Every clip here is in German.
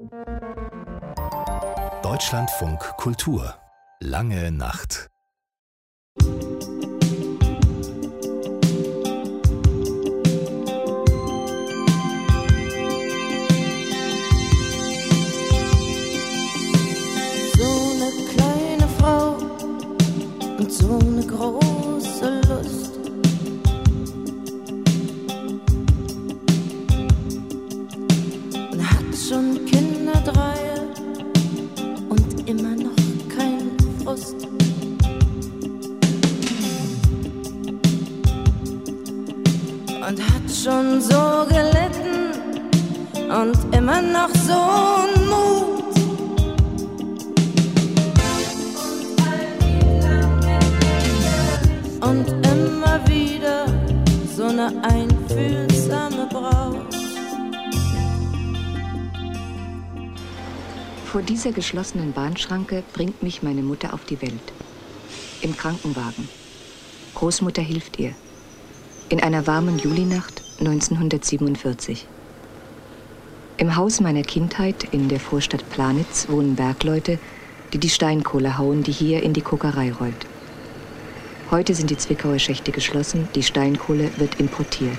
Deutschlandfunk Kultur. Lange Nacht. So eine große Lust. Und hat schon Kinder 3 und immer noch kein Frust. Und hat schon so gelitten und immer noch so einen Mut. Und immer wieder so eine einfühlsame Braut. Vor dieser geschlossenen Bahnschranke bringt mich meine Mutter auf die Welt. Im Krankenwagen. Großmutter hilft ihr. In einer warmen Julinacht 1947. Im Haus meiner Kindheit in der Vorstadt Planitz wohnen Bergleute, die die Steinkohle hauen, die hier in die Kokerei rollt. Heute sind die Zwickauer Schächte geschlossen, die Steinkohle wird importiert.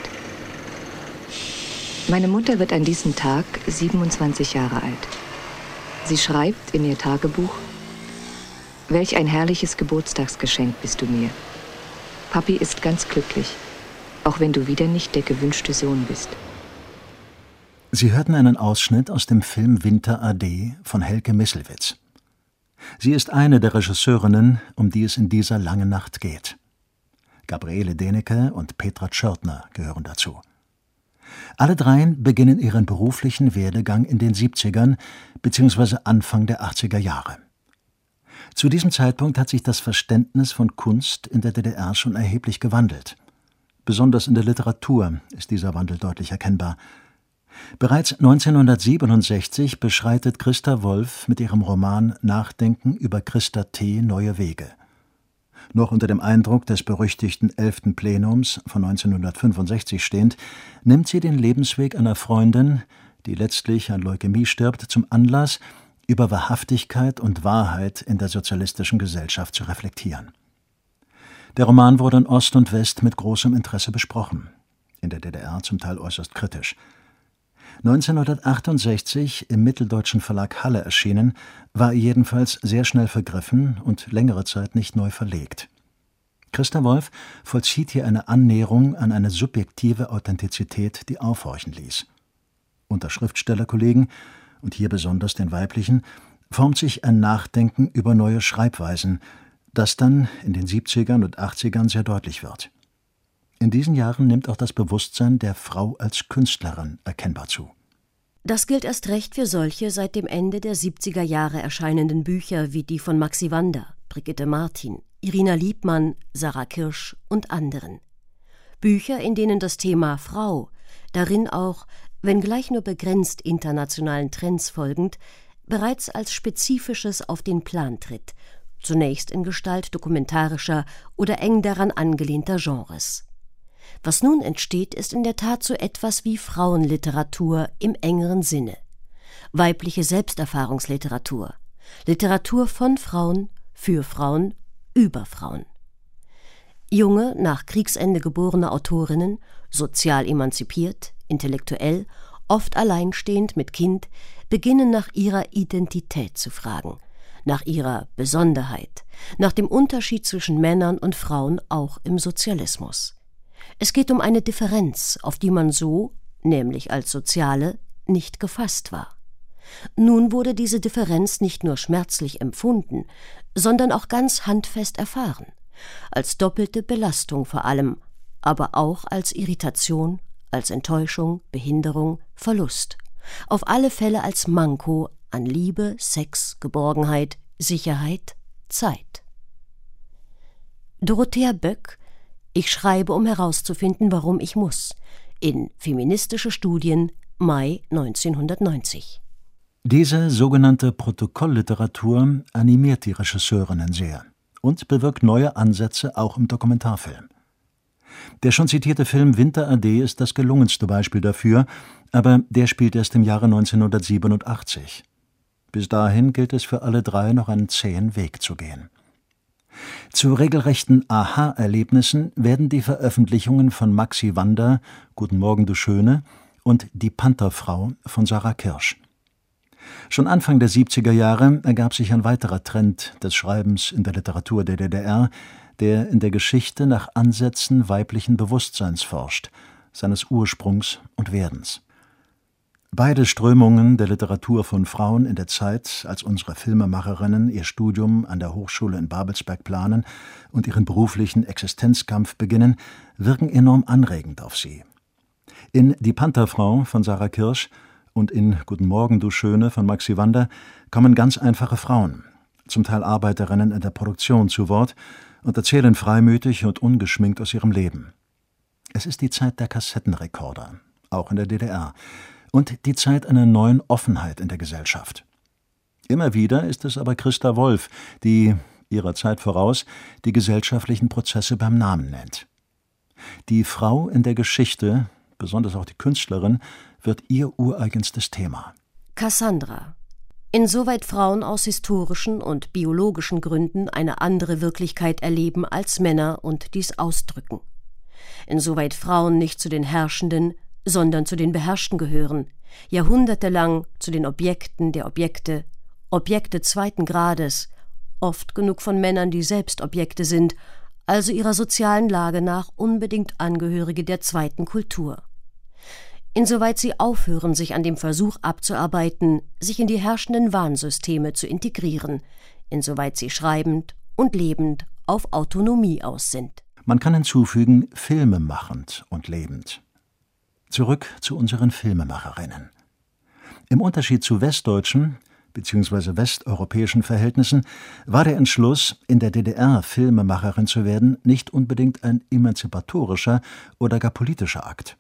Meine Mutter wird an diesem Tag 27 Jahre alt. Sie schreibt in ihr Tagebuch: Welch ein herrliches Geburtstagsgeschenk bist du mir. Papi ist ganz glücklich, auch wenn du wieder nicht der gewünschte Sohn bist. Sie hörten einen Ausschnitt aus dem Film Winter AD von Helke Misselwitz. Sie ist eine der Regisseurinnen, um die es in dieser langen Nacht geht. Gabriele Denecke und Petra Tschörtner gehören dazu. Alle dreien beginnen ihren beruflichen Werdegang in den 70ern bzw. Anfang der 80er Jahre. Zu diesem Zeitpunkt hat sich das Verständnis von Kunst in der DDR schon erheblich gewandelt. Besonders in der Literatur ist dieser Wandel deutlich erkennbar. Bereits 1967 beschreitet Christa Wolf mit ihrem Roman Nachdenken über Christa T. neue Wege. Noch unter dem Eindruck des berüchtigten 11. Plenums von 1965 stehend, nimmt sie den Lebensweg einer Freundin, die letztlich an Leukämie stirbt, zum Anlass, über Wahrhaftigkeit und Wahrheit in der sozialistischen Gesellschaft zu reflektieren. Der Roman wurde in Ost und West mit großem Interesse besprochen, in der DDR zum Teil äußerst kritisch. 1968 im Mitteldeutschen Verlag Halle erschienen, war er jedenfalls sehr schnell vergriffen und längere Zeit nicht neu verlegt. Christa Wolf vollzieht hier eine Annäherung an eine subjektive Authentizität, die aufhorchen ließ. Unter Schriftstellerkollegen, und hier besonders den weiblichen, formt sich ein Nachdenken über neue Schreibweisen, das dann in den 70ern und 80ern sehr deutlich wird. In diesen Jahren nimmt auch das Bewusstsein der Frau als Künstlerin erkennbar zu. Das gilt erst recht für solche seit dem Ende der 70er Jahre erscheinenden Bücher wie die von Maxi Wander, Brigitte Martin, Irina Liebmann, Sarah Kirsch und anderen. Bücher, in denen das Thema Frau, darin auch, wenngleich nur begrenzt internationalen Trends folgend, bereits als Spezifisches auf den Plan tritt, zunächst in Gestalt dokumentarischer oder eng daran angelehnter Genres. Was nun entsteht, ist in der Tat so etwas wie Frauenliteratur im engeren Sinne. Weibliche Selbsterfahrungsliteratur. Literatur von Frauen, für Frauen, über Frauen. Junge, nach Kriegsende geborene Autorinnen, sozial emanzipiert, intellektuell, oft alleinstehend mit Kind, beginnen nach ihrer Identität zu fragen, nach ihrer Besonderheit, nach dem Unterschied zwischen Männern und Frauen auch im Sozialismus. Es geht um eine Differenz, auf die man so, nämlich als Soziale, nicht gefasst war. Nun wurde diese Differenz nicht nur schmerzlich empfunden, sondern auch ganz handfest erfahren, als doppelte Belastung vor allem, aber auch als Irritation, als Enttäuschung, Behinderung, Verlust, auf alle Fälle als Manko an Liebe, Sex, Geborgenheit, Sicherheit, Zeit. Dorothea Böck: Ich schreibe, um herauszufinden, warum ich muss. In Feministische Studien, Mai 1990. Diese sogenannte Protokollliteratur animiert die Regisseurinnen sehr und bewirkt neue Ansätze auch im Dokumentarfilm. Der schon zitierte Film Winter AD ist das gelungenste Beispiel dafür, Aber der spielt erst im Jahre 1987. Bis dahin gilt es für alle drei noch einen zähen Weg zu gehen. Zu regelrechten Aha-Erlebnissen werden die Veröffentlichungen von Maxi Wander, Guten Morgen, du Schöne, und Die Pantherfrau von Sarah Kirsch. Schon Anfang der 70er Jahre ergab sich ein weiterer Trend des Schreibens in der Literatur der DDR, der in der Geschichte nach Ansätzen weiblichen Bewusstseins forscht, seines Ursprungs und Werdens. Beide Strömungen der Literatur von Frauen in der Zeit, als unsere Filmemacherinnen ihr Studium an der Hochschule in Babelsberg planen und ihren beruflichen Existenzkampf beginnen, wirken enorm anregend auf sie. In Die Pantherfrau von Sarah Kirsch und in Guten Morgen, du Schöne von Maxi Wander kommen ganz einfache Frauen, zum Teil Arbeiterinnen in der Produktion, zu Wort und erzählen freimütig und ungeschminkt aus ihrem Leben. Es ist die Zeit der Kassettenrekorder, auch in der DDR, und die Zeit einer neuen Offenheit in der Gesellschaft. Immer wieder ist es aber Christa Wolf, die, ihrer Zeit voraus, die gesellschaftlichen Prozesse beim Namen nennt. Die Frau in der Geschichte, besonders auch die Künstlerin, wird ihr ureigenstes Thema. Cassandra. Insoweit Frauen aus historischen und biologischen Gründen eine andere Wirklichkeit erleben als Männer und dies ausdrücken. Insoweit Frauen nicht zu den Herrschenden, sondern zu den Beherrschten gehören, jahrhundertelang zu den Objekten der Objekte, Objekte zweiten Grades, oft genug von Männern, die selbst Objekte sind, also ihrer sozialen Lage nach unbedingt Angehörige der zweiten Kultur. Insoweit sie aufhören, sich an dem Versuch abzuarbeiten, sich in die herrschenden Wahnsysteme zu integrieren, insoweit sie schreibend und lebend auf Autonomie aus sind. Man kann hinzufügen, filmemachend und lebend. Zurück zu unseren Filmemacherinnen. Im Unterschied zu westdeutschen bzw. westeuropäischen Verhältnissen war der Entschluss, in der DDR Filmemacherin zu werden, nicht unbedingt ein emanzipatorischer oder gar politischer Akt.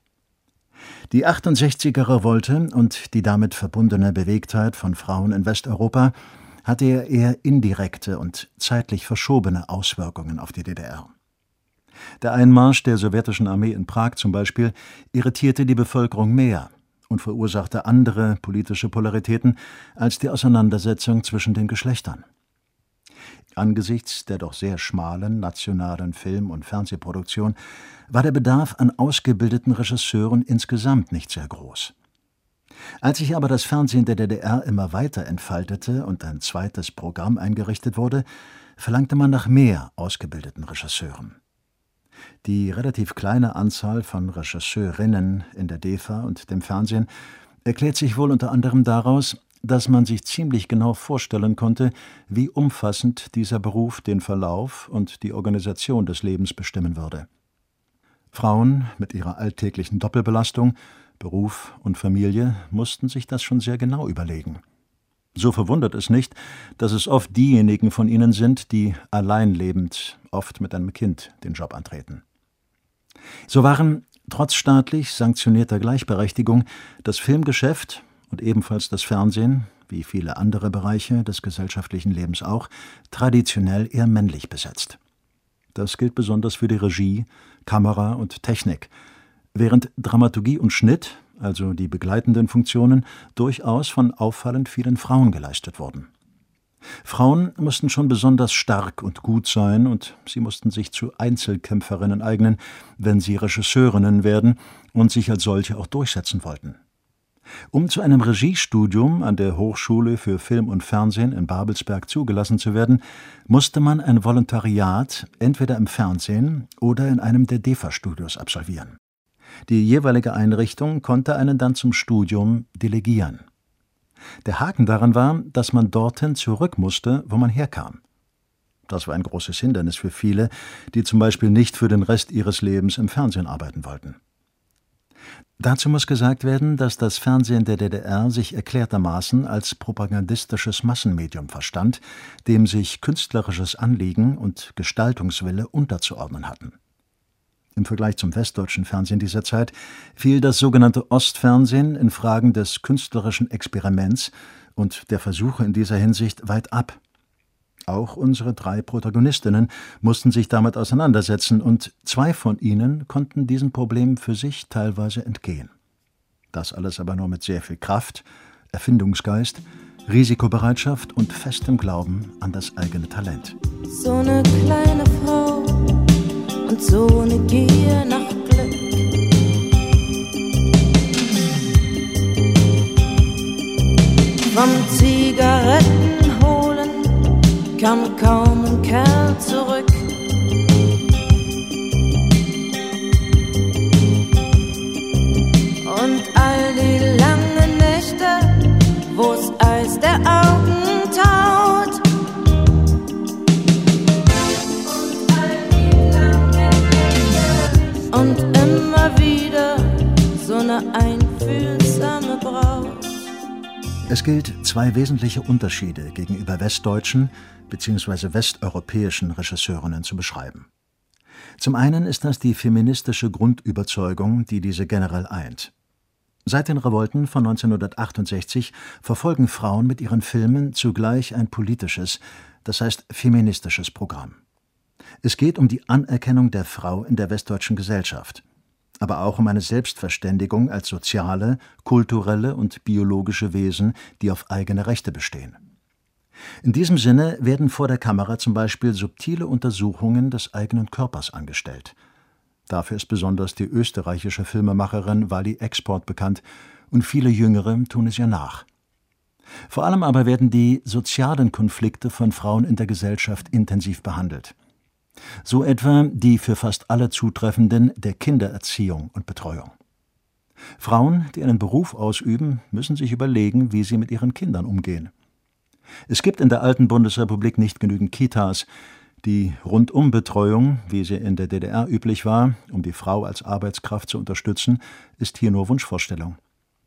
Die 68er-Revolte und die damit verbundene Bewegtheit von Frauen in Westeuropa hatte eher indirekte und zeitlich verschobene Auswirkungen auf die DDR. Der Einmarsch der sowjetischen Armee in Prag zum Beispiel irritierte die Bevölkerung mehr und verursachte andere politische Polaritäten als die Auseinandersetzung zwischen den Geschlechtern. Angesichts der doch sehr schmalen nationalen Film- und Fernsehproduktion war der Bedarf an ausgebildeten Regisseuren insgesamt nicht sehr groß. Als sich aber das Fernsehen der DDR immer weiter entfaltete und ein zweites Programm eingerichtet wurde, verlangte man nach mehr ausgebildeten Regisseuren. Die relativ kleine Anzahl von Regisseurinnen in der DEFA und dem Fernsehen erklärt sich wohl unter anderem daraus, dass man sich ziemlich genau vorstellen konnte, wie umfassend dieser Beruf den Verlauf und die Organisation des Lebens bestimmen würde. Frauen mit ihrer alltäglichen Doppelbelastung, Beruf und Familie, mussten sich das schon sehr genau überlegen. So verwundert es nicht, dass es oft diejenigen von ihnen sind, die allein lebend, oft mit einem Kind, den Job antreten. So waren, trotz staatlich sanktionierter Gleichberechtigung, das Filmgeschäft und ebenfalls das Fernsehen, wie viele andere Bereiche des gesellschaftlichen Lebens auch, traditionell eher männlich besetzt. Das gilt besonders für die Regie, Kamera und Technik, während Dramaturgie und Schnitt, also die begleitenden Funktionen, durchaus von auffallend vielen Frauen geleistet wurden. Frauen mussten schon besonders stark und gut sein und sie mussten sich zu Einzelkämpferinnen eignen, wenn sie Regisseurinnen werden und sich als solche auch durchsetzen wollten. Um zu einem Regiestudium an der Hochschule für Film und Fernsehen in Babelsberg zugelassen zu werden, musste man ein Volontariat entweder im Fernsehen oder in einem der DEFA-Studios absolvieren. Die jeweilige Einrichtung konnte einen dann zum Studium delegieren. Der Haken daran war, dass man dorthin zurück musste, wo man herkam. Das war ein großes Hindernis für viele, die zum Beispiel nicht für den Rest ihres Lebens im Fernsehen arbeiten wollten. Dazu muss gesagt werden, dass das Fernsehen der DDR sich erklärtermaßen als propagandistisches Massenmedium verstand, dem sich künstlerisches Anliegen und Gestaltungswille unterzuordnen hatten. Im Vergleich zum westdeutschen Fernsehen dieser Zeit fiel das sogenannte Ostfernsehen in Fragen des künstlerischen Experiments und der Versuche in dieser Hinsicht weit ab. Auch unsere 3 Protagonistinnen mussten sich damit auseinandersetzen und 2 von ihnen konnten diesem Problem für sich teilweise entgehen. Das alles aber nur mit sehr viel Kraft, Erfindungsgeist, Risikobereitschaft und festem Glauben an das eigene Talent. So eine kleine Frau und so eine Gier nach Glück. Vom Zigaretten holen kam kaum ein Kerl zurück. Und all die langen Nächte, wo's Eis der Augen taut. Und all die langen Nächte. Und immer wieder so eine einfühlsame Braut. Es gilt, zwei wesentliche Unterschiede gegenüber westdeutschen bzw. westeuropäischen Regisseurinnen zu beschreiben. Zum einen ist das die feministische Grundüberzeugung, die diese generell eint. Seit den Revolten von 1968 verfolgen Frauen mit ihren Filmen zugleich ein politisches, das heißt feministisches Programm. Es geht um die Anerkennung der Frau in der westdeutschen Gesellschaft, aber auch um eine Selbstverständigung als soziale, kulturelle und biologische Wesen, die auf eigene Rechte bestehen. In diesem Sinne werden vor der Kamera zum Beispiel subtile Untersuchungen des eigenen Körpers angestellt. Dafür ist besonders die österreichische Filmemacherin Wally Export bekannt und viele Jüngere tun es ihr nach. Vor allem aber werden die sozialen Konflikte von Frauen in der Gesellschaft intensiv behandelt. So etwa die für fast alle zutreffenden der Kindererziehung und Betreuung. Frauen, die einen Beruf ausüben, müssen sich überlegen, wie sie mit ihren Kindern umgehen. Es gibt in der alten Bundesrepublik nicht genügend Kitas. Die Rundumbetreuung, wie sie in der DDR üblich war, um die Frau als Arbeitskraft zu unterstützen, ist hier nur Wunschvorstellung.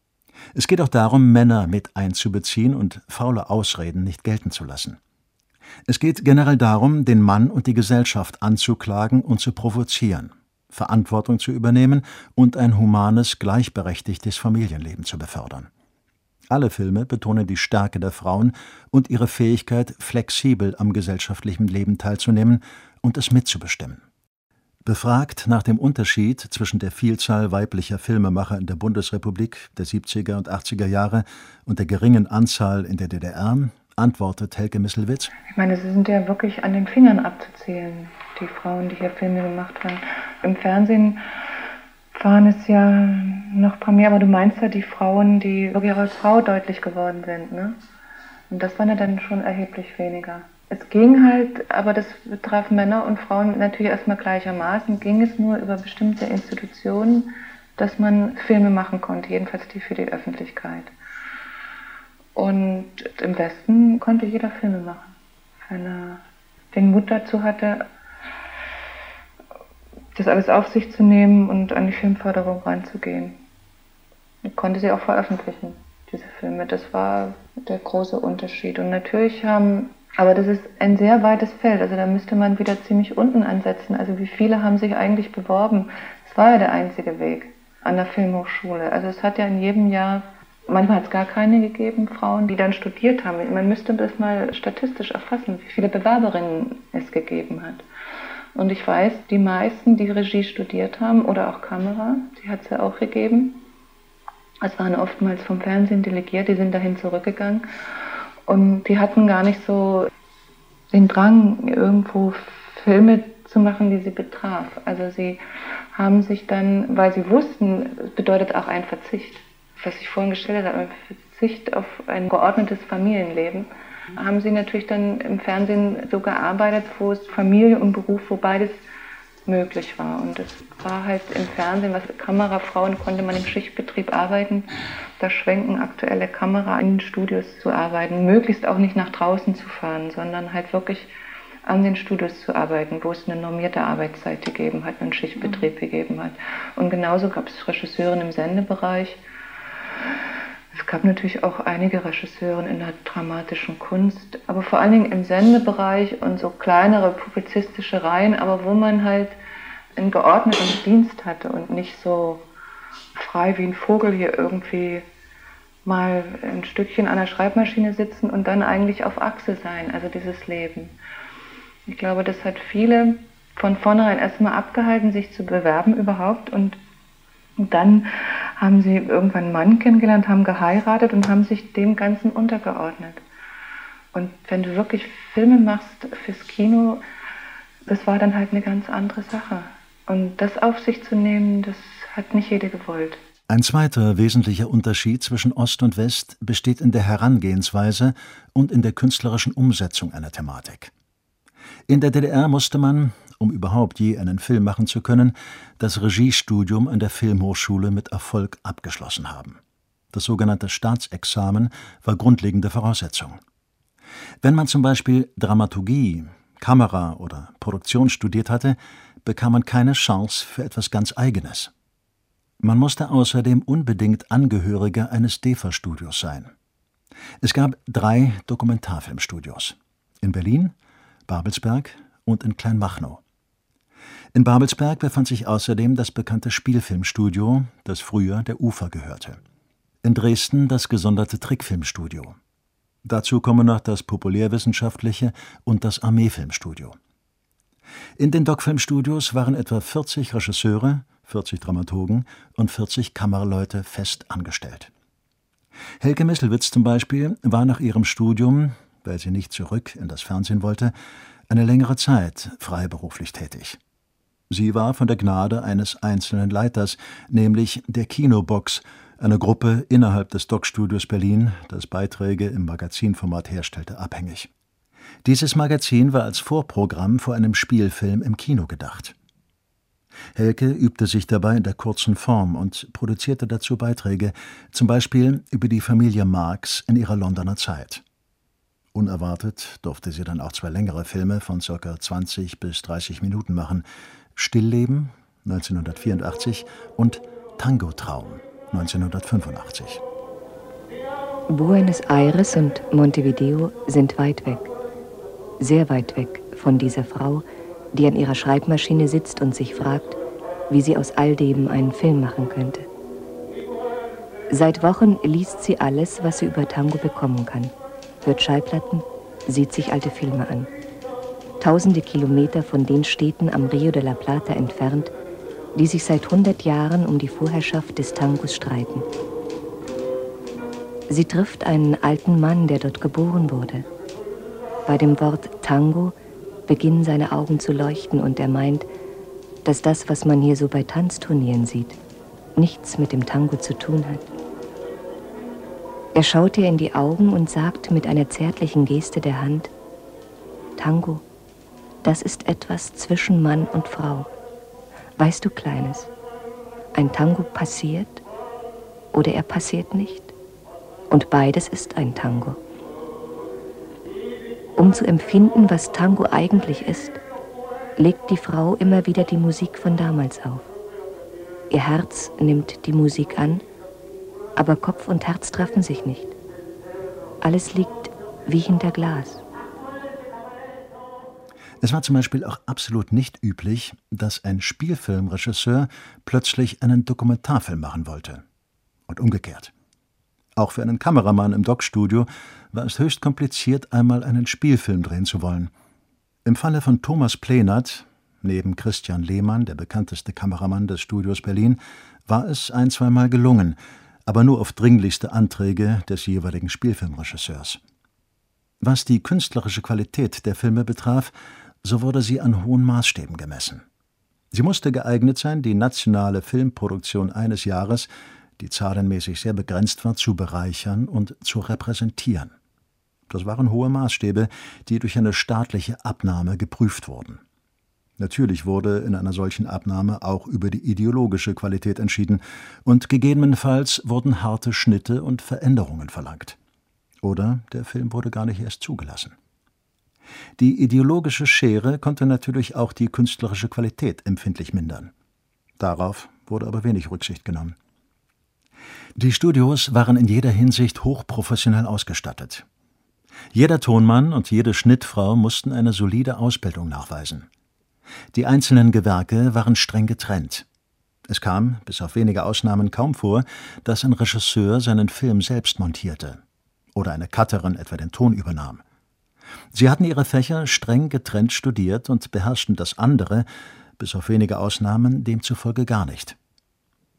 Es geht auch darum, Männer mit einzubeziehen und faule Ausreden nicht gelten zu lassen. Es geht generell darum, den Mann und die Gesellschaft anzuklagen und zu provozieren, Verantwortung zu übernehmen und ein humanes, gleichberechtigtes Familienleben zu befördern. Alle Filme betonen die Stärke der Frauen und ihre Fähigkeit, flexibel am gesellschaftlichen Leben teilzunehmen und es mitzubestimmen. Befragt nach dem Unterschied zwischen der Vielzahl weiblicher Filmemacher in der Bundesrepublik der 70er und 80er Jahre und der geringen Anzahl in der DDR, antwortet Helke Misselwitz: Ich meine, sie sind ja wirklich an den Fingern abzuzählen, die Frauen, die hier Filme gemacht haben. Im Fernsehen waren es ja noch ein paar mehr, aber du meinst ja die Frauen, die wirklich auch als Frau deutlich geworden sind, ne? Und das waren ja dann schon erheblich weniger. Es ging halt, aber das betraf Männer und Frauen natürlich erstmal gleichermaßen, ging es nur über bestimmte Institutionen, dass man Filme machen konnte, jedenfalls die für die Öffentlichkeit. Und im Westen konnte jeder Filme machen, wenn er den Mut dazu hatte, das alles auf sich zu nehmen und an die Filmförderung ranzugehen. Ich konnte sie auch veröffentlichen, diese Filme. Das war der große Unterschied. Und natürlich aber das ist ein sehr weites Feld, also da müsste man wieder ziemlich unten ansetzen. Also wie viele haben sich eigentlich beworben? Das war ja der einzige Weg an der Filmhochschule. Also es hat ja in jedem Jahr, manchmal hat es gar keine gegeben, Frauen, die dann studiert haben. Man müsste das mal statistisch erfassen, wie viele Bewerberinnen es gegeben hat. Und ich weiß, die meisten, die Regie studiert haben oder auch Kamera, die hat es ja auch gegeben. Es waren oftmals vom Fernsehen delegiert, die sind dahin zurückgegangen. Und die hatten gar nicht so den Drang, irgendwo Filme zu machen, die sie betraf. Also sie haben sich dann, weil sie wussten, es bedeutet auch ein Verzicht, was ich vorhin gestellt habe, ein Verzicht auf ein geordnetes Familienleben, haben sie natürlich dann im Fernsehen so gearbeitet, wo es Familie und Beruf, wo beides möglich war. Und es war halt im Fernsehen, was Kamerafrauen konnte man im Schichtbetrieb arbeiten, da schwenken aktuelle Kamera in den Studios zu arbeiten, möglichst auch nicht nach draußen zu fahren, sondern halt wirklich an den Studios zu arbeiten, wo es eine normierte Arbeitszeit gegeben hat, einen Schichtbetrieb gegeben hat. Und genauso gab es Regisseurinnen im Sendebereich. Es gab natürlich auch einige Regisseurinnen in der dramatischen Kunst, aber vor allen Dingen im Sendebereich und so kleinere publizistische Reihen, aber wo man halt einen geordneten Dienst hatte und nicht so frei wie ein Vogel hier irgendwie mal ein Stückchen an der Schreibmaschine sitzen und dann eigentlich auf Achse sein, also dieses Leben. Ich glaube, das hat viele von vornherein erstmal abgehalten, sich zu bewerben überhaupt, und Und dann haben sie irgendwann einen Mann kennengelernt, haben geheiratet und haben sich dem Ganzen untergeordnet. Und wenn du wirklich Filme machst fürs Kino, das war dann halt eine ganz andere Sache. Und das auf sich zu nehmen, das hat nicht jeder gewollt. Ein zweiter wesentlicher Unterschied zwischen Ost und West besteht in der Herangehensweise und in der künstlerischen Umsetzung einer Thematik. In der DDR musste man, um überhaupt je einen Film machen zu können, das Regiestudium an der Filmhochschule mit Erfolg abgeschlossen haben. Das sogenannte Staatsexamen war grundlegende Voraussetzung. Wenn man zum Beispiel Dramaturgie, Kamera oder Produktion studiert hatte, bekam man keine Chance für etwas ganz Eigenes. Man musste außerdem unbedingt Angehöriger eines DEFA-Studios sein. Es gab 3 Dokumentarfilmstudios: in Berlin, Babelsberg und in Kleinmachnow. In Babelsberg befand sich außerdem das bekannte Spielfilmstudio, das früher der UFA gehörte. In Dresden das gesonderte Trickfilmstudio. Dazu kommen noch das populärwissenschaftliche und das Armeefilmstudio. In den Doc-Filmstudios waren etwa 40 Regisseure, 40 Dramaturgen und 40 Kameraleute fest angestellt. Helke Misselwitz zum Beispiel war nach ihrem Studium, weil sie nicht zurück in das Fernsehen wollte, eine längere Zeit freiberuflich tätig. Sie war von der Gnade eines einzelnen Leiters, nämlich der Kinobox, einer Gruppe innerhalb des Doc-Studios Berlin, das Beiträge im Magazinformat herstellte, abhängig. Dieses Magazin war als Vorprogramm vor einem Spielfilm im Kino gedacht. Helke übte sich dabei in der kurzen Form und produzierte dazu Beiträge, zum Beispiel über die Familie Marx in ihrer Londoner Zeit. Unerwartet durfte sie dann auch 2 längere Filme von ca. 20 bis 30 Minuten machen: Stillleben 1984 und Tango-Traum 1985. Buenos Aires und Montevideo sind weit weg. Sehr weit weg von dieser Frau, die an ihrer Schreibmaschine sitzt und sich fragt, wie sie aus all dem einen Film machen könnte. Seit Wochen liest sie alles, was sie über Tango bekommen kann, hört Schallplatten, sieht sich alte Filme an. Tausende Kilometer von den Städten am Rio de la Plata entfernt, die sich seit 100 Jahren um die Vorherrschaft des Tangos streiten. Sie trifft einen alten Mann, der dort geboren wurde. Bei dem Wort Tango beginnen seine Augen zu leuchten und er meint, dass das, was man hier so bei Tanzturnieren sieht, nichts mit dem Tango zu tun hat. Er schaut ihr in die Augen und sagt mit einer zärtlichen Geste der Hand: Tango, das ist etwas zwischen Mann und Frau. Weißt du, Kleines, ein Tango passiert oder er passiert nicht. Und beides ist ein Tango. Um zu empfinden, was Tango eigentlich ist, legt die Frau immer wieder die Musik von damals auf. Ihr Herz nimmt die Musik an, aber Kopf und Herz treffen sich nicht. Alles liegt wie hinter Glas. Es war zum Beispiel auch absolut nicht üblich, dass ein Spielfilmregisseur plötzlich einen Dokumentarfilm machen wollte. Und umgekehrt. Auch für einen Kameramann im Doc-Studio war es höchst kompliziert, einmal einen Spielfilm drehen zu wollen. Im Falle von Thomas Plehnert, neben Christian Lehmann, der bekannteste Kameramann des Studios Berlin, war es 1-2 Mal gelungen, aber nur auf dringlichste Anträge des jeweiligen Spielfilmregisseurs. Was die künstlerische Qualität der Filme betraf, so wurde sie an hohen Maßstäben gemessen. Sie musste geeignet sein, die nationale Filmproduktion eines Jahres, die zahlenmäßig sehr begrenzt war, zu bereichern und zu repräsentieren. Das waren hohe Maßstäbe, die durch eine staatliche Abnahme geprüft wurden. Natürlich wurde in einer solchen Abnahme auch über die ideologische Qualität entschieden und gegebenenfalls wurden harte Schnitte und Veränderungen verlangt. Oder der Film wurde gar nicht erst zugelassen. Die ideologische Schere konnte natürlich auch die künstlerische Qualität empfindlich mindern. Darauf wurde aber wenig Rücksicht genommen. Die Studios waren in jeder Hinsicht hochprofessionell ausgestattet. Jeder Tonmann und jede Schnittfrau mussten eine solide Ausbildung nachweisen. Die einzelnen Gewerke waren streng getrennt. Es kam, bis auf wenige Ausnahmen, kaum vor, dass ein Regisseur seinen Film selbst montierte oder eine Cutterin etwa den Ton übernahm. Sie hatten ihre Fächer streng getrennt studiert und beherrschten das andere, bis auf wenige Ausnahmen, demzufolge gar nicht.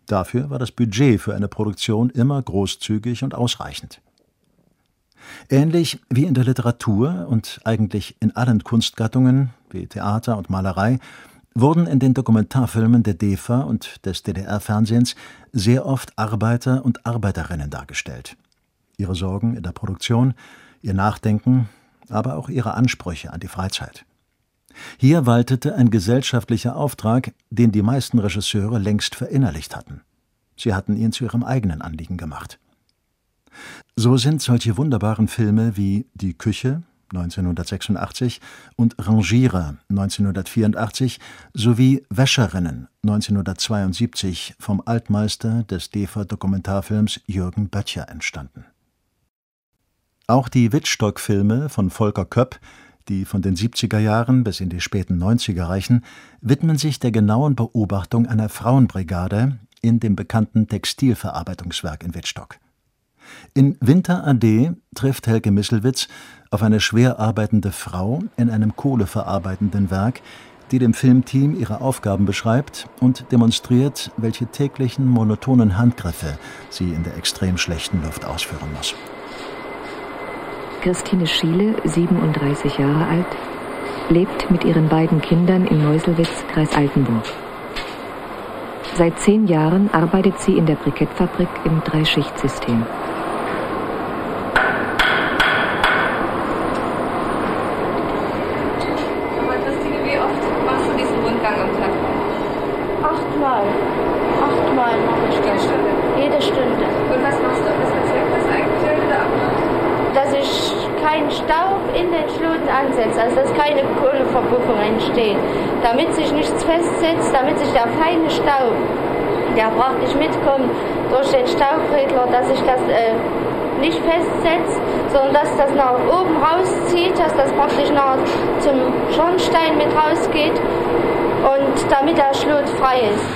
Dafür war das Budget für eine Produktion immer großzügig und ausreichend. Ähnlich wie in der Literatur und eigentlich in allen Kunstgattungen wie Theater und Malerei wurden in den Dokumentarfilmen der DEFA und des DDR-Fernsehens sehr oft Arbeiter und Arbeiterinnen dargestellt. Ihre Sorgen in der Produktion, ihr Nachdenken, aber auch ihre Ansprüche an die Freizeit. Hier waltete ein gesellschaftlicher Auftrag, den die meisten Regisseure längst verinnerlicht hatten. Sie hatten ihn zu ihrem eigenen Anliegen gemacht. So sind solche wunderbaren Filme wie Die Küche 1986 und Rangierer 1984 sowie Wäscherinnen 1972 vom Altmeister des DEFA-Dokumentarfilms Jürgen Böttcher entstanden. Auch die Wittstock-Filme von Volker Köpp, die von den 70er Jahren bis in die späten 90er reichen, widmen sich der genauen Beobachtung einer Frauenbrigade in dem bekannten Textilverarbeitungswerk in Wittstock. In Winter AD trifft Helke Misselwitz auf eine schwer arbeitende Frau in einem kohleverarbeitenden Werk, die dem Filmteam ihre Aufgaben beschreibt und demonstriert, welche täglichen monotonen Handgriffe sie in der extrem schlechten Luft ausführen muss. Christine Schiele, 37 Jahre alt, lebt mit ihren beiden Kindern in Neuselwitz, Kreis Altenburg. Seit 10 Jahren arbeitet sie in der Brikettfabrik im Dreischichtsystem. Christine, wie oft machst du diesen Rundgang am Tag? 8-mal. 8-mal mache ich das. Jede Stunde. Und was machst du? Was bezweckt das eigentlich oder ab? Dass ich keinen Staub in den Schluten ansetze, also dass keine Kohleverpuffung entsteht. Damit sich nichts festsetzt, damit sich der feine Staub, der praktisch mitkommt durch den Staubregler, dass sich das nicht festsetzt, sondern dass das nach oben rauszieht, dass das praktisch nach zum Schornstein mit rausgeht und damit der Schlut frei ist.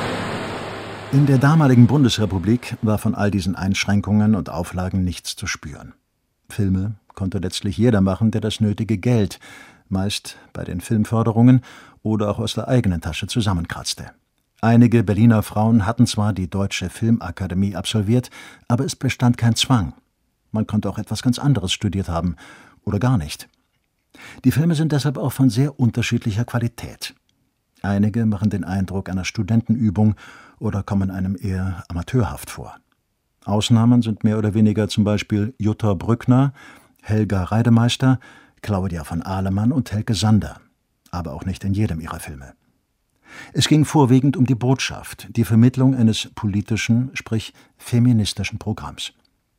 In der damaligen Bundesrepublik war von all diesen Einschränkungen und Auflagen nichts zu spüren. Filme konnte letztlich jeder machen, der das nötige Geld, meist bei den Filmförderungen oder auch aus der eigenen Tasche, zusammenkratzte. Einige Berliner Frauen hatten zwar die Deutsche Filmakademie absolviert, aber es bestand kein Zwang. Man konnte auch etwas ganz anderes studiert haben oder gar nicht. Die Filme sind deshalb auch von sehr unterschiedlicher Qualität. Einige machen den Eindruck einer Studentenübung oder kommen einem eher amateurhaft vor. Ausnahmen sind mehr oder weniger zum Beispiel Jutta Brückner, Helga Reidemeister, Claudia von Ahlemann und Helke Sander, aber auch nicht in jedem ihrer Filme. Es ging vorwiegend um die Botschaft, die Vermittlung eines politischen, sprich feministischen Programms.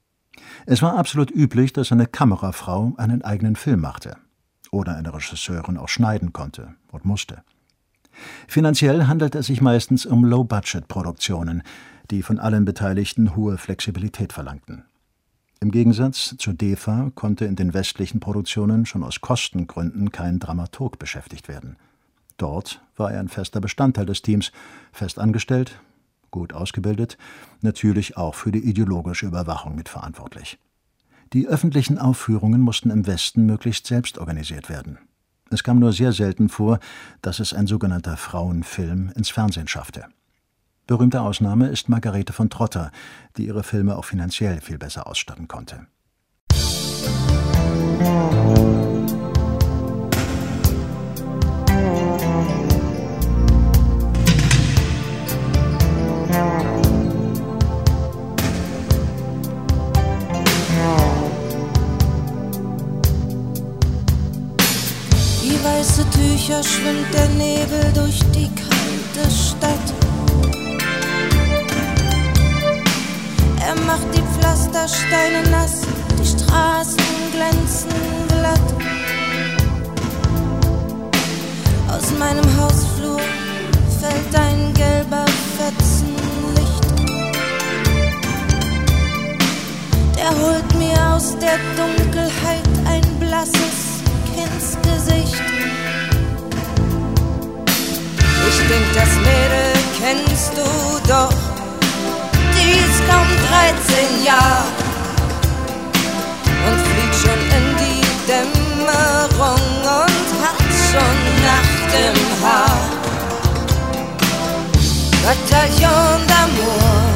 Es war absolut üblich, dass eine Kamerafrau einen eigenen Film machte oder eine Regisseurin auch schneiden konnte und musste. Finanziell handelt es sich meistens um Low-Budget-Produktionen, die von allen Beteiligten hohe Flexibilität verlangten. Im Gegensatz zur DEFA konnte in den westlichen Produktionen schon aus Kostengründen kein Dramaturg beschäftigt werden. Dort war er ein fester Bestandteil des Teams, fest angestellt, gut ausgebildet, natürlich auch für die ideologische Überwachung mitverantwortlich. Die öffentlichen Aufführungen mussten im Westen möglichst selbst organisiert werden. Es kam nur sehr selten vor, dass es ein sogenannter Frauenfilm ins Fernsehen schaffte. Berühmte Ausnahme ist Margarete von Trotter, die ihre Filme auch finanziell viel besser ausstatten konnte. Wie weiße Tücher schwimmt der Nebel durch die kalte Stadt. Er macht die Pflastersteine nass, die Straßen glänzen glatt. Aus meinem Hausflur fällt ein gelber Fetzen Licht. Der holt mir aus der Dunkelheit ein blasses Kindsgesicht. Ich denk, das Mädel kennst du doch. Die ist kaum 13 Jahre und fliegt schon in die Dämmerung und hat schon Nacht im Haar. Bataillon d'amour.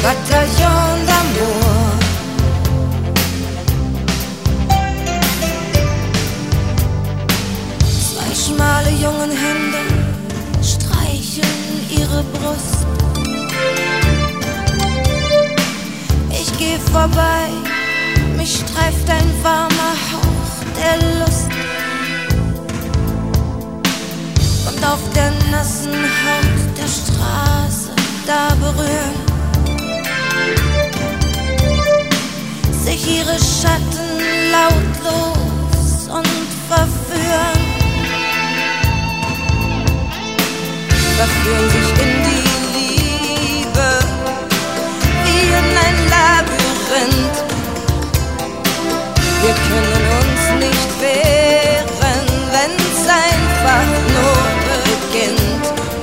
Bataillon d'amour. Zwei schmale jungen Hände streicheln ihre Brust. Ich geh vorbei, mich streift ein warmer Hauch der Lust. Und auf der nassen Haut der Straße, da berühren sich ihre Schatten lautlos und verführen. Verführen sich in die Liebe wie in ein Labyrinth. Wir können uns nicht wehren, wenn's einfach nur beginnt.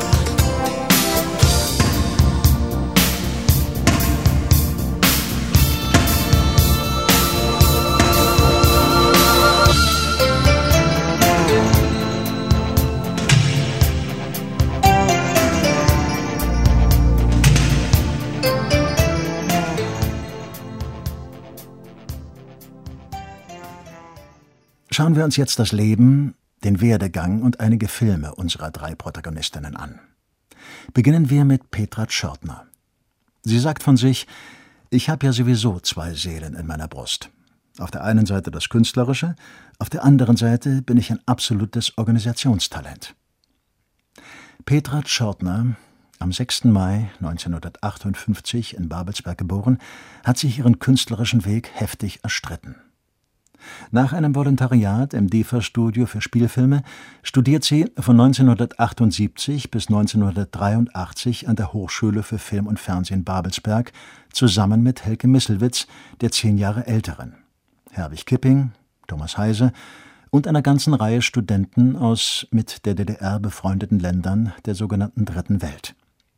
Schauen wir uns jetzt das Leben, den Werdegang und einige Filme unserer 3 Protagonistinnen an. Beginnen wir mit Petra Tschörtner. Sie sagt von sich: Ich habe ja sowieso 2 Seelen in meiner Brust. Auf der einen Seite das Künstlerische, auf der anderen Seite bin ich ein absolutes Organisationstalent. Petra Tschörtner, am 6. Mai 1958 in Babelsberg geboren, hat sich ihren künstlerischen Weg heftig erstritten. Nach einem Volontariat im DEFA-Studio für Spielfilme studiert sie von 1978 bis 1983 an der Hochschule für Film und Fernsehen Babelsberg zusammen mit Helke Misselwitz, der 10 Jahre älteren, Herwig Kipping, Thomas Heise und einer ganzen Reihe Studenten aus mit der DDR befreundeten Ländern der sogenannten Dritten Welt.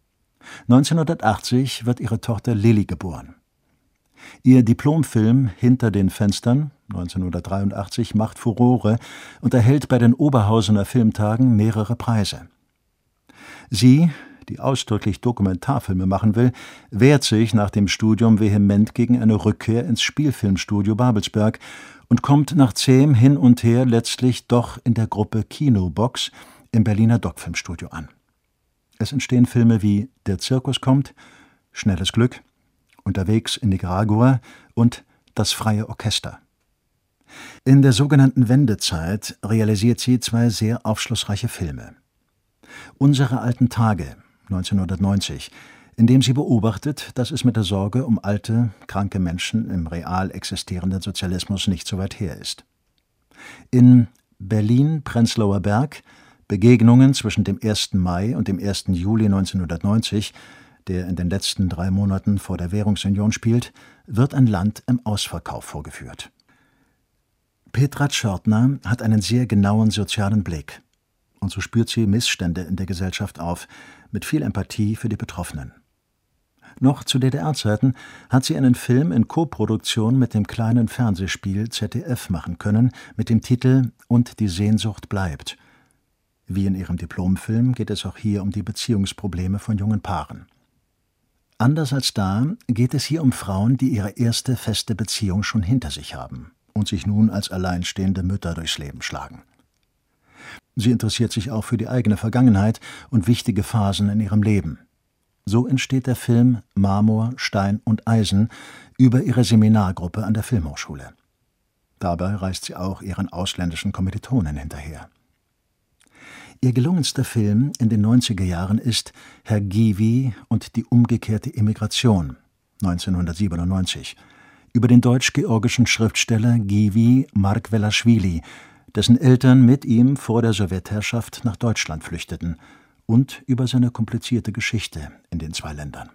1980 wird ihre Tochter Lilly geboren. Ihr Diplomfilm »Hinter den Fenstern« 1983 macht Furore und erhält bei den Oberhausener Filmtagen mehrere Preise. Sie, die ausdrücklich Dokumentarfilme machen will, wehrt sich nach dem Studium vehement gegen eine Rückkehr ins Spielfilmstudio Babelsberg und kommt nach zähem Hin und Her letztlich doch in der Gruppe Kinobox im Berliner Doc-Filmstudio an. Es entstehen Filme wie »Der Zirkus kommt«, »Schnelles Glück«, »Unterwegs in Nicaragua« und »Das freie Orchester«. In der sogenannten Wendezeit realisiert sie 2 sehr aufschlussreiche Filme. »Unsere alten Tage« 1990, in dem sie beobachtet, dass es mit der Sorge um alte, kranke Menschen im real existierenden Sozialismus nicht so weit her ist. In »Berlin, Prenzlauer Berg« Begegnungen zwischen dem 1. Mai und dem 1. Juli 1990, der in den letzten 3 Monaten vor der Währungsunion spielt, wird ein Land im Ausverkauf vorgeführt. Petra Tschörtner hat einen sehr genauen sozialen Blick. Und so spürt sie Missstände in der Gesellschaft auf, mit viel Empathie für die Betroffenen. Noch zu DDR-Zeiten hat sie einen Film in Koproduktion mit dem kleinen Fernsehspiel ZDF machen können, mit dem Titel »Und die Sehnsucht bleibt«. Wie in ihrem Diplomfilm geht es auch hier um die Beziehungsprobleme von jungen Paaren. Anders als da geht es hier um Frauen, die ihre erste feste Beziehung schon hinter sich haben und sich nun als alleinstehende Mütter durchs Leben schlagen. Sie interessiert sich auch für die eigene Vergangenheit und wichtige Phasen in ihrem Leben. So entsteht der Film »Marmor, Stein und Eisen« über ihre Seminargruppe an der Filmhochschule. Dabei reist sie auch ihren ausländischen Kommilitonen hinterher. Ihr gelungenster Film in den 90er Jahren ist »Herr Givi und die umgekehrte Immigration« 1997 über den deutsch-georgischen Schriftsteller Givi Margwelaschwili, dessen Eltern mit ihm vor der Sowjetherrschaft nach Deutschland flüchteten, und über seine komplizierte Geschichte in den 2 Ländern.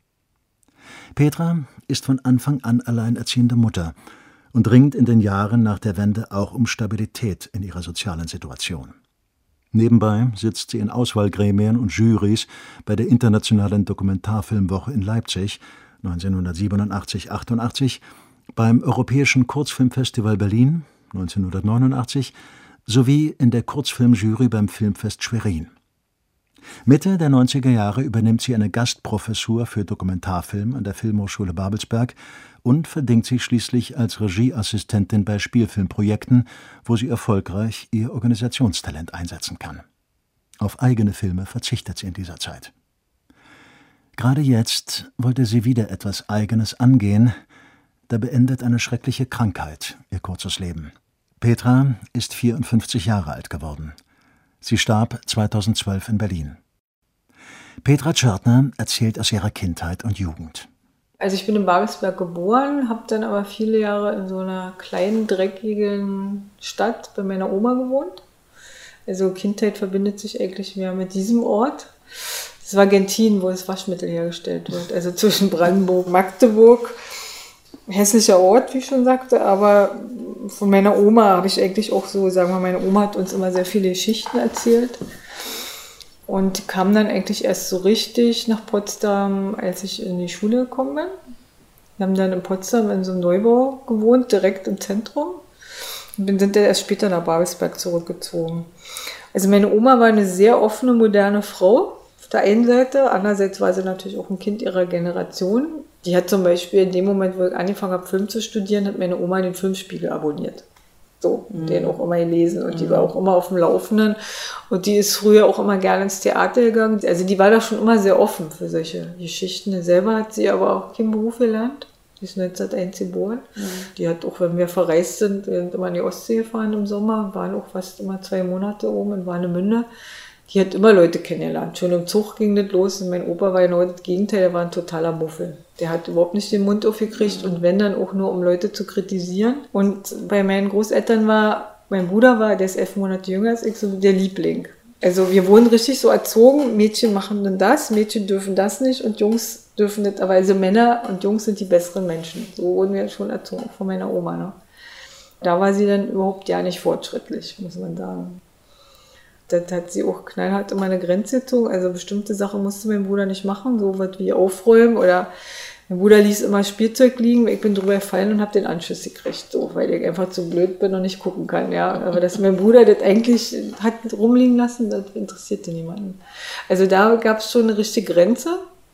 Petra ist von Anfang an alleinerziehende Mutter und ringt in den Jahren nach der Wende auch um Stabilität in ihrer sozialen Situation. Nebenbei sitzt sie in Auswahlgremien und Jurys bei der Internationalen Dokumentarfilmwoche in Leipzig 1987/88, beim Europäischen Kurzfilmfestival Berlin 1989 sowie in der Kurzfilmjury beim Filmfest Schwerin. Mitte der 90er Jahre übernimmt sie eine Gastprofessur für Dokumentarfilm an der Filmhochschule Babelsberg und verdingt sich schließlich als Regieassistentin bei Spielfilmprojekten, wo sie erfolgreich ihr Organisationstalent einsetzen kann. Auf eigene Filme verzichtet sie in dieser Zeit. Gerade jetzt wollte sie wieder etwas Eigenes angehen, da beendet eine schreckliche Krankheit ihr kurzes Leben. Petra ist 54 Jahre alt geworden. Sie starb 2012 in Berlin. Petra Tschörtner erzählt aus ihrer Kindheit und Jugend. Also ich bin in Babelsberg geboren, habe dann aber viele Jahre in so einer kleinen, dreckigen Stadt bei meiner Oma gewohnt. Also Kindheit verbindet sich eigentlich mehr mit diesem Ort. Das war Gentin, wo das Waschmittel hergestellt wird. Also zwischen Brandenburg und Magdeburg. Hässlicher Ort, wie ich schon sagte, aber von meiner Oma habe ich eigentlich auch so, sagen wir, meine Oma hat uns immer sehr viele Geschichten erzählt und kam dann eigentlich erst so richtig nach Potsdam, als ich in die Schule gekommen bin. Wir haben dann in Potsdam in so einem Neubau gewohnt, direkt im Zentrum und sind dann erst später nach Babelsberg zurückgezogen. Also meine Oma war eine sehr offene, moderne Frau auf der einen Seite, andererseits war sie natürlich auch ein Kind ihrer Generation. Die hat zum Beispiel in dem Moment, wo ich angefangen habe, Film zu studieren, hat meine Oma den Filmspiegel abonniert. So, den auch immer gelesen und die war auch immer auf dem Laufenden und die ist früher auch immer gerne ins Theater gegangen. Also die war da schon immer sehr offen für solche Geschichten. Selber hat sie aber auch keinen Beruf gelernt. Die ist 1901 geboren. Die hat auch, wenn wir verreist sind, wir sind immer in die Ostsee gefahren im Sommer, waren auch fast immer 2 Monate oben in Warnemünde. Die hat immer Leute kennengelernt. Schon im Zug ging das los und mein Opa war genau das Gegenteil, der war ein totaler Muffel. Der hat überhaupt nicht den Mund aufgekriegt und wenn, dann auch nur, um Leute zu kritisieren. Und bei meinen Großeltern mein Bruder der ist 11 Monate jünger als ich, so der Liebling. Also wir wurden richtig so erzogen, Mädchen machen dann das, Mädchen dürfen das nicht und Jungs dürfen das, aber also Männer und Jungs sind die besseren Menschen. So wurden wir schon erzogen von meiner Oma. Ne? Da war sie dann überhaupt ja nicht fortschrittlich, muss man sagen. Das hat sie auch knallhart immer eine Grenze gezogen. Also bestimmte Sachen musste mein Bruder nicht machen, so was wie aufräumen oder mein Bruder ließ immer Spielzeug liegen. Ich bin drüber gefallen und habe den Anschiss gekriegt, so, weil ich einfach zu blöd bin und nicht gucken kann. Ja. Aber dass mein Bruder das eigentlich hat rumliegen lassen, das interessierte niemanden. Also da gab es schon eine richtige Grenze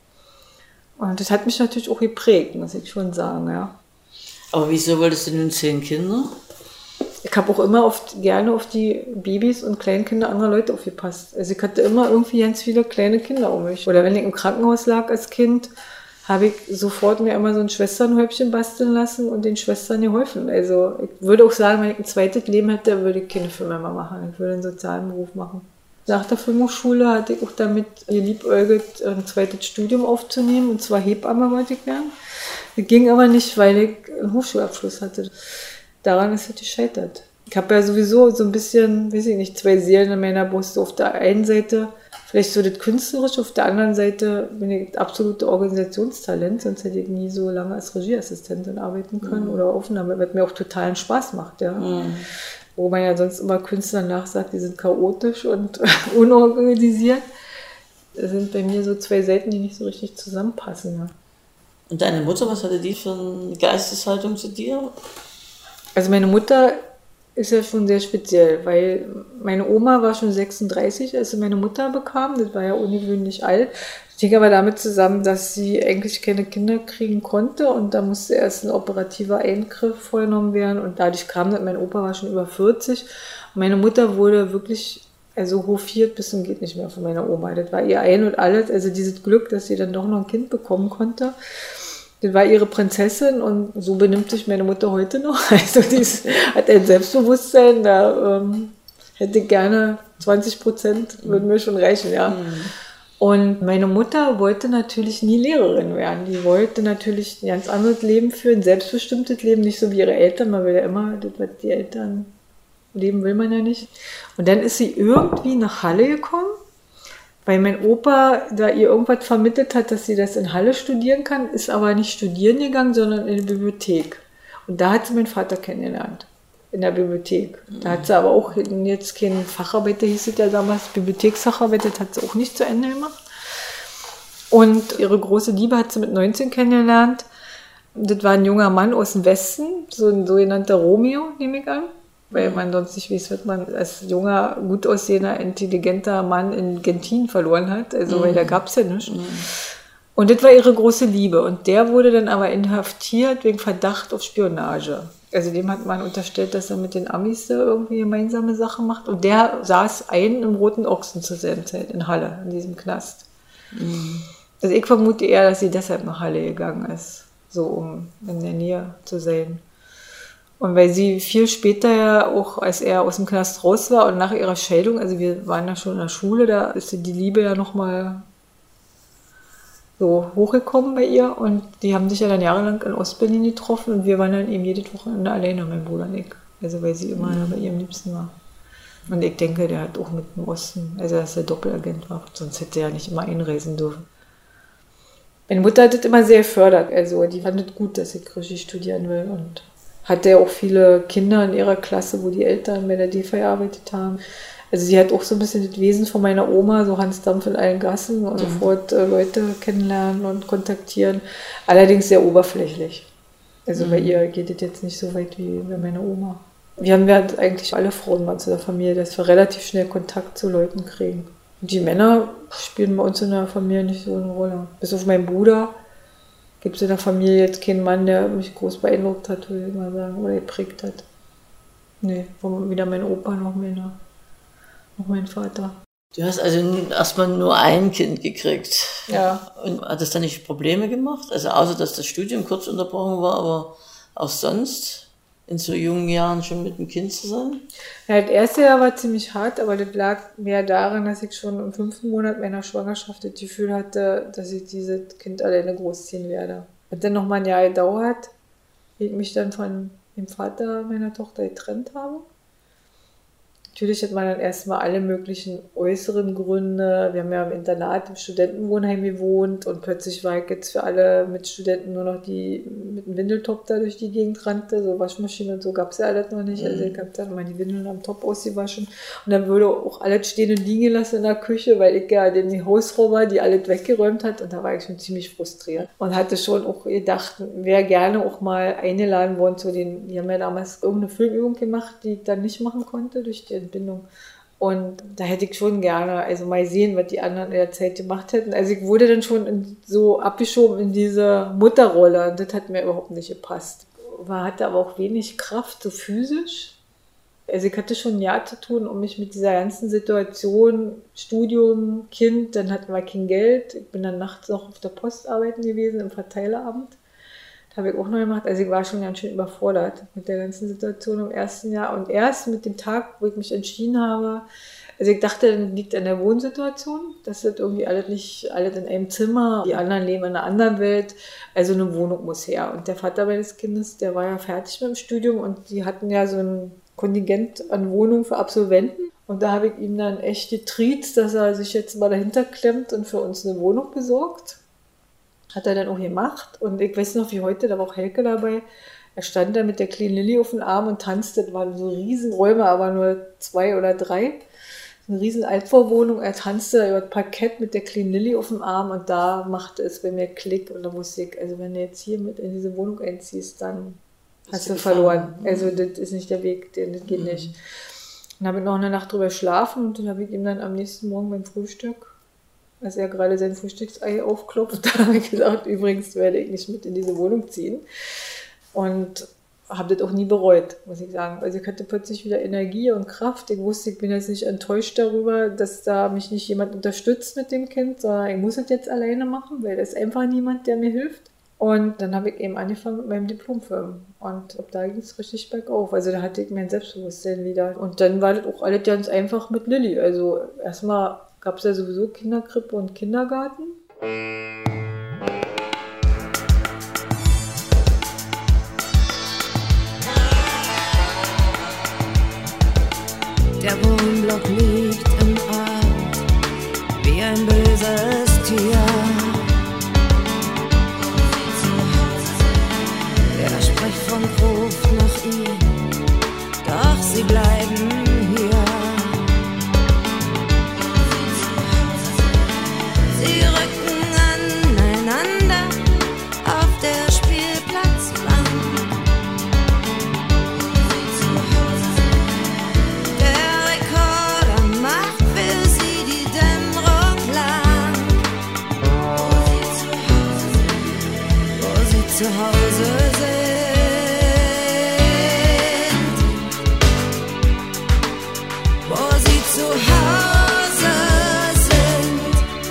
und das hat mich natürlich auch geprägt, muss ich schon sagen. Ja. Aber wieso wolltest du nun 10 Kinder? Ich habe auch immer gerne auf die Babys und Kleinkinder anderer Leute aufgepasst. Also ich hatte immer irgendwie ganz viele kleine Kinder um mich. Oder wenn ich im Krankenhaus lag als Kind, habe ich sofort mir immer so ein Schwesternhäubchen basteln lassen und den Schwestern geholfen. Also ich würde auch sagen, wenn ich ein zweites Leben hätte, würde ich keine Filme mehr machen. Ich würde einen sozialen Beruf machen. Nach der Filmhochschule hatte ich auch damit geliebäugelt, ein zweites Studium aufzunehmen. Und zwar Hebamme wollte ich werden. Das ging aber nicht, weil ich einen Hochschulabschluss hatte. Daran ist es gescheitert. Ich habe ja sowieso so ein bisschen, weiß ich nicht, 2 Seelen in meiner Brust. Auf der einen Seite vielleicht so das Künstlerische, auf der anderen Seite bin ich das absolute Organisationstalent, sonst hätte ich nie so lange als Regieassistentin arbeiten können oder Aufnahme, was mir auch totalen Spaß macht. Ja. Wo man ja sonst immer Künstlern nachsagt, die sind chaotisch und unorganisiert. Das sind bei mir so 2 Seiten, die nicht so richtig zusammenpassen. Ja. Und deine Mutter, was hatte die für eine Geisteshaltung zu dir? Also meine Mutter ist ja schon sehr speziell, weil meine Oma war schon 36, als sie meine Mutter bekam. Das war ja ungewöhnlich alt. Das hing aber damit zusammen, dass sie eigentlich keine Kinder kriegen konnte und da musste erst ein operativer Eingriff vorgenommen werden und dadurch kam das, mein Opa war schon über 40 und meine Mutter wurde wirklich hofiert bis zum geht nicht mehr von meiner Oma. Das war ihr Ein und Alles, also dieses Glück, dass sie dann doch noch ein Kind bekommen konnte. Das war ihre Prinzessin und so benimmt sich meine Mutter heute noch. Also die hat ein Selbstbewusstsein, da hätte ich gerne 20%, würden mir schon reichen, ja. Und meine Mutter wollte natürlich nie Lehrerin werden. Die wollte natürlich ein ganz anderes Leben führen, ein selbstbestimmtes Leben, nicht so wie ihre Eltern. Man will ja immer, das, was die Eltern leben, will man ja nicht. Und dann ist sie irgendwie nach Halle gekommen, weil mein Opa da ihr irgendwas vermittelt hat, dass sie das in Halle studieren kann, ist aber nicht studieren gegangen, sondern in die Bibliothek. Und da hat sie meinen Vater kennengelernt, in der Bibliothek. Da hat sie aber auch jetzt keinen Facharbeiter, hieß es ja damals, Bibliotheksfacharbeiter, das hat sie auch nicht zu Ende gemacht. Und ihre große Liebe hat sie mit 19 kennengelernt. Das war ein junger Mann aus dem Westen, so ein sogenannter Romeo, nehme ich an. Weil man sonst nicht weiß, was man als junger, gut aussehender, intelligenter Mann in Gentin verloren hat. Also, weil da gab es ja nichts. Und das war ihre große Liebe. Und der wurde dann aber inhaftiert wegen Verdacht auf Spionage. Also dem hat man unterstellt, dass er mit den Amis da irgendwie gemeinsame Sachen macht. Und der saß ein im Roten Ochsen zur selben Zeit in Halle, in diesem Knast. Also ich vermute eher, dass sie deshalb nach Halle gegangen ist. So, um in der Nähe zu sein. Und weil sie viel später ja auch, als er aus dem Knast raus war und nach ihrer Scheidung, also wir waren ja schon in der Schule, da ist die Liebe ja nochmal so hochgekommen bei ihr. Und die haben sich ja dann jahrelang in Ostberlin getroffen und wir waren dann eben jedes Wochenende alleine, mein Bruder und ich. Also weil sie immer bei ihrem Liebsten war. Und ich denke, der hat auch mit dem Osten, also dass er Doppelagent war, sonst hätte er ja nicht immer einreisen dürfen. Meine Mutter hat das immer sehr gefördert, also die fand es gut, dass ich Regie studieren will und hatte ja auch viele Kinder in ihrer Klasse, wo die Eltern bei der DEFA gearbeitet haben. Also sie hat auch so ein bisschen das Wesen von meiner Oma, so Hans Dampf in allen Gassen und sofort Leute kennenlernen und kontaktieren, allerdings sehr oberflächlich. Also bei ihr geht es jetzt nicht so weit wie bei meiner Oma. Wir haben ja eigentlich alle Frauen mal zu der Familie, dass wir relativ schnell Kontakt zu Leuten kriegen. Und die Männer spielen bei uns in der Familie nicht so eine Rolle. Bis auf meinen Bruder gibt es in der Familie jetzt keinen Mann, der mich groß beeindruckt hat, würde ich mal sagen, oder geprägt hat. Nee, weder mein Opa noch mein Vater. Du hast also erstmal nur ein Kind gekriegt. Ja. Und hat das dann nicht Probleme gemacht? Also außer, dass das Studium kurz unterbrochen war, aber auch sonst in so jungen Jahren schon mit dem Kind zu sein? Ja, das erste Jahr war ziemlich hart, aber das lag mehr daran, dass ich schon im 5. Monat meiner Schwangerschaft das Gefühl hatte, dass ich dieses Kind alleine großziehen werde. Hat dann noch mal ein Jahr gedauert, ehe ich mich dann von dem Vater meiner Tochter getrennt habe. Natürlich hat man dann erstmal alle möglichen äußeren Gründe. Wir haben ja im Internat, im Studentenwohnheim gewohnt und plötzlich war ich jetzt für alle Mitstudenten nur noch die mit dem Windeltopf da durch die Gegend rannte. So Waschmaschine und so gab es ja alles noch nicht. Also ich habe dann mal die Windeln am Top ausgewaschen und dann wurde auch alles stehen und liegen gelassen in der Küche, weil ich ja die Hausfrau war, die alles weggeräumt hat und da war ich schon ziemlich frustriert. Und hatte schon auch gedacht, wäre gerne auch mal eingeladen worden zu den, die haben ja damals irgendeine Filmübung gemacht, die ich dann nicht machen konnte durch die Entbindung. Und da hätte ich schon gerne, also mal sehen, was die anderen in der Zeit gemacht hätten. Also ich wurde dann schon so abgeschoben in diese Mutterrolle und das hat mir überhaupt nicht gepasst. Hatte aber auch wenig Kraft, so physisch. Also ich hatte schon ein Jahr zu tun, um mich mit dieser ganzen Situation, Studium, Kind, dann hatten wir kein Geld. Ich bin dann nachts noch auf der Post arbeiten gewesen, im Verteileramt. Habe ich auch noch gemacht. Also ich war schon ganz schön überfordert mit der ganzen Situation im ersten Jahr. Und erst mit dem Tag, wo ich mich entschieden habe, also ich dachte, das liegt an der Wohnsituation, dass das irgendwie alles nicht, alles in einem Zimmer, die anderen leben in einer anderen Welt, also eine Wohnung muss her. Und der Vater meines Kindes, der war ja fertig mit dem Studium und die hatten ja so ein Kontingent an Wohnungen für Absolventen. Und da habe ich ihm dann echt getriezt, dass er sich jetzt mal dahinter klemmt und für uns eine Wohnung besorgt. Hat er dann auch gemacht und ich weiß noch wie heute, da war auch Helke dabei, er stand da mit der kleinen Lilly auf dem Arm und tanzte, das waren so Riesenräume, aber nur 2 oder 3, so eine riesen Altbauwohnung, er tanzte über das Parkett mit der kleinen Lilly auf dem Arm und da machte es bei mir Klick und da wusste ich, also wenn du jetzt hier mit in diese Wohnung einziehst, dann hast du verloren, also das ist nicht der Weg, das geht nicht. Dann habe ich noch eine Nacht drüber geschlafen und dann habe ich ihm dann am nächsten Morgen beim Frühstück, als er gerade sein Frühstücksei aufklopft, da habe ich gesagt, übrigens werde ich nicht mit in diese Wohnung ziehen. Und habe das auch nie bereut, muss ich sagen. Also ich hatte plötzlich wieder Energie und Kraft. Ich wusste, ich bin jetzt nicht enttäuscht darüber, dass da mich nicht jemand unterstützt mit dem Kind, sondern ich muss es jetzt alleine machen, weil da ist einfach niemand, der mir hilft. Und dann habe ich eben angefangen mit meinem Diplomfilm. Und ab da ging es richtig bergauf. Also da hatte ich mein Selbstbewusstsein wieder. Und dann war das auch alles ganz einfach mit Lilly. Also erstmal gab es ja sowieso Kinderkrippe und Kindergarten. Der Wohnblock liegt im Wald, wie ein böses Tier. Er spricht von Gruft nach ihm, doch sie bleiben hier. Sie rücken an zu Hause sind, wo sie zu Hause sind,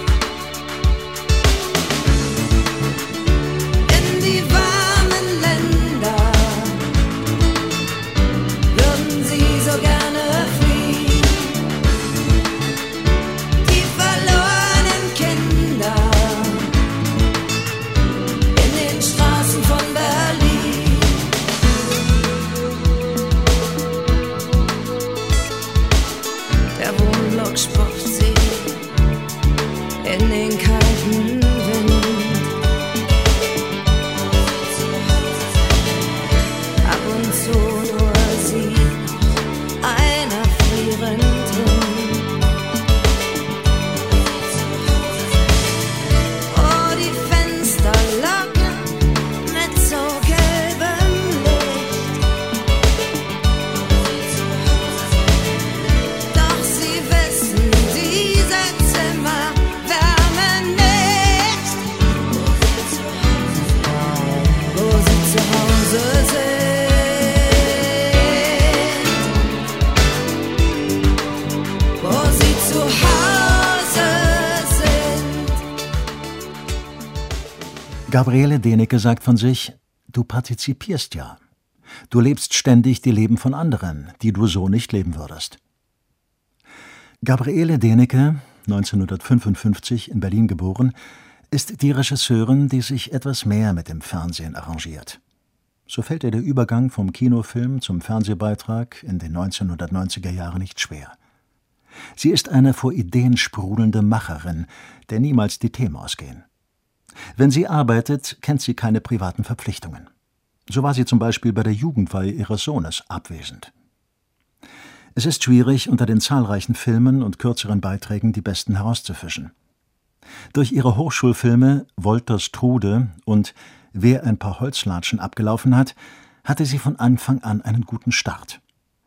in die warmen Länder würden sie so gerne fliehen, die verlorenen Kinder in den Straßen von Berlin. Der Wohnblock spuckt sie in den kalten Wind. Ab und zu nur sie, einer frierend hin. Oh, die Fenster locken mit so gelbem Licht. Doch sie wissen, diese Zimmer wärmen nicht, wo sie zu Hause sind, wo sie zu Hause sind. Gabriele Denecke sagt von sich: Du partizipierst ja. Du lebst ständig die Leben von anderen, die du so nicht leben würdest. Gabriele Denecke, 1955 in Berlin geboren, ist die Regisseurin, die sich etwas mehr mit dem Fernsehen arrangiert. So fällt ihr der Übergang vom Kinofilm zum Fernsehbeitrag in den 1990er Jahren nicht schwer. Sie ist eine vor Ideen sprudelnde Macherin, der niemals die Themen ausgehen. Wenn sie arbeitet, kennt sie keine privaten Verpflichtungen. So war sie zum Beispiel bei der Jugendweihe ihres Sohnes abwesend. Es ist schwierig, unter den zahlreichen Filmen und kürzeren Beiträgen die besten herauszufischen. Durch ihre Hochschulfilme Wolters Trude und Wer ein paar Holzlatschen abgelaufen hat, hatte sie von Anfang an einen guten Start.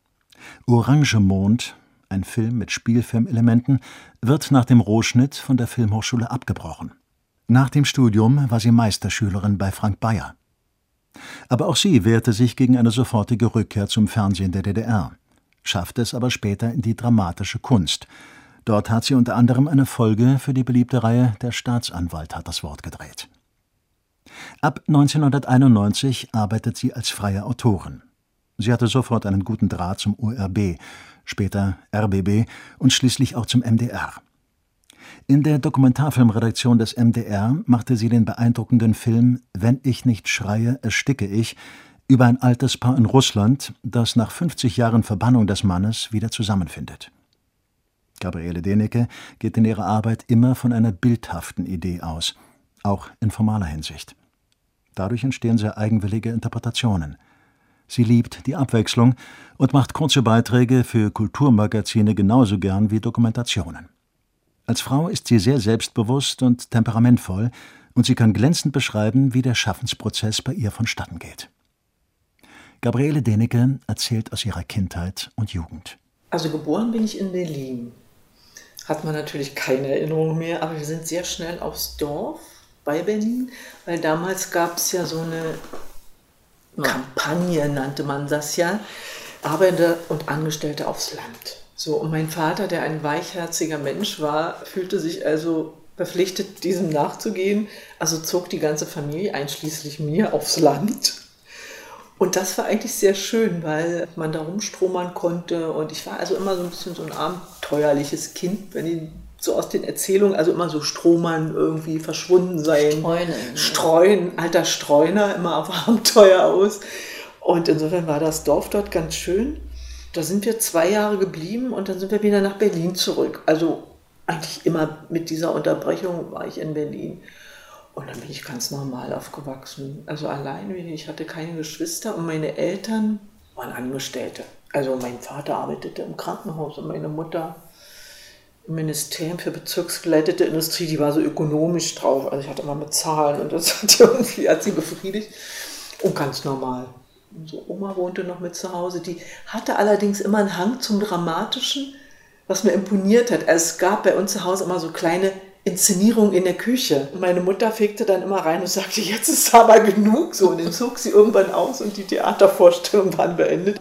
Orangemond, ein Film mit Spielfilmelementen, wird nach dem Rohschnitt von der Filmhochschule abgebrochen. Nach dem Studium war sie Meisterschülerin bei Frank Bayer. Aber auch sie wehrte sich gegen eine sofortige Rückkehr zum Fernsehen der DDR, schaffte es aber später in die dramatische Kunst. Dort hat sie unter anderem eine Folge für die beliebte Reihe Der Staatsanwalt hat das Wort gedreht. Ab 1991 arbeitet sie als freie Autorin. Sie hatte sofort einen guten Draht zum ORB, später RBB und schließlich auch zum MDR. In der Dokumentarfilmredaktion des MDR machte sie den beeindruckenden Film »Wenn ich nicht schreie, ersticke ich« über ein altes Paar in Russland, das nach 50 Jahren Verbannung des Mannes wieder zusammenfindet. Gabriele Denecke geht in ihrer Arbeit immer von einer bildhaften Idee aus, auch in formaler Hinsicht. Dadurch entstehen sehr eigenwillige Interpretationen. Sie liebt die Abwechslung und macht kurze Beiträge für Kulturmagazine genauso gern wie Dokumentationen. Als Frau ist sie sehr selbstbewusst und temperamentvoll und sie kann glänzend beschreiben, wie der Schaffensprozess bei ihr vonstatten geht. Gabriele Denecke erzählt aus ihrer Kindheit und Jugend. Also geboren bin ich in Berlin. Hat man natürlich keine Erinnerung mehr, aber wir sind sehr schnell aufs Dorf bei Berlin, weil damals gab es ja so eine Kampagne, nannte man das ja, Arbeiter und Angestellte aufs Land. So, und mein Vater, der ein weichherziger Mensch war, fühlte sich also verpflichtet, diesem nachzugehen. Also zog die ganze Familie, einschließlich mir, aufs Land. Und das war eigentlich sehr schön, weil man da rumstromern konnte. Und ich war also immer so ein bisschen so ein abenteuerliches Kind, wenn ich so aus den Erzählungen, also immer so stromern, irgendwie verschwunden sein. Streuen, alter Streuner, immer auf Abenteuer aus. Und insofern war das Dorf dort ganz schön. Da sind wir 2 Jahre geblieben und dann sind wir wieder nach Berlin zurück. Also eigentlich immer mit dieser Unterbrechung war ich in Berlin. Und dann bin ich ganz normal aufgewachsen. Also allein, ich hatte keine Geschwister und meine Eltern waren Angestellte. Also mein Vater arbeitete im Krankenhaus und meine Mutter im Ministerium für bezirksgeleitete Industrie. Die war so ökonomisch drauf. Also ich hatte immer mit Zahlen und das hat sie befriedigt. Und ganz normal. So, Oma wohnte noch mit zu Hause. Die hatte allerdings immer einen Hang zum Dramatischen, was mir imponiert hat. Also es gab bei uns zu Hause immer so kleine Inszenierung in der Küche. Und meine Mutter fegte dann immer rein und sagte, jetzt ist aber genug. So, und dann zog sie irgendwann aus und die Theatervorstellungen waren beendet.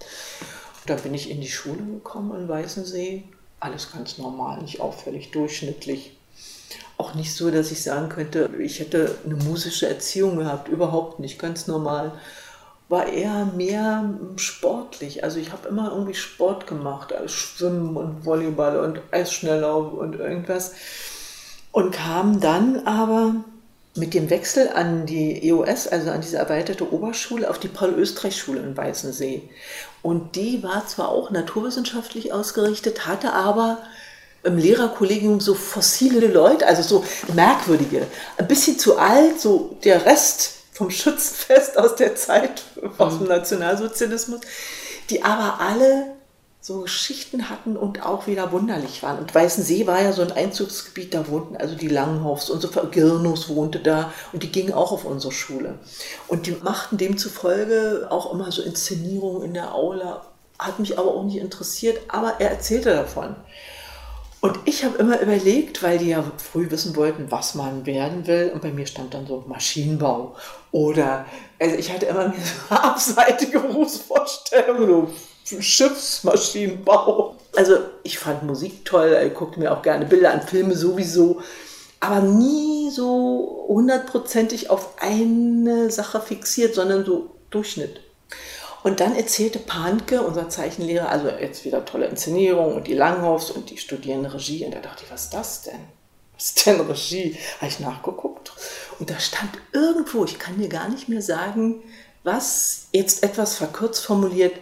Und dann bin ich in die Schule gekommen in Weißensee. Alles ganz normal, nicht auffällig, durchschnittlich. Auch nicht so, dass ich sagen könnte, ich hätte eine musische Erziehung gehabt. Überhaupt nicht, ganz normal. War eher mehr sportlich. Also ich habe immer irgendwie Sport gemacht, also Schwimmen und Volleyball und Eisschnelllauf und irgendwas. Und kam dann aber mit dem Wechsel an die EOS, also an diese erweiterte Oberschule, auf die Paul-Österreich-Schule in Weißensee. Und die war zwar auch naturwissenschaftlich ausgerichtet, hatte aber im Lehrerkollegium so fossile Leute, also so merkwürdige, ein bisschen zu alt, so der Rest vom Schützenfest aus der Zeit, aus dem Nationalsozialismus, die aber alle so Geschichten hatten und auch wieder wunderlich waren. Und Weißensee war ja so ein Einzugsgebiet, da wohnten also die Langhoffs, unsere Girnus wohnte da und die gingen auch auf unsere Schule. Und die machten demzufolge auch immer so Inszenierungen in der Aula, hat mich aber auch nicht interessiert, aber er erzählte davon. Und ich habe immer überlegt, weil die ja früh wissen wollten, was man werden will. Und bei mir stand dann so Maschinenbau. Oder, also ich hatte immer mehr so abseitige Berufsvorstellungen, so Schiffsmaschinenbau. Also ich fand Musik toll, ich guckte mir auch gerne Bilder an, Filme sowieso. Aber nie so 100%ig auf eine Sache fixiert, sondern so Durchschnitt. Und dann erzählte Pahnke, unser Zeichenlehrer, also jetzt wieder tolle Inszenierung und die Langhoffs und die studieren Regie. Und da dachte ich, was ist das denn? Was ist denn Regie? Habe ich nachgeguckt. Und da stand irgendwo, ich kann dir gar nicht mehr sagen, was jetzt etwas verkürzt formuliert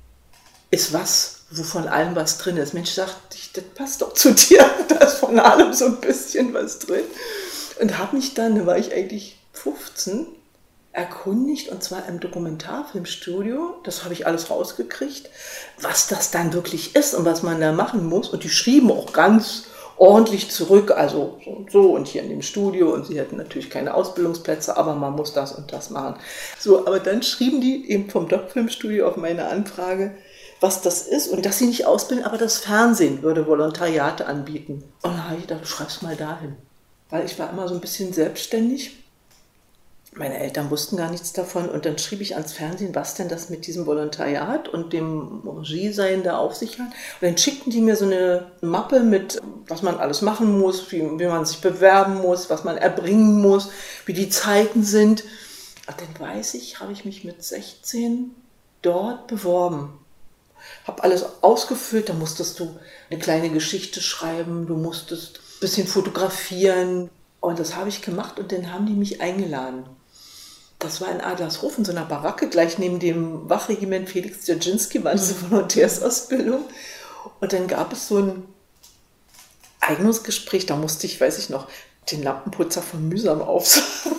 ist, was, wo von allem was drin ist. Mensch, dachte ich, das passt doch zu dir. Da ist von allem so ein bisschen was drin. Und habe mich dann, da war ich eigentlich 15, erkundigt, und zwar im Dokumentarfilmstudio, das habe ich alles rausgekriegt, was das dann wirklich ist und was man da machen muss. Und die schrieben auch ganz ordentlich zurück, also so und so und hier in dem Studio, und sie hätten natürlich keine Ausbildungsplätze, aber man muss das und das machen. So, aber dann schrieben die eben vom Doc-Filmstudio auf meine Anfrage, was das ist und dass sie nicht ausbilden, aber das Fernsehen würde Volontariate anbieten. Und dann habe ich gedacht, du schreibst mal dahin. Weil ich war immer so ein bisschen selbstständig. Meine Eltern wussten gar nichts davon, und dann schrieb ich ans Fernsehen, was denn das mit diesem Volontariat und dem Regiesein da auf sich hat. Und dann schickten die mir so eine Mappe mit, was man alles machen muss, wie man sich bewerben muss, was man erbringen muss, wie die Zeiten sind. Und dann weiß ich, habe ich mich mit 16 dort beworben. Habe alles ausgefüllt, da musstest du eine kleine Geschichte schreiben, du musstest ein bisschen fotografieren. Und das habe ich gemacht, und dann haben die mich eingeladen. Das war in Adlershof, in so einer Baracke, gleich neben dem Wachregiment Felix Dzerzhinsky, war diese Volontärsausbildung. Und dann gab es so ein Eignungsgespräch, da musste ich, weiß ich noch, den Lampenputzer von Mühsam aufsagen.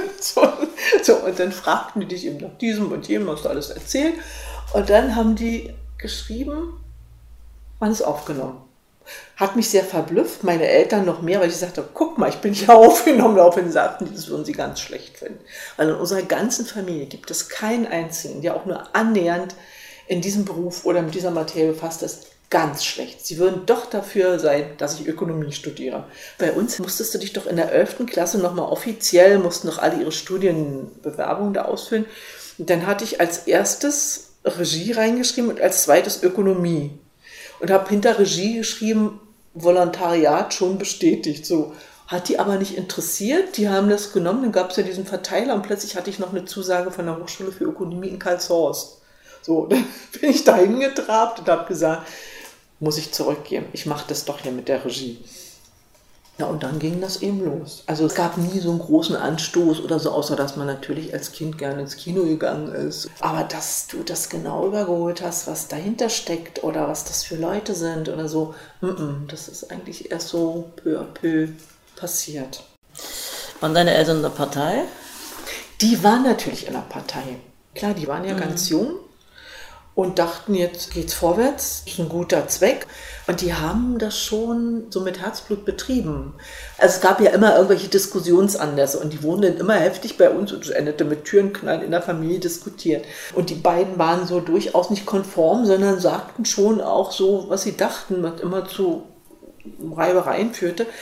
so, und dann fragten die dich eben nach diesem und jenem, hast du alles erzählt. Und dann haben die geschrieben, man ist aufgenommen. Hat mich sehr verblüfft, meine Eltern noch mehr, weil ich sagte, guck mal, ich bin hier aufgenommen. Daraufhin sagten die, das würden sie ganz schlecht finden. Weil in unserer ganzen Familie gibt es keinen einzigen, der auch nur annähernd in diesem Beruf oder mit dieser Materie befasst ist. Ganz schlecht. Sie würden doch dafür sein, dass ich Ökonomie studiere. Bei uns musstest du dich doch in der 11. Klasse nochmal offiziell, mussten noch alle ihre Studienbewerbungen da ausfüllen. Und dann hatte ich als erstes Regie reingeschrieben und als zweites Ökonomie. Und habe hinter Regie geschrieben, Volontariat schon bestätigt. So. Hat die aber nicht interessiert, die haben das genommen, dann gab es ja diesen Verteiler, und plötzlich hatte ich noch eine Zusage von der Hochschule für Ökonomie in Karlshorst. So, dann bin ich da hingetrabt und habe gesagt, muss ich zurückgehen, ich mache das doch hier mit der Regie. Ja, und dann ging das eben los. Also es gab nie so einen großen Anstoß oder so, außer dass man natürlich als Kind gerne ins Kino gegangen ist. Aber dass du das genau übergeholt hast, was dahinter steckt oder was das für Leute sind oder so, das ist eigentlich erst so peu à peu passiert. Waren deine Eltern in der Partei? Die waren natürlich in der Partei. Klar, die waren ja ganz jung und dachten, jetzt geht's vorwärts, das ist ein guter Zweck. Und die haben das schon so mit Herzblut betrieben. Also es gab ja immer irgendwelche Diskussionsanlässe, und die wurden dann immer heftig bei uns, und es endete mit Türenknallen in der Familie diskutiert. Und die beiden waren so durchaus nicht konform, sondern sagten schon auch so, was sie dachten, was immer zu Reibereien führte.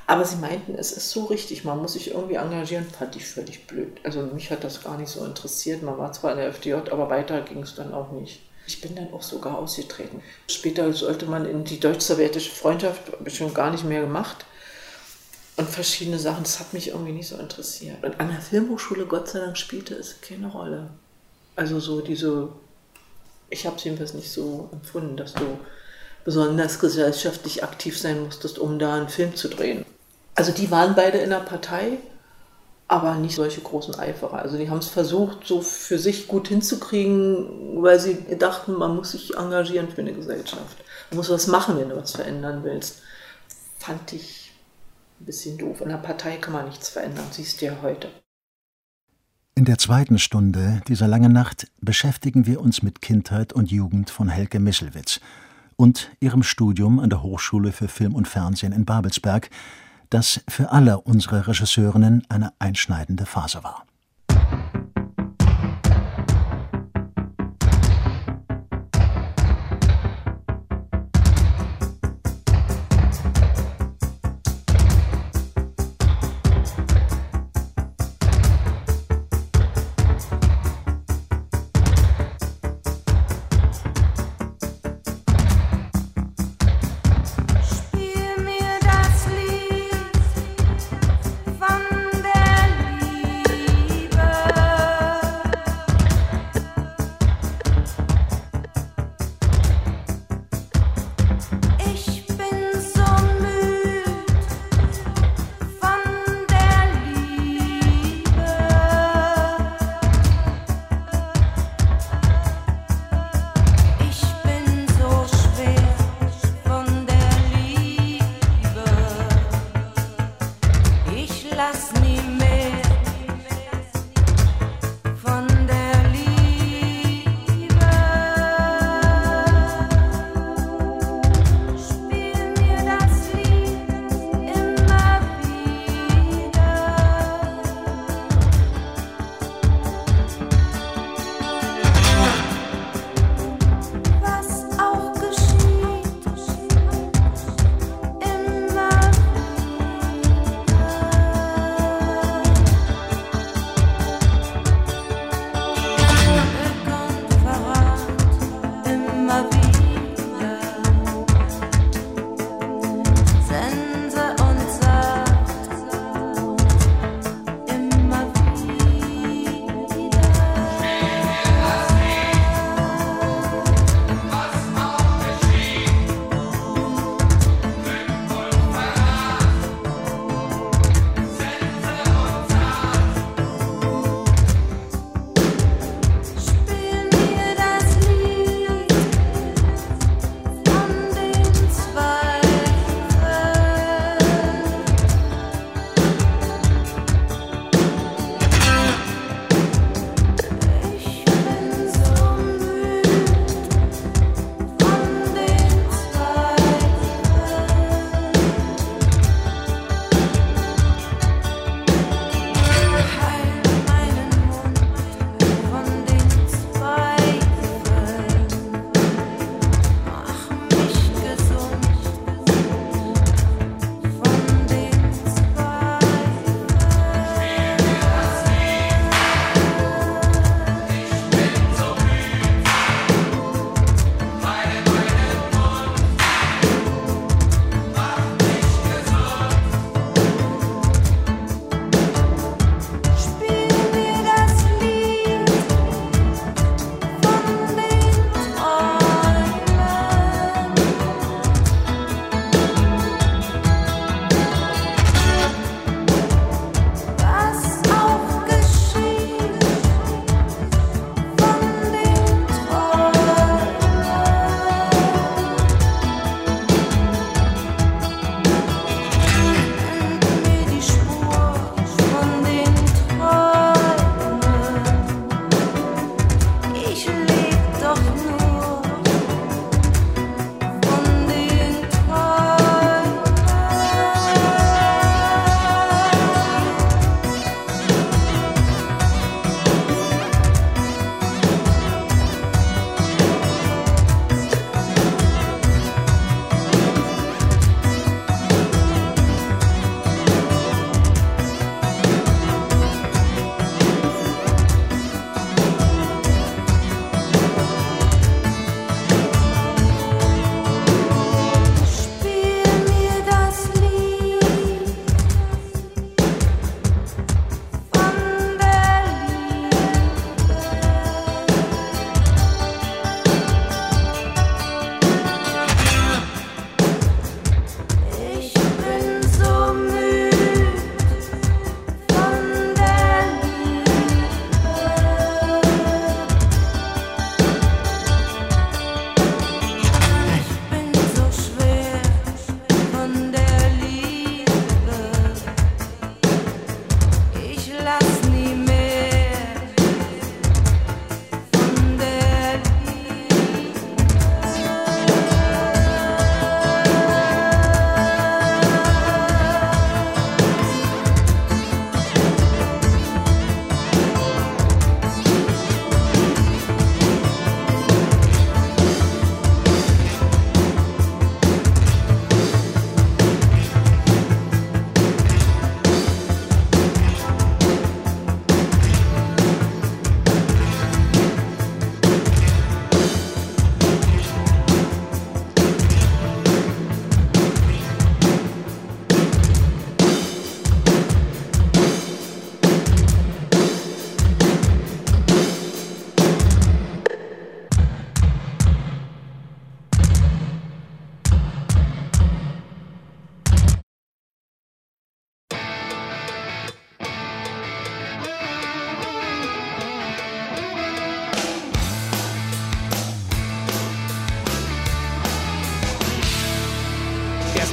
Aber sie meinten, es ist so richtig, man muss sich irgendwie engagieren, fand ich völlig blöd. Also mich hat das gar nicht so interessiert. Man war zwar in der FDJ, aber weiter ging es dann auch nicht. Ich bin dann auch sogar ausgetreten. Später sollte man in die deutsch-sowjetische Freundschaft, habe ich schon gar nicht mehr gemacht. Und verschiedene Sachen, das hat mich irgendwie nicht so interessiert. Und an der Filmhochschule, Gott sei Dank, spielte es keine Rolle. Also so diese, ich habe es jedenfalls nicht so empfunden, dass du besonders gesellschaftlich aktiv sein musstest, um da einen Film zu drehen. Also die waren beide in der Partei, aber nicht solche großen Eiferer. Also die haben es versucht, so für sich gut hinzukriegen, weil sie dachten, man muss sich engagieren für eine Gesellschaft. Man muss was machen, wenn du was verändern willst. Fand ich ein bisschen doof. In der Partei kann man nichts verändern, siehst du ja heute. In der zweiten Stunde dieser langen Nacht beschäftigen wir uns mit Kindheit und Jugend von Helke Misselwitz und ihrem Studium an der Hochschule für Film und Fernsehen in Babelsberg, das für alle unsere Regisseurinnen eine einschneidende Phase war.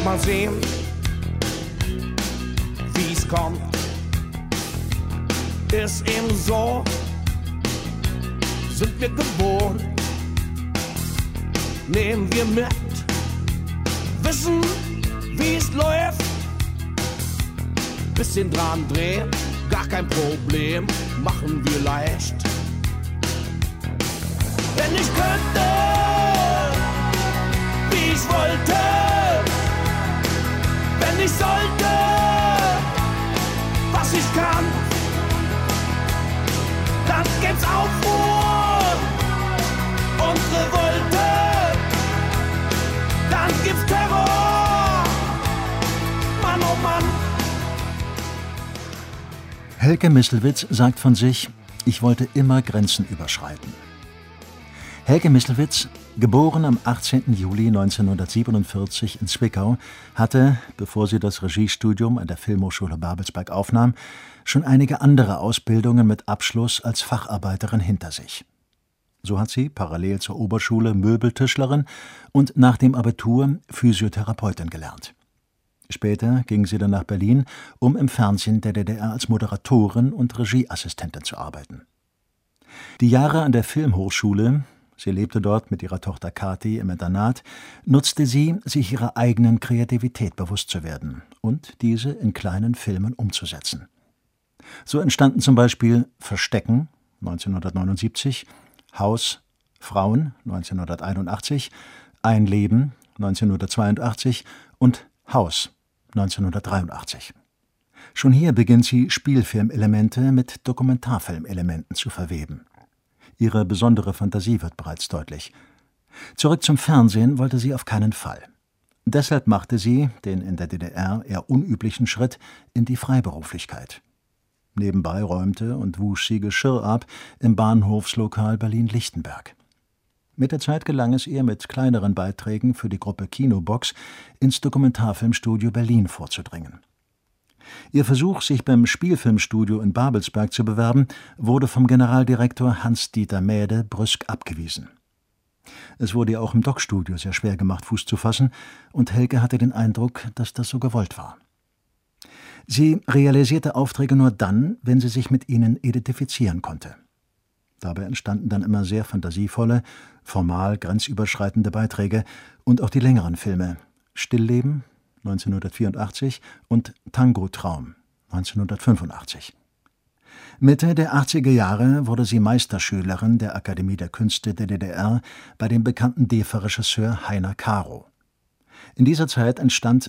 mal sehen, wie's kommt. Ist eben so, sind wir gewohnt. Nehmen wir mit, wissen, wie's läuft. Bisschen dran drehen, gar kein Problem, machen wir leicht. Wenn ich könnte, wie ich wollte, wenn ich sollte, was ich kann, dann gibt's Aufruhr und Revolte, dann gibt's Terror, Mann oh Mann. Helke Misselwitz sagt von sich, ich wollte immer Grenzen überschreiten. Helke Misselwitz, geboren am 18. Juli 1947 in Zwickau, hatte, bevor sie das Regiestudium an der Filmhochschule Babelsberg aufnahm, schon einige andere Ausbildungen mit Abschluss als Facharbeiterin hinter sich. So hat sie parallel zur Oberschule Möbeltischlerin und nach dem Abitur Physiotherapeutin gelernt. Später ging sie dann nach Berlin, um im Fernsehen der DDR als Moderatorin und Regieassistentin zu arbeiten. Die Jahre an der Filmhochschule, sie lebte dort mit ihrer Tochter Kathi im Internat, nutzte sie, sich ihrer eigenen Kreativität bewusst zu werden und diese in kleinen Filmen umzusetzen. So entstanden zum Beispiel Verstecken 1979, Haus, Frauen 1981, Ein Leben 1982 und Haus 1983. Schon hier beginnt sie, Spielfilmelemente mit Dokumentarfilmelementen zu verweben. Ihre besondere Fantasie wird bereits deutlich. Zurück zum Fernsehen wollte sie auf keinen Fall. Deshalb machte sie den in der DDR eher unüblichen Schritt in die Freiberuflichkeit. Nebenbei räumte und wusch sie Geschirr ab im Bahnhofslokal Berlin-Lichtenberg. Mit der Zeit gelang es ihr, mit kleineren Beiträgen für die Gruppe Kinobox ins Dokumentarfilmstudio Berlin vorzudringen. Ihr Versuch, sich beim Spielfilmstudio in Babelsberg zu bewerben, wurde vom Generaldirektor Hans-Dieter Mäde brüsk abgewiesen. Es wurde ihr auch im Doc-Studio sehr schwer gemacht, Fuß zu fassen, und Helke hatte den Eindruck, dass das so gewollt war. Sie realisierte Aufträge nur dann, wenn sie sich mit ihnen identifizieren konnte. Dabei entstanden dann immer sehr fantasievolle, formal grenzüberschreitende Beiträge und auch die längeren Filme Stillleben 1984 und Tango-Traum 1985. Mitte der 80er Jahre wurde sie Meisterschülerin der Akademie der Künste der DDR bei dem bekannten DEFA-Regisseur Heiner Caro. In dieser Zeit entstand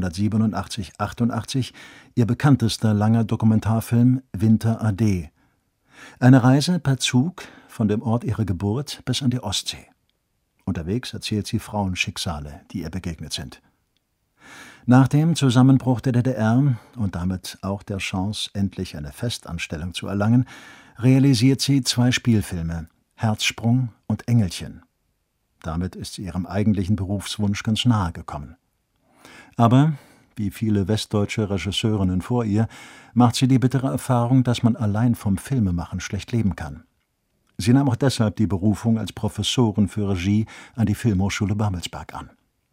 1987/88 ihr bekanntester langer Dokumentarfilm Winter AD. Eine Reise per Zug von dem Ort ihrer Geburt bis an die Ostsee. Unterwegs erzählt sie Frauenschicksale, die ihr begegnet sind. Nach dem Zusammenbruch der DDR und damit auch der Chance, endlich eine Festanstellung zu erlangen, realisiert sie 2 Spielfilme, Herzsprung und Engelchen. Damit ist sie ihrem eigentlichen Berufswunsch ganz nahe gekommen. Aber, wie viele westdeutsche Regisseurinnen vor ihr, macht sie die bittere Erfahrung, dass man allein vom Filmemachen schlecht leben kann. Sie nahm auch deshalb die Berufung als Professorin für Regie an die Filmhochschule Babelsberg an.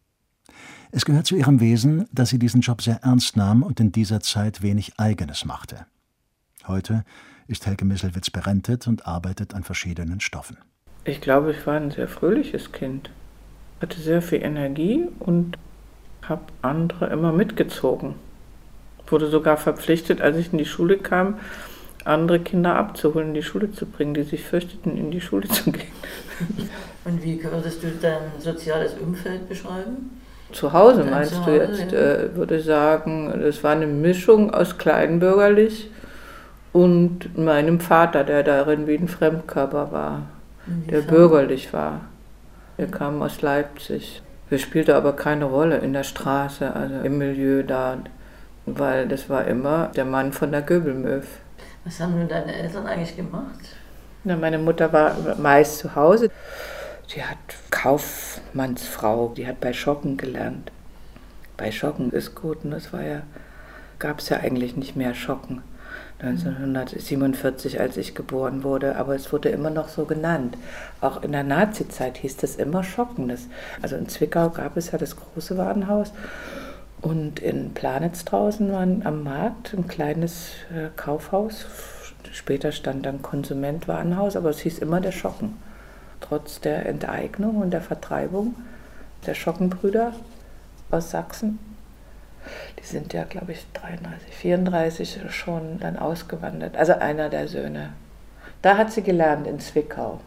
Es gehört zu ihrem Wesen, dass sie diesen Job sehr ernst nahm und in dieser Zeit wenig Eigenes machte. Heute ist Helke Misselwitz berentet und arbeitet an verschiedenen Stoffen. Ich glaube, ich war ein sehr fröhliches Kind. Hatte sehr viel Energie und habe andere immer mitgezogen. Wurde sogar verpflichtet, als ich in die Schule kam, andere Kinder abzuholen, in die Schule zu bringen, die sich fürchteten, in die Schule zu gehen. Und wie würdest du dein soziales Umfeld beschreiben? Zu Hause meinst du jetzt? Würde ich sagen, es war eine Mischung aus kleinbürgerlich und meinem Vater, der darin wie ein Fremdkörper war, der bürgerlich war. Er kam aus Leipzig. Er spielte aber keine Rolle in der Straße, also im Milieu da, weil das war immer der Mann von der Göbelmöw. Was haben nun deine Eltern eigentlich gemacht? Na, meine Mutter war meist zu Hause. Sie hat Kaufmannsfrau, die hat bei Schocken gelernt. Bei Schocken ist gut, und das gab es ja eigentlich nicht mehr Schocken. 1947, als ich geboren wurde, aber es wurde immer noch so genannt. Auch in der Nazizeit hieß das immer Schocken. Also in Zwickau gab es ja das große Warenhaus Und in Planitz draußen war am Markt ein kleines Kaufhaus. Später stand dann Konsumentwarenhaus, aber es hieß immer der Schocken. Trotz der Enteignung und der Vertreibung der Schockenbrüder aus Sachsen. Die sind ja, glaube ich, 34 schon dann ausgewandert. Also einer der Söhne. Da hat sie gelernt, in Zwickau.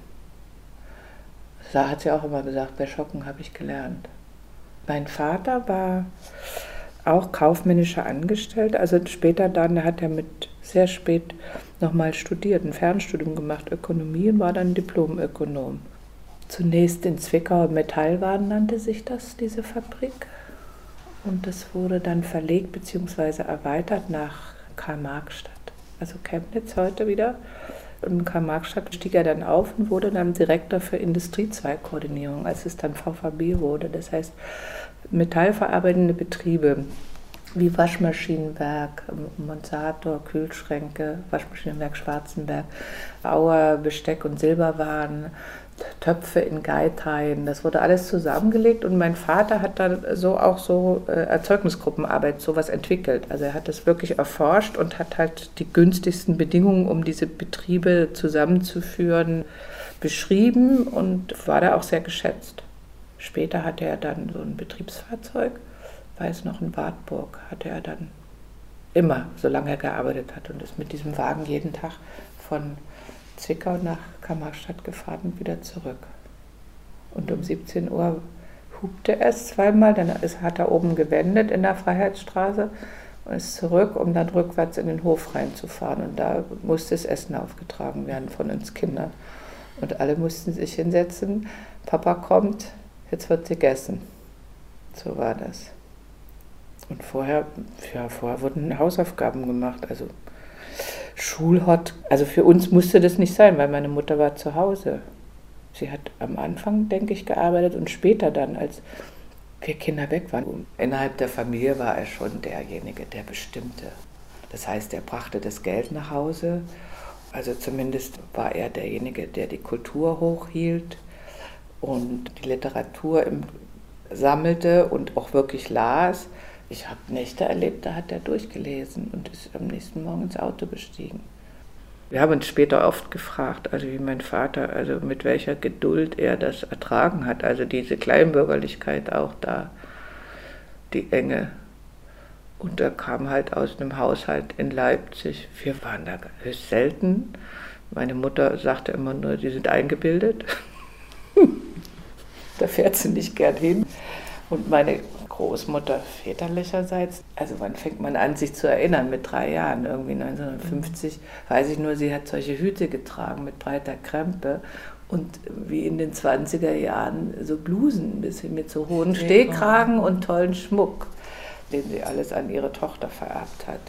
Da hat sie auch immer gesagt, bei Schocken habe ich gelernt. Mein Vater war auch kaufmännischer Angestellter. Also später dann hat er mit sehr spät nochmal studiert, ein Fernstudium gemacht, Ökonomie, und war dann Diplomökonom. Zunächst in Zwickau Metallwaren nannte sich das, diese Fabrik. Und das wurde dann verlegt bzw. erweitert nach Karl-Marx-Stadt, also Chemnitz heute wieder. Und in Karl-Marx-Stadt stieg er dann auf und wurde dann Direktor für Industriezweigkoordinierung, als es dann VVB wurde. Das heißt, metallverarbeitende Betriebe wie Waschmaschinenwerk, Monsator, Kühlschränke, Waschmaschinenwerk Schwarzenberg, Auer, Besteck- und Silberwaren, Töpfe in Geithain, das wurde alles zusammengelegt, und mein Vater hat dann auch Erzeugnisgruppenarbeit, sowas entwickelt. Also er hat das wirklich erforscht und hat halt die günstigsten Bedingungen, um diese Betriebe zusammenzuführen, beschrieben und war da auch sehr geschätzt. Später hatte er dann so ein Betriebsfahrzeug, weiß noch, in Wartburg, hatte er dann immer, solange er gearbeitet hat, und ist mit diesem Wagen jeden Tag von Zwickau nach Karl-Marx-Stadt gefahren und wieder zurück. Und um 17 Uhr hupte es zweimal, dann hat er oben gewendet in der Freiheitsstraße und ist zurück, um dann rückwärts in den Hof reinzufahren. Und da musste das Essen aufgetragen werden von uns Kindern. Und alle mussten sich hinsetzen, Papa kommt, jetzt wird gegessen. So war das. Und vorher wurden Hausaufgaben gemacht, also Schulhott. Also für uns musste das nicht sein, weil meine Mutter war zu Hause. Sie hat am Anfang, denke ich, gearbeitet und später dann, als wir Kinder weg waren. Innerhalb der Familie war er schon derjenige, der bestimmte. Das heißt, er brachte das Geld nach Hause. Also zumindest war er derjenige, der die Kultur hochhielt und die Literatur sammelte und auch wirklich las. Ich habe Nächte erlebt, da hat er durchgelesen und ist am nächsten Morgen ins Auto gestiegen. Wir haben uns später oft gefragt, also wie mein Vater, also mit welcher Geduld er das ertragen hat, also diese Kleinbürgerlichkeit auch da, die Enge. Und er kam halt aus einem Haushalt in Leipzig. Wir waren da höchst selten. Meine Mutter sagte immer nur, die sind eingebildet. Da fährt sie nicht gern hin. Und meine Großmutter väterlicherseits, also wann fängt man an, sich zu erinnern? Mit 3 Jahren, irgendwie 1950, weiß ich nur, sie hat solche Hüte getragen mit breiter Krempe und wie in den 20er Jahren so Blusen, ein bisschen mit so hohen Stehkragen und tollen Schmuck, den sie alles an ihre Tochter vererbt hat.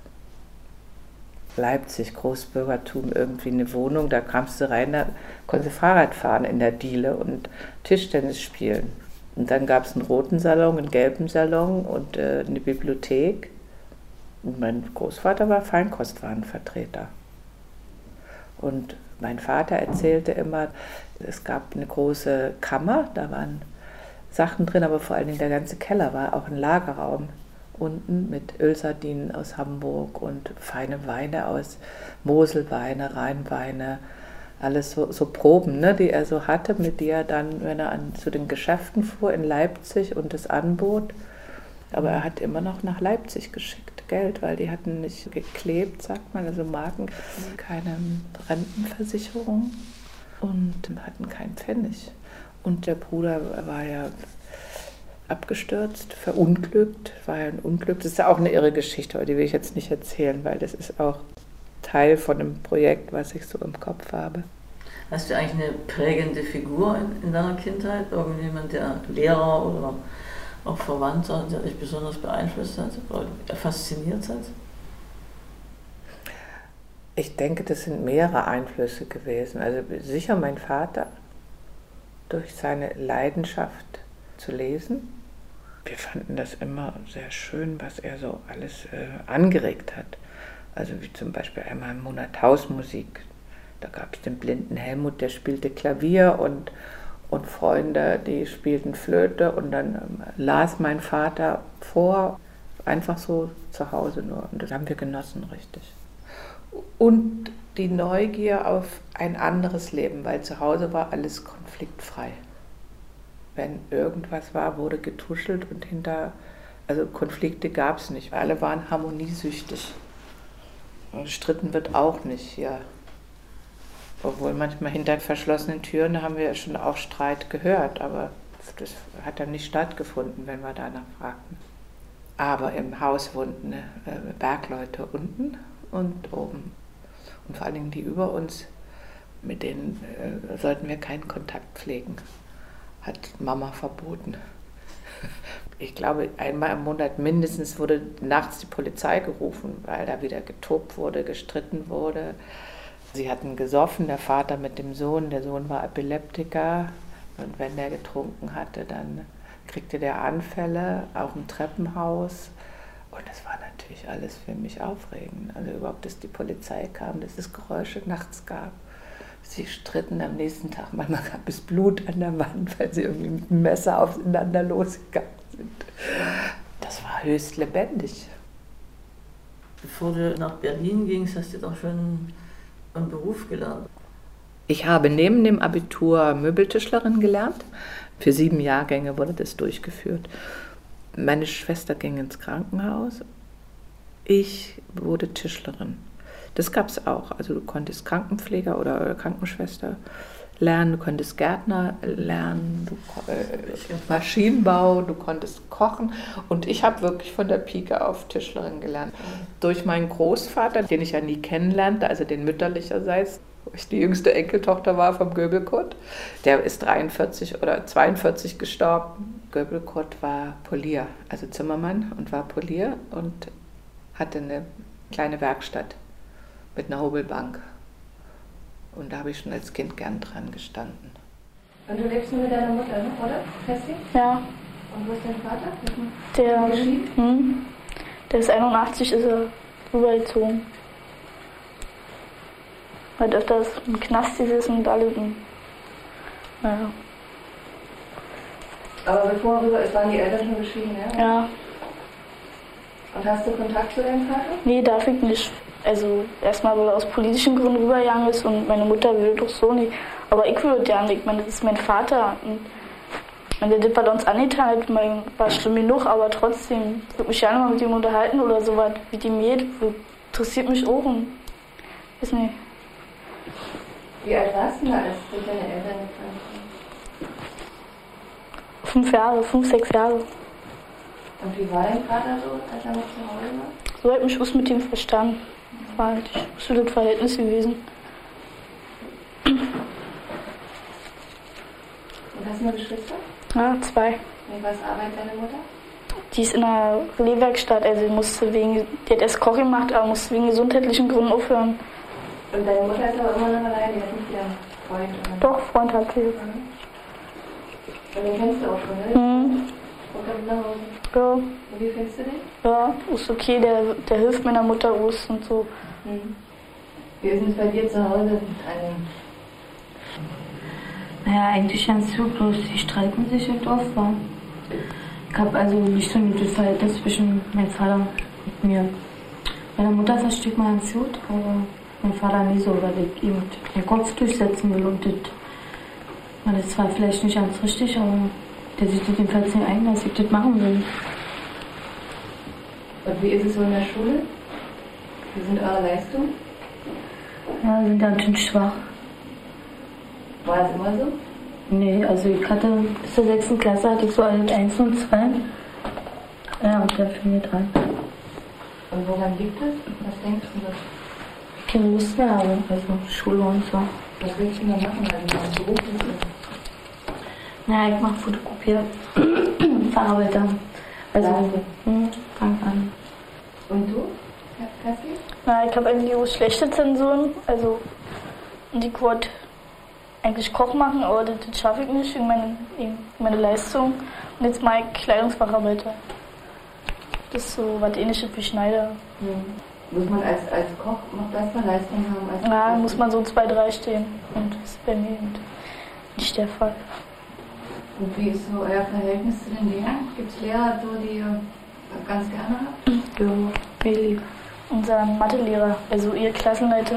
Leipzig, Großbürgertum, irgendwie eine Wohnung, da kamst du rein, da konntest du Fahrrad fahren in der Diele und Tischtennis spielen. Und dann gab es einen roten Salon, einen gelben Salon und eine Bibliothek. Und mein Großvater war Feinkostwarenvertreter. Und mein Vater erzählte immer, es gab eine große Kammer, da waren Sachen drin, aber vor allen Dingen der ganze Keller war auch ein Lagerraum. Unten mit Ölsardinen aus Hamburg und feine Weine aus Moselweine, Rheinweine. Alles so Proben, ne, die er so hatte, mit die er dann, wenn er zu den Geschäften fuhr in Leipzig und das anbot. Aber er hat immer noch nach Leipzig geschickt, Geld, weil die hatten nicht geklebt, sagt man, also Marken, keine Rentenversicherung und hatten keinen Pfennig. Und der Bruder war ja abgestürzt, verunglückt, war ja ein Unglück. Das ist ja auch eine irre Geschichte, aber die will ich jetzt nicht erzählen, weil das ist auch Teil von einem Projekt, was ich so im Kopf habe. Hast du eigentlich eine prägende Figur in deiner Kindheit? Irgendjemand, der Lehrer oder auch Verwandter, der dich besonders beeinflusst hat oder fasziniert hat? Ich denke, das sind mehrere Einflüsse gewesen. Also sicher mein Vater, durch seine Leidenschaft zu lesen. Wir fanden das immer sehr schön, was er so alles angeregt hat. Also wie zum Beispiel einmal im Monat Hausmusik. Da gab es den blinden Helmut, der spielte Klavier und Und Freunde, die spielten Flöte und dann las mein Vater vor, einfach so zu Hause nur. Und das haben wir genossen, richtig. Und die Neugier auf ein anderes Leben, weil zu Hause war alles konfliktfrei. Wenn irgendwas war, wurde getuschelt und also Konflikte gab es nicht. Alle waren harmoniesüchtig. Und gestritten wird auch nicht hier. Obwohl manchmal hinter verschlossenen Türen haben wir schon auch Streit gehört, aber das hat dann nicht stattgefunden, wenn wir danach fragten. Aber im Haus wohnten Bergleute unten und oben. Und vor allen Dingen die über uns, mit denen sollten wir keinen Kontakt pflegen. Hat Mama verboten. Ich glaube, einmal im Monat mindestens wurde nachts die Polizei gerufen, weil da wieder getobt wurde, gestritten wurde. Sie hatten gesoffen, der Vater mit dem Sohn. Der Sohn war Epileptiker. Und wenn der getrunken hatte, dann kriegte der Anfälle, auch im Treppenhaus. Und das war natürlich alles für mich aufregend. Also überhaupt, dass die Polizei kam, dass es Geräusche nachts gab. Sie stritten am nächsten Tag. Manchmal gab es Blut an der Wand, weil sie irgendwie mit dem Messer aufeinander losgegangen sind. Das war höchst lebendig. Bevor du nach Berlin gingst, hast du doch schon einen Beruf gelernt. Ich habe neben dem Abitur Möbeltischlerin gelernt. Für 7 Jahrgänge wurde das durchgeführt. Meine Schwester ging ins Krankenhaus. Ich wurde Tischlerin. Das gab es auch. Also du konntest Krankenpfleger oder Krankenschwester lernen, du konntest Gärtner lernen, Maschinenbau, du konntest kochen. Und ich habe wirklich von der Pike auf Tischlerin gelernt. Durch meinen Großvater, den ich ja nie kennenlernte, also den mütterlicherseits, wo ich die jüngste Enkeltochter war vom Göbelkurt. Der ist 43 oder 42 gestorben. Göbelkurt war Polier, also Zimmermann und war Polier und hatte eine kleine Werkstatt mit einer Hobelbank. Und da habe ich schon als Kind gern dran gestanden. Und du lebst nur mit deiner Mutter, ne? Oder? Festi? Ja. Und wo ist dein Vater? Der ist 81, ist er rübergezogen. Hat öfters im Knast gesessen und alles. Naja. Aber bevor er rüber ist, waren die Eltern schon geschieden, ja? Ja. Und hast du Kontakt zu deinem Vater? Nee, darf ich nicht. Also erstmal, weil er aus politischen Gründen rübergegangen ist und meine Mutter will doch so nicht. Aber ich würde ja nicht. Ich meine, das ist mein Vater. Und wenn der das bei uns angetan hat, war schlimm genug, aber trotzdem, ich würde mich gerne mal mit ihm unterhalten oder so was, wie dem geht. Interessiert mich auch und weiß nicht. Wie alt warst du da, als du deine Eltern gekannt hast? 5 Jahre, 5, 6 Jahre. Und wie war dein Vater so, als er noch zu Hause war? So hat mich was mit ihm verstanden. War halt ein absolutes Verhältnis gewesen. Und hast du eine Geschwister? Ja, 2. Und was arbeitet deine Mutter? Die ist in einer Lehrwerkstatt, also die hat erst Koch gemacht, aber musste wegen gesundheitlichen Gründen aufhören. Und deine Mutter ist aber immer noch alleine, die hat nicht ihren Freund? Oder? Doch, Freund hat sie. Und den kennst du auch schon, ne? Mhm. Und kommt nach Hause? Ja. Und wie findest du den? Ja, ist okay, der hilft meiner Mutter aus und so. Mhm. Wie ist es bei dir zu Hause? Naja, eigentlich ganz gut, bloß die streiten sich halt oft, war. Ich habe also nicht so ein gutes Verhältnis zwischen meinem Vater und mir. Meine Mutter versteht man ganz gut, aber mein Vater nie so, weil ich ihm den Kopf durchsetzen will und das war vielleicht nicht ganz richtig, aber der sieht sich jedenfalls nicht ein, dass ich das machen will. Und wie ist es so in der Schule? Wie sind eure Leistungen? Ja, sind ganz schön schwach. War das immer so? Nee, also ich hatte bis zur 6. Klasse hatte ich so alle 1 und 2. Ja, und da fing ich dran. Und woran liegt es? Was denkst du das? Keine Lust mehr habe, also Schule und so. Was willst du da machen, also was Beruf ist? Ja, ich mache Fotokopier. Verarbeiter. Also, fang an. Und du? Kassi? Na, ich habe eigentlich auch schlechte Zensuren. Also, und ich wollte eigentlich Koch machen, aber das schaffe ich nicht wegen meiner Leistung. Und jetzt mache ich Kleidungsfacharbeiter. Das ist so was Ähnliches wie Schneider. Muss man als Koch noch bessere Leistung haben? Ja, muss man so 2, 3 stehen. Und das ist bei mir nicht der Fall. Und wie ist so euer Verhältnis zu den Lehrern? Gibt es Lehrer, die ihr ganz gerne habt? Ja, mir lieb. Unser Mathelehrer, also ihr Klassenleiter,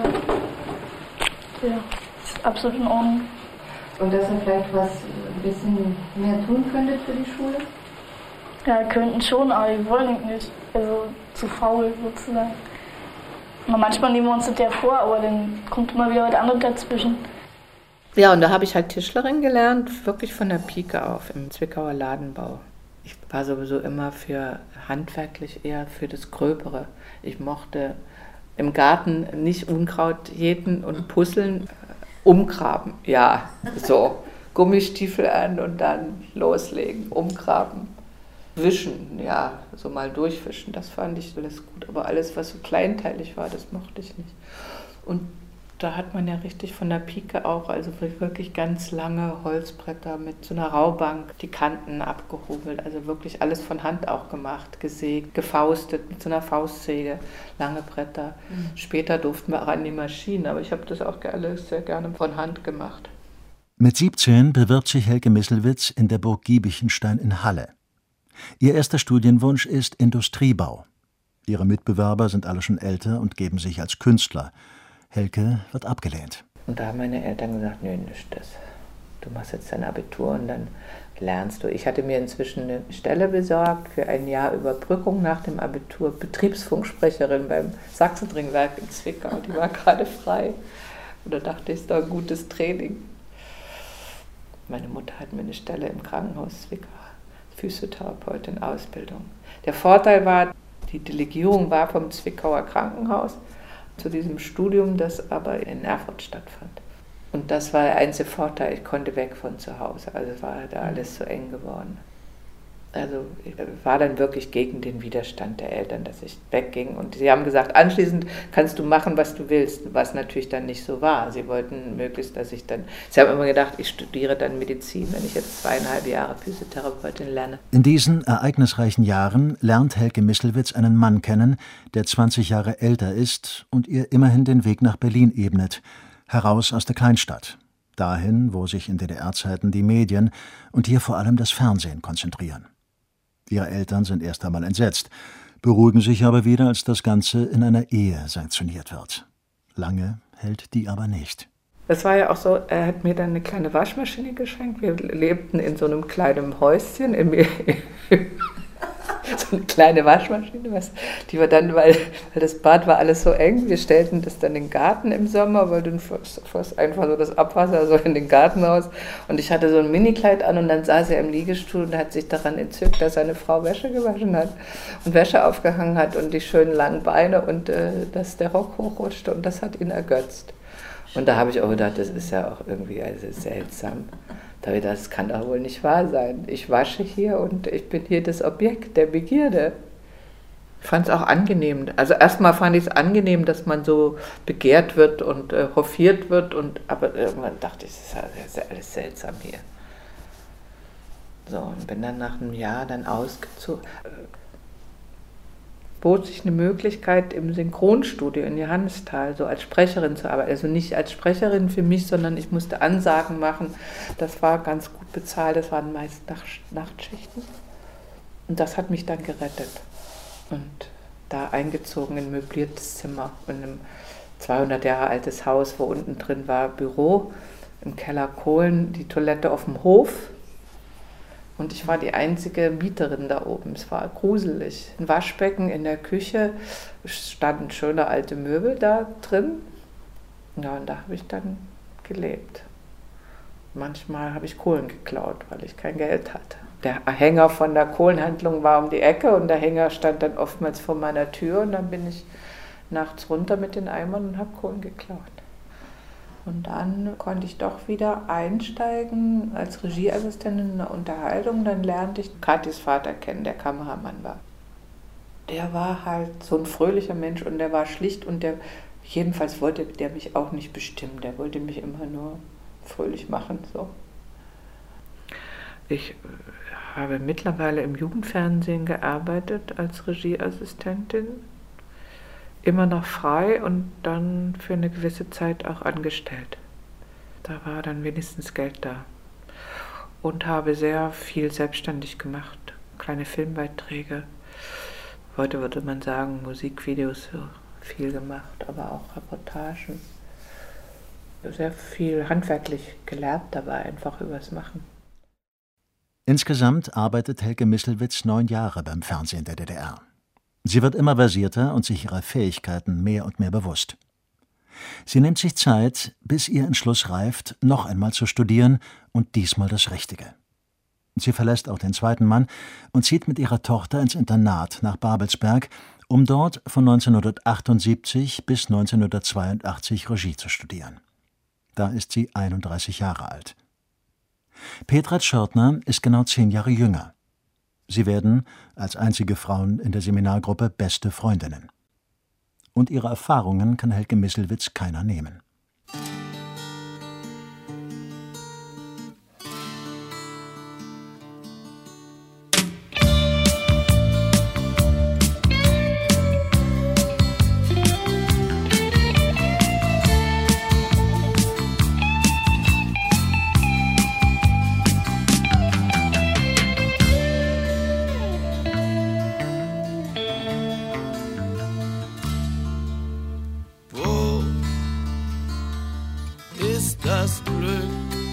der ist absolut in Ordnung. Und dass ihr vielleicht was ein bisschen mehr tun könntet für die Schule? Ja, könnten schon, aber wir wollen nicht. Also zu faul sozusagen. Und manchmal nehmen wir uns das ja vor, aber dann kommt immer wieder was anderes dazwischen. Ja, und da habe ich halt Tischlerin gelernt, wirklich von der Pike auf im Zwickauer Ladenbau. Ich war sowieso immer für handwerklich eher für das Gröbere. Ich mochte im Garten nicht Unkraut jäten und puzzeln, umgraben. Ja, so Gummistiefel an und dann loslegen, umgraben. Wischen, ja, so mal durchwischen, das fand ich alles gut. Aber alles, was so kleinteilig war, das mochte ich nicht. Und da hat man ja richtig von der Pike auch, also wirklich ganz lange Holzbretter mit so einer Raubank, die Kanten abgehobelt, also wirklich alles von Hand auch gemacht, gesägt, gefaustet mit so einer Faustsäge, lange Bretter. Später durften wir auch an die Maschinen, aber ich habe das auch alles sehr gerne von Hand gemacht. Mit 17 bewirbt sich Helke Misselwitz in der Burg Giebichenstein in Halle. Ihr erster Studienwunsch ist Industriebau. Ihre Mitbewerber sind alle schon älter und geben sich als Künstler. Helke wird abgelehnt. Und da haben meine Eltern gesagt, nö, nicht das. Du machst jetzt dein Abitur und dann lernst du. Ich hatte mir inzwischen eine Stelle besorgt für ein Jahr Überbrückung nach dem Abitur. Betriebsfunksprecherin beim Sachsenringwerk in Zwickau. Die war gerade frei. Und da dachte ich, ist doch ein gutes Training. Meine Mutter hat mir eine Stelle im Krankenhaus Zwickau, Physiotherapeutin Ausbildung. Der Vorteil war, die Delegierung war vom Zwickauer Krankenhaus zu diesem Studium, das aber in Erfurt stattfand. Und das war der einzige Vorteil, ich konnte weg von zu Hause, also war da alles so eng geworden. Also ich war dann wirklich gegen den Widerstand der Eltern, dass ich wegging. Und sie haben gesagt, anschließend kannst du machen, was du willst, was natürlich dann nicht so war. Sie wollten möglichst, dass ich dann, sie haben immer gedacht, ich studiere dann Medizin, wenn ich jetzt 2,5 Jahre Physiotherapeutin lerne. In diesen ereignisreichen Jahren lernt Helke Misselwitz einen Mann kennen, der 20 Jahre älter ist und ihr immerhin den Weg nach Berlin ebnet, heraus aus der Kleinstadt. Dahin, wo sich in DDR-Zeiten die Medien und hier vor allem das Fernsehen konzentrieren. Ihre Eltern sind erst einmal entsetzt, beruhigen sich aber wieder, als das Ganze in einer Ehe sanktioniert wird. Lange hält die aber nicht. Es war ja auch so, er hat mir dann eine kleine Waschmaschine geschenkt. Wir lebten in so einem kleinen Häuschen, so eine kleine Waschmaschine, die wir dann, weil das Bad war alles so eng, wir stellten das dann in den Garten im Sommer, weil dann fast einfach so das Abwasser so in den Garten raus. Und ich hatte so ein Minikleid an und dann saß er im Liegestuhl und hat sich daran entzückt, dass seine Frau Wäsche gewaschen hat und Wäsche aufgehangen hat und die schönen langen Beine und dass der Rock hochrutschte und das hat ihn ergötzt. Und da habe ich auch gedacht, das ist ja auch irgendwie also seltsam. Da habe ich gedacht, das kann doch wohl nicht wahr sein. Ich wasche hier und ich bin hier das Objekt der Begierde. Ich fand es auch angenehm. Also erstmal fand ich es angenehm, dass man so begehrt wird und hofiert wird. Aber irgendwann dachte ich, das ist ja alles seltsam hier. So, und bin dann nach einem Jahr dann ausgezogen. Bot sich eine Möglichkeit im Synchronstudio in Johannisthal so als Sprecherin zu arbeiten. Also nicht als Sprecherin für mich, sondern ich musste Ansagen machen. Das war ganz gut bezahlt, das waren meist Nachtschichten. Und das hat mich dann gerettet. Und da eingezogen in ein möbliertes Zimmer in einem 200 Jahre altes Haus, wo unten drin war Büro, im Keller Kohlen, die Toilette auf dem Hof. Und ich war die einzige Mieterin da oben. Es war gruselig. Ein Waschbecken in der Küche, standen schöne alte Möbel da drin. Ja, und da habe ich dann gelebt. Manchmal habe ich Kohlen geklaut, weil ich kein Geld hatte. Der Hänger von der Kohlenhandlung war um die Ecke und der Hänger stand dann oftmals vor meiner Tür. Und dann bin ich nachts runter mit den Eimern und habe Kohlen geklaut. Und dann konnte ich doch wieder einsteigen als Regieassistentin in einer Unterhaltung. Dann lernte ich Kathis Vater kennen, der Kameramann war. Der war halt so ein fröhlicher Mensch und der war schlicht und jedenfalls wollte der mich auch nicht bestimmen. Der wollte mich immer nur fröhlich machen. So. Ich habe mittlerweile im Jugendfernsehen gearbeitet als Regieassistentin. Immer noch frei und dann für eine gewisse Zeit auch angestellt. Da war dann wenigstens Geld da. und habe sehr viel selbstständig gemacht. Kleine Filmbeiträge. Heute würde man sagen, Musikvideos so viel gemacht, aber auch Reportagen. Sehr viel handwerklich gelernt dabei, einfach übers Machen. Insgesamt arbeitet Helke Misselwitz 9 Jahre beim Fernsehen der DDR. Sie wird immer versierter und sich ihrer Fähigkeiten mehr und mehr bewusst. Sie nimmt sich Zeit, bis ihr Entschluss reift, noch einmal zu studieren und diesmal das Richtige. Sie verlässt auch den zweiten Mann und zieht mit ihrer Tochter ins Internat nach Babelsberg, um dort von 1978 bis 1982 Regie zu studieren. Da ist sie 31 Jahre alt. Petra Tschörtner ist genau 10 Jahre jünger. Sie werden, als einzige Frauen in der Seminargruppe, beste Freundinnen. Und ihre Erfahrungen kann Helke Misselwitz keiner nehmen. Das Glück,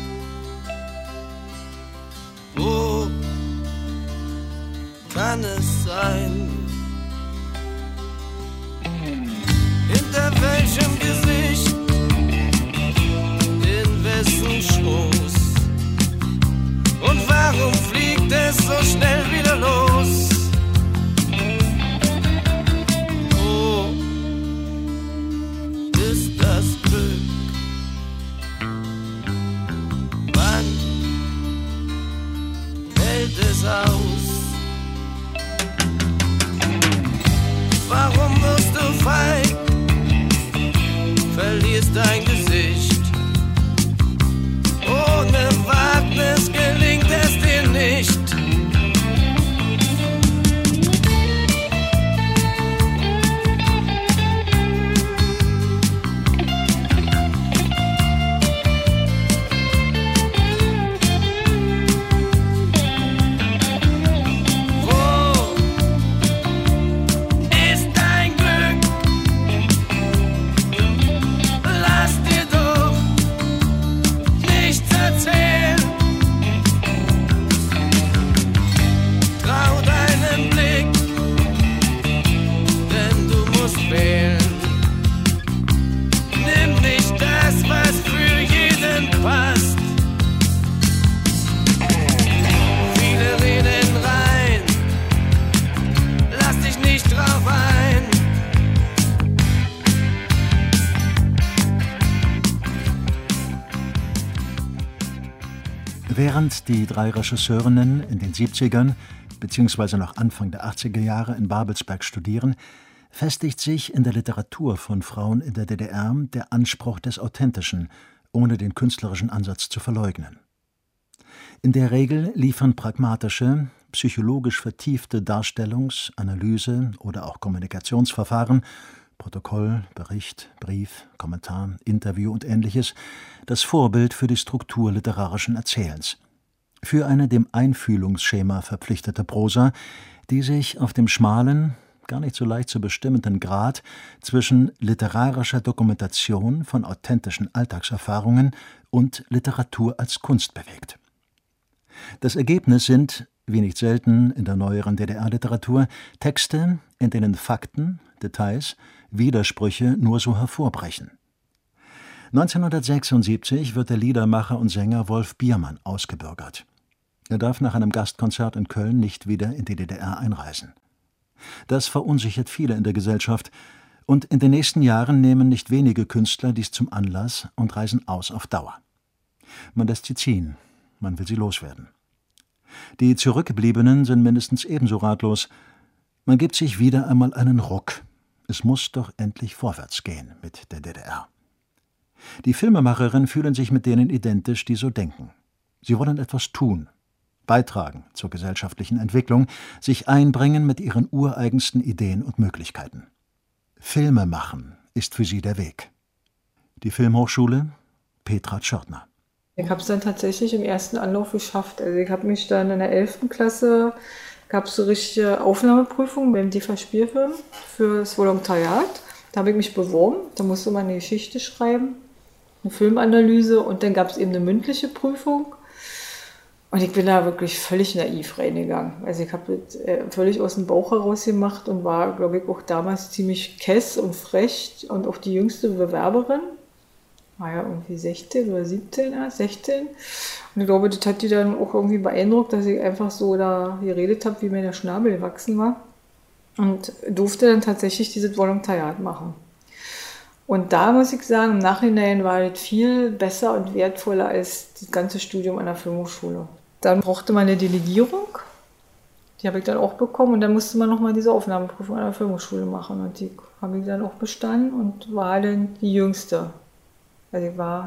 wo kann es sein? Hinter welchem Gesicht, in wessen Schoß? Und warum fliegt es so schnell wieder los? Wo ist das Glück? Es aus. Warum wirst du feig, verlierst dein Gesicht? Ohne Wagnis gelingt es dir nicht. Während die 3 Regisseurinnen in den 70ern bzw. noch Anfang der 80er Jahre in Babelsberg studieren, festigt sich in der Literatur von Frauen in der DDR der Anspruch des Authentischen, ohne den künstlerischen Ansatz zu verleugnen. In der Regel liefern pragmatische, psychologisch vertiefte Darstellungs-, Analyse- oder auch Kommunikationsverfahren, Protokoll, Bericht, Brief, Kommentar, Interview und Ähnliches, das Vorbild für die Struktur literarischen Erzählens. Für eine dem Einfühlungsschema verpflichtete Prosa, die sich auf dem schmalen, gar nicht so leicht zu bestimmenden Grad zwischen literarischer Dokumentation von authentischen Alltagserfahrungen und Literatur als Kunst bewegt. Das Ergebnis sind, wie nicht selten in der neueren DDR-Literatur, Texte, in denen Fakten, Details, Widersprüche nur so hervorbrechen. 1976 wird der Liedermacher und Sänger Wolf Biermann ausgebürgert. Er darf nach einem Gastkonzert in Köln nicht wieder in die DDR einreisen. Das verunsichert viele in der Gesellschaft, und in den nächsten Jahren nehmen nicht wenige Künstler dies zum Anlass und reisen aus auf Dauer. Man lässt sie ziehen, man will sie loswerden. Die Zurückgebliebenen sind mindestens ebenso ratlos. Man gibt sich wieder einmal einen Ruck. Es muss doch endlich vorwärts gehen mit der DDR. Die Filmemacherinnen fühlen sich mit denen identisch, die so denken. Sie wollen etwas tun, beitragen zur gesellschaftlichen Entwicklung, sich einbringen mit ihren ureigensten Ideen und Möglichkeiten. Filme machen ist für sie der Weg. Die Filmhochschule, Petra Tschörtner. Ich habe es dann tatsächlich im ersten Anlauf geschafft. Also ich habe mich dann in der 11. Klasse, gab es so richtige Aufnahmeprüfungen beim DEFA Spielfilm für das Volontariat. Da habe ich mich beworben, da musste man eine Geschichte schreiben, eine Filmanalyse und dann gab es eben eine mündliche Prüfung. Und ich bin da wirklich völlig naiv reingegangen. Also ich habe das völlig aus dem Bauch heraus gemacht und war, glaube ich, auch damals ziemlich kess und frech und auch die jüngste Bewerberin. War ja irgendwie 16 oder 17, 16. Und ich glaube, das hat die dann auch irgendwie beeindruckt, dass ich einfach so da geredet habe, wie mir der Schnabel gewachsen war. Und durfte dann tatsächlich dieses Volontariat machen. Und da muss ich sagen, im Nachhinein war das viel besser und wertvoller als das ganze Studium an der Filmhochschule. Dann brauchte man eine Delegierung, die habe ich dann auch bekommen und dann musste man nochmal diese Aufnahmeprüfung an der Filmhochschule machen und die habe ich dann auch bestanden und war dann die Jüngste. Also ich war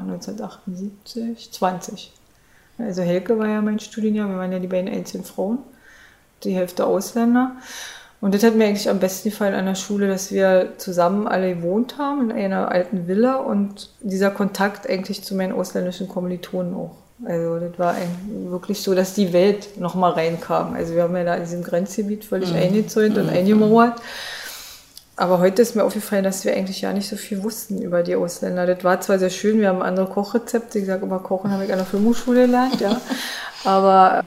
1978, 20. Also Helke war ja mein Studienjahr, wir waren ja die beiden einzigen Frauen, die Hälfte Ausländer. Und das hat mir eigentlich am besten gefallen an der Schule, dass wir zusammen alle gewohnt haben in einer alten Villa und dieser Kontakt eigentlich zu meinen ausländischen Kommilitonen auch. Also das war wirklich so, dass die Welt nochmal reinkam. Also wir haben ja da in diesem Grenzgebiet völlig eingezäunt und eingemauert. Aber heute ist mir aufgefallen, dass wir eigentlich ja nicht so viel wussten über die Ausländer. Das war zwar sehr schön, wir haben andere Kochrezepte, ich sage immer, Kochen habe ich an der Filmhochschule gelernt, ja. Aber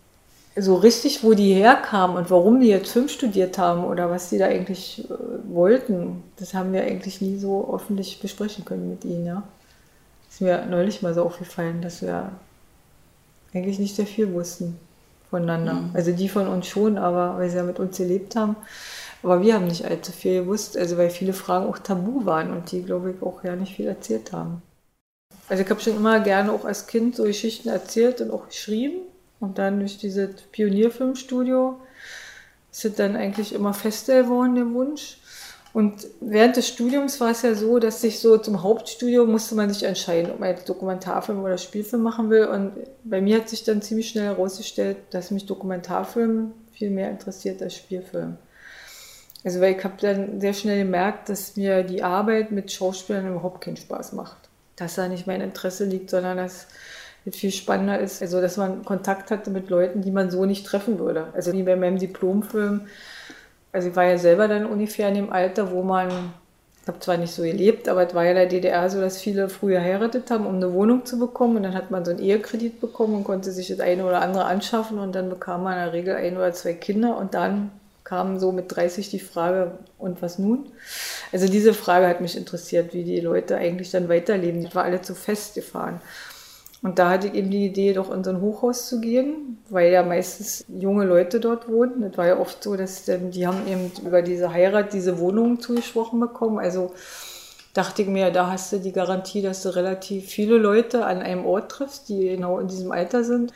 so richtig, wo die herkamen und warum die jetzt Film studiert haben oder was die da eigentlich wollten, das haben wir eigentlich nie so öffentlich besprechen können mit ihnen, ja. Ist mir neulich mal so aufgefallen, dass wir eigentlich nicht sehr viel wussten voneinander. Also die von uns schon, aber weil sie ja mit uns gelebt haben. Aber wir haben nicht allzu viel gewusst, also weil viele Fragen auch tabu waren und die, glaube ich, auch ja nicht viel erzählt haben. Also ich habe schon immer gerne auch als Kind so Geschichten erzählt und auch geschrieben. Und dann durch dieses Pionierfilmstudio ist es dann eigentlich immer fester geworden, der Wunsch. Und während des Studiums war es ja so, dass sich so zum Hauptstudium musste man sich entscheiden, ob man jetzt Dokumentarfilm oder Spielfilm machen will. Und bei mir hat sich dann ziemlich schnell herausgestellt, dass mich Dokumentarfilm viel mehr interessiert als Spielfilm. Also weil ich habe dann sehr schnell gemerkt, dass mir die Arbeit mit Schauspielern überhaupt keinen Spaß macht. Dass da nicht mein Interesse liegt, sondern dass es viel spannender ist, also dass man Kontakt hatte mit Leuten, die man so nicht treffen würde. Also wie bei meinem Diplomfilm. Also ich war ja selber dann ungefähr in dem Alter, wo man, ich habe zwar nicht so gelebt, aber es war ja in der DDR so, dass viele früher geheiratet haben, um eine Wohnung zu bekommen. Und dann hat man so einen Ehekredit bekommen und konnte sich das eine oder andere anschaffen. Und dann bekam man in der Regel 1 oder 2 Kinder. Und dann kam so mit 30 die Frage, und was nun? Also diese Frage hat mich interessiert, wie die Leute eigentlich dann weiterleben. Das war alle zu festgefahren. Und da hatte ich eben die Idee, doch in so ein Hochhaus zu gehen, weil ja meistens junge Leute dort wohnten. Das war ja oft so, dass die haben eben über diese Heirat diese Wohnungen zugesprochen bekommen. Also dachte ich mir, da hast du die Garantie, dass du relativ viele Leute an einem Ort triffst, die genau in diesem Alter sind.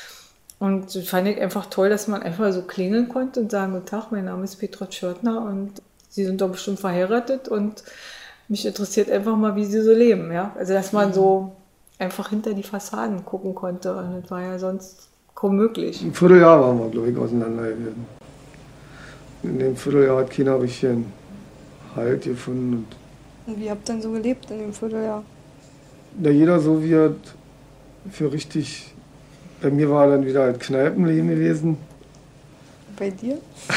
Und das fand ich einfach toll, dass man einfach so klingeln konnte und sagen, guten Tag, mein Name ist Petra Tschörtner und Sie sind doch bestimmt verheiratet und mich interessiert einfach mal, wie Sie so leben. Ja? Also dass man so einfach hinter die Fassaden gucken konnte und das war ja sonst kaum möglich. Ein Vierteljahr waren wir, glaube ich, auseinander gewesen. In dem Vierteljahr hat keiner richtig einen Halt gefunden. Und wie habt ihr denn so gelebt in dem Vierteljahr? Ja, jeder so wie er für richtig... Bei mir war dann wieder halt Kneipenleben gewesen. Bei dir?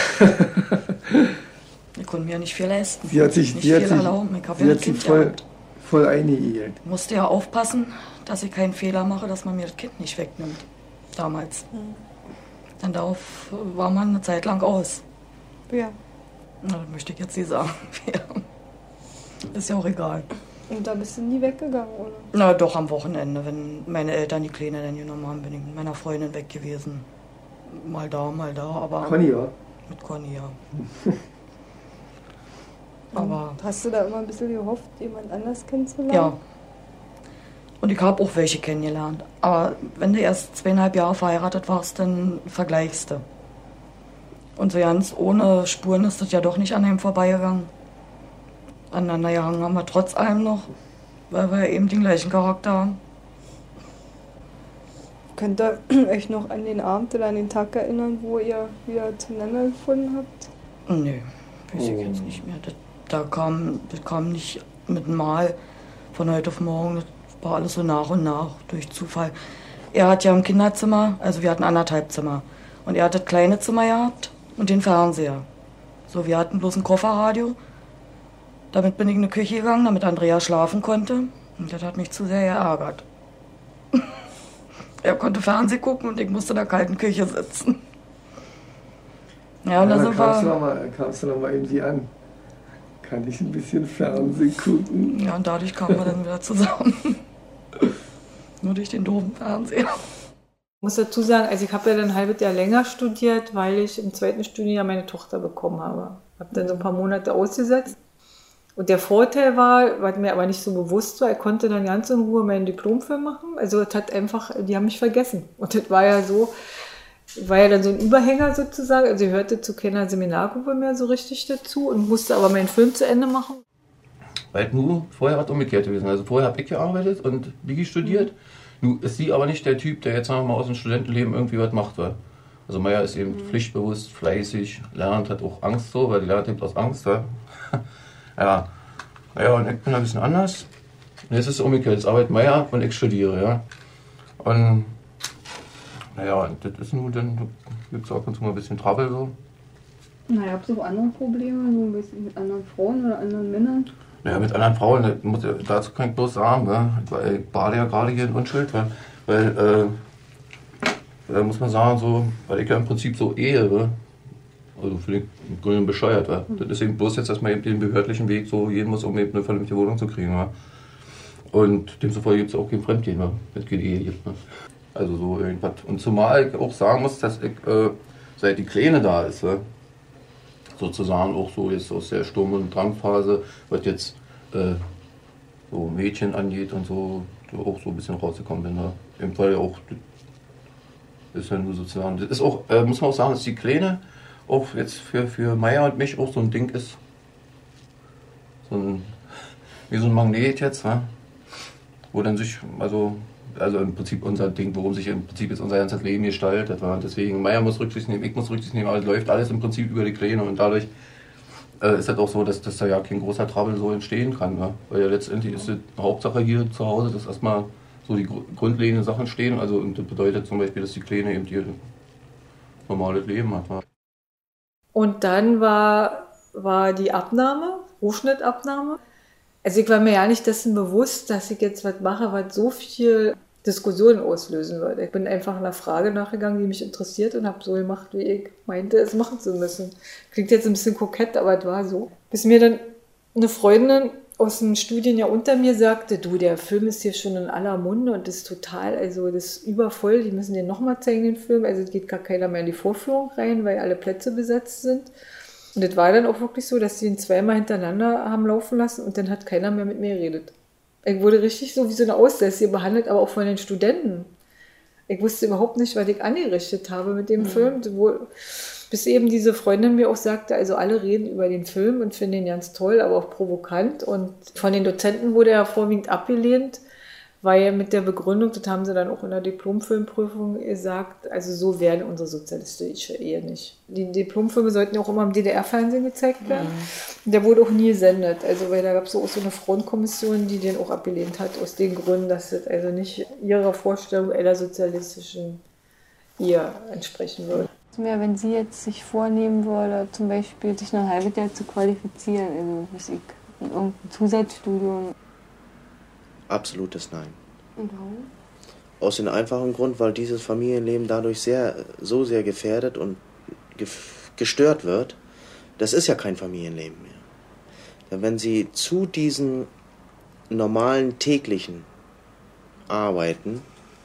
Ich konnte mir ja nicht viel leisten. Sie hat sich, nicht viel erlauben. Ich habe ja ein Kind voll eingeigelt. Ich musste ja aufpassen, dass ich keinen Fehler mache, dass man mir das Kind nicht wegnimmt. Damals. Dann darauf war man eine Zeit lang aus. Ja. Na, das möchte ich jetzt nicht sagen. Ist ja auch egal. Und da bist du nie weggegangen, oder? Na doch, am Wochenende, wenn meine Eltern die Kleine dann genommen haben, bin ich mit meiner Freundin weg gewesen. Mal da, aber... Conny, ja? Mit Conny, ja. Aber... Hast du da immer ein bisschen gehofft, jemand anders kennenzulernen? Ja. Und ich habe auch welche kennengelernt. Aber wenn du erst 2,5 Jahre verheiratet warst, dann vergleichst du. Und so ganz ohne Spuren ist das ja doch nicht an einem vorbeigegangen. Aneinander gehangen haben wir trotz allem noch, weil wir eben den gleichen Charakter haben. Könnt ihr euch noch an den Abend oder an den Tag erinnern, wo ihr wieder zueinander gefunden habt? Nee, weiß ich jetzt nicht mehr. Das kam nicht mit einem Mal von heute auf morgen. Das war alles so nach und nach, durch Zufall. Er hat ja im Kinderzimmer, also wir hatten 1,5 Zimmer. Und er hat das kleine Zimmer gehabt und den Fernseher. So, wir hatten bloß ein Kofferradio. Damit bin ich in die Küche gegangen, damit Andrea schlafen konnte. Und das hat mich zu sehr geärgert. Er konnte Fernsehen gucken und ich musste in der kalten Küche sitzen. Ja, und dann kamst du noch mal irgendwie an. Kann ich ein bisschen Fernsehen gucken? Ja, und dadurch kamen wir dann wieder zusammen. Nur durch den doofen Fernseher. Ich muss dazu sagen, also ich habe ja dann ein halbes Jahr länger studiert, weil ich im 2. Studienjahr meine Tochter bekommen habe. Ich habe dann so ein paar Monate ausgesetzt. Und der Vorteil war, was mir aber nicht so bewusst war, ich konnte dann ganz in Ruhe meinen Diplomfilm machen. Also es hat einfach, die haben mich vergessen. Und das war ja so, war ja dann so ein Überhänger sozusagen. Also ich hörte zu keiner Seminargruppe mehr so richtig dazu und musste aber meinen Film zu Ende machen. Weil nur vorher hat umgekehrt gewesen. Also vorher habe ich gearbeitet und Biggie studiert. Nun ist sie aber nicht der Typ, der jetzt sagen wir mal aus dem Studentenleben irgendwie was macht. Wa? Also Maya ist eben pflichtbewusst, fleißig, lernt, hat auch Angst so, weil die lernt eben aus Angst. Wa? Ja, und ich bin ein bisschen anders. Und jetzt ist es umgekehrt. Jetzt arbeitet Maya und ich studiere. Ja? Und naja, das ist nun, dann gibt es ab und zu mal ein bisschen Trouble so. Naja, habt ihr auch andere Probleme, so ein bisschen mit anderen Frauen oder anderen Männern? Naja, mit anderen Frauen, dazu kann ich bloß sagen, weil ich bade ja gerade hier in Unschuld, weil da muss man sagen, so, weil ich ja im Prinzip so Ehe, also für den Grünen bescheuert, das ist eben bloß jetzt erstmal eben den behördlichen Weg so gehen muss, um eben eine vernünftige Wohnung zu kriegen. Und demzufolge gibt es auch kein Fremdgehen, wenn es keine Ehe gibt. Also so irgendwas. Und zumal ich auch sagen muss, dass ich, seit die Kleine da ist, sozusagen auch so jetzt aus der Sturm- und Drangphase, was jetzt so Mädchen angeht und so, auch so ein bisschen rausgekommen bin. Ne? Im Fall auch, das ist ja nur sozusagen, das ist auch, muss man auch sagen, dass die Kleine auch jetzt für Maya und mich auch so ein Ding ist. Wie so ein Magnet jetzt, ne? Wo dann sich, also im Prinzip unser Ding, worum sich im Prinzip jetzt unser ganzes Leben gestaltet. Deswegen, Maya muss Rücksicht nehmen, ich muss Rücksicht nehmen, aber es läuft alles im Prinzip über die Kleine und dadurch ist es auch so, dass da ja kein großer Trouble so entstehen kann. Ne? Weil ja letztendlich ist die Hauptsache hier zu Hause, dass erstmal so die grundlegenden Sachen stehen. Also und das bedeutet zum Beispiel, dass die Kleine eben ihr normales Leben hat. Ne? Und dann war die Abnahme, Rohschnittabnahme. Also ich war mir ja nicht dessen bewusst, dass ich jetzt was mache, was so viel Diskussionen auslösen würde. Ich bin einfach einer Frage nachgegangen, die mich interessiert und habe so gemacht, wie ich meinte, es machen zu müssen. Klingt jetzt ein bisschen kokett, aber es war so. Bis mir dann eine Freundin aus dem Studienjahr unter mir sagte, du, der Film ist hier schon in aller Munde und das ist total, also das ist übervoll, die müssen den nochmal zeigen, den Film. Also es geht gar keiner mehr in die Vorführung rein, weil alle Plätze besetzt sind. Und das war dann auch wirklich so, dass sie ihn zweimal hintereinander haben laufen lassen und dann hat keiner mehr mit mir geredet. Ich wurde richtig so wie so eine Aussätzige behandelt, aber auch von den Studenten. Ich wusste überhaupt nicht, was ich angerichtet habe mit dem Film. Bis eben diese Freundin mir auch sagte, also alle reden über den Film und finden ihn ganz toll, aber auch provokant. Und von den Dozenten wurde er vorwiegend abgelehnt, weil mit der Begründung, das haben sie dann auch in der Diplomfilmprüfung gesagt, also so wäre unsere sozialistische Ehe nicht. Die Diplomfilme sollten ja auch immer im DDR-Fernsehen gezeigt werden. Mhm. Der wurde auch nie gesendet, also weil da gab es auch so eine Frauenkommission, die den auch abgelehnt hat, aus den Gründen, dass das also nicht ihrer Vorstellung einer sozialistischen Ehe entsprechen würde. Mehr, wenn sie jetzt sich vornehmen würde, zum Beispiel sich noch ein halbes Jahr zu qualifizieren, also in irgendein Zusatzstudium. Absolutes Nein. Und warum? Aus dem einfachen Grund, weil dieses Familienleben dadurch so sehr gefährdet und gestört wird. Das ist ja kein Familienleben mehr. Denn wenn Sie zu diesen normalen täglichen Arbeiten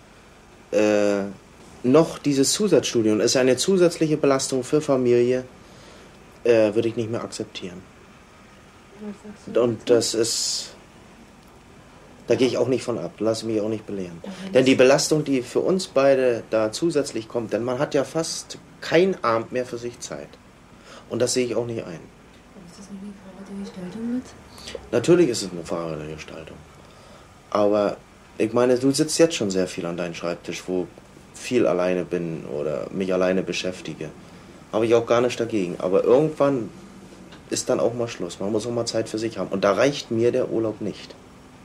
noch dieses Zusatzstudium ist eine zusätzliche Belastung für Familie, würde ich nicht mehr akzeptieren. Und das ist... Da gehe ich auch nicht von ab, lasse mich auch nicht belehren. Denn die Belastung, die für uns beide da zusätzlich kommt, denn man hat ja fast kein Abend mehr für sich Zeit. Und das sehe ich auch nicht ein. Ist das nicht eine Frage der Gestaltung mit? Natürlich ist es eine Frage der Gestaltung. Aber ich meine, du sitzt jetzt schon sehr viel an deinem Schreibtisch, wo viel alleine bin oder mich alleine beschäftige. Habe ich auch gar nicht dagegen. Aber irgendwann ist dann auch mal Schluss. Man muss auch mal Zeit für sich haben. Und da reicht mir der Urlaub nicht.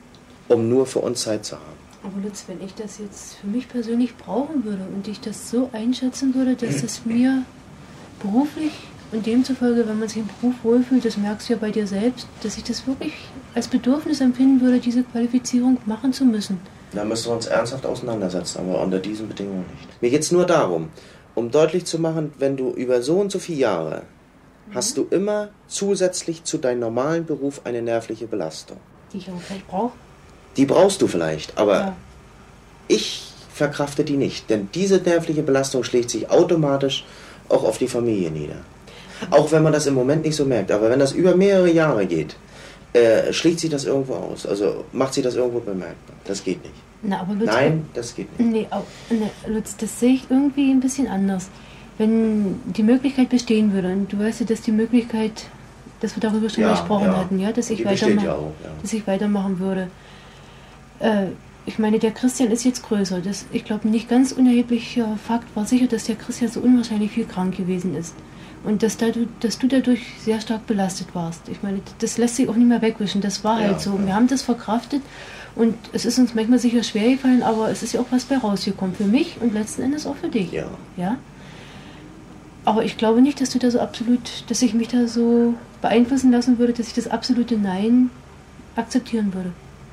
um nur für uns Zeit zu haben. Aber Lutz, wenn ich das jetzt für mich persönlich brauchen würde und ich das so einschätzen würde, dass es mir beruflich und demzufolge, wenn man sich im Beruf wohlfühlt, das merkst du ja bei dir selbst, dass ich das wirklich als Bedürfnis empfinden würde, diese Qualifizierung machen zu müssen. Da müssen wir uns ernsthaft auseinandersetzen, aber unter diesen Bedingungen nicht. Mir geht es nur darum, um deutlich zu machen, wenn du über so und so viele Jahre hast du immer zusätzlich zu deinem normalen Beruf eine nervliche Belastung. Die ich auch vielleicht brauche. Die brauchst du vielleicht, aber ich verkrafte die nicht. Denn diese nervliche Belastung schlägt sich automatisch auch auf die Familie nieder. Auch wenn man das im Moment nicht so merkt. Aber wenn das über mehrere Jahre geht, schlägt sich das irgendwo aus. Also macht sich das irgendwo bemerkbar. Das geht nicht. Na, aber Lutz, nein, das geht nicht. Nee, Lutz, das sehe ich irgendwie ein bisschen anders. Wenn die Möglichkeit bestehen würde, und du weißt ja, dass die Möglichkeit, dass wir darüber schon gesprochen hatten, ja, dass ich weitermachen würde. Ich meine, der Christian ist jetzt größer. Ich glaube, ein nicht ganz unerheblicher Fakt war sicher, dass der Christian so unwahrscheinlich viel krank gewesen ist. Und dass du dadurch sehr stark belastet warst. Ich meine, das lässt sich auch nicht mehr wegwischen. Das war halt so. Wir haben das verkraftet und es ist uns manchmal sicher schwer gefallen, aber es ist ja auch was bei rausgekommen. Für mich und letzten Endes auch für dich. Ja? Aber ich glaube nicht, dass dass ich mich da so beeinflussen lassen würde, dass ich das absolute Nein akzeptieren würde.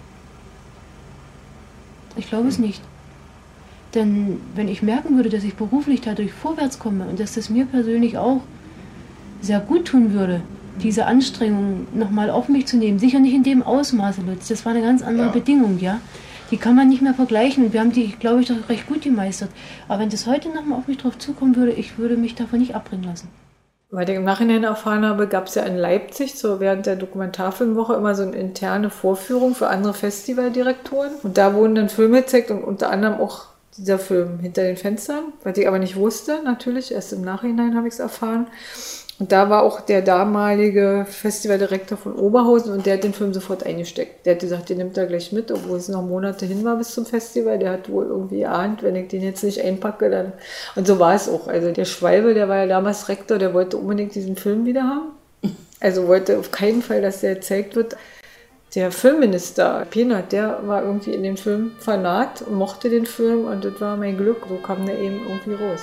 Ich glaube es nicht. Denn wenn ich merken würde, dass ich beruflich dadurch vorwärts komme und dass das mir persönlich auch sehr gut tun würde, diese Anstrengung nochmal auf mich zu nehmen, sicher nicht in dem Ausmaße, Lutz, das war eine ganz andere Bedingung, ja. Die kann man nicht mehr vergleichen und wir haben die, glaube ich, doch recht gut gemeistert. Aber wenn das heute nochmal auf mich drauf zukommen würde, ich würde mich davon nicht abbringen lassen. Weil ich im Nachhinein erfahren habe, gab es ja in Leipzig so während der Dokumentarfilmwoche immer so eine interne Vorführung für andere Festivaldirektoren. Und da wurden dann Filme gezeigt und unter anderem auch dieser Film Hinter den Fenstern, was ich aber nicht wusste, natürlich, erst im Nachhinein habe ich es erfahren. Und da war auch der damalige Festivaldirektor von Oberhausen und der hat den Film sofort eingesteckt. Der hat gesagt, den nimmt er gleich mit, obwohl es noch Monate hin war bis zum Festival. Der hat wohl irgendwie geahnt, wenn ich den jetzt nicht einpacke, dann... Und so war es auch. Also der Schwalbe, der war ja damals Rektor, der wollte unbedingt diesen Film wieder haben. Also wollte auf keinen Fall, dass der gezeigt wird. Der Filmminister, Penat, der war irgendwie in dem Film Fanat und mochte den Film und das war mein Glück. So kam der eben irgendwie raus.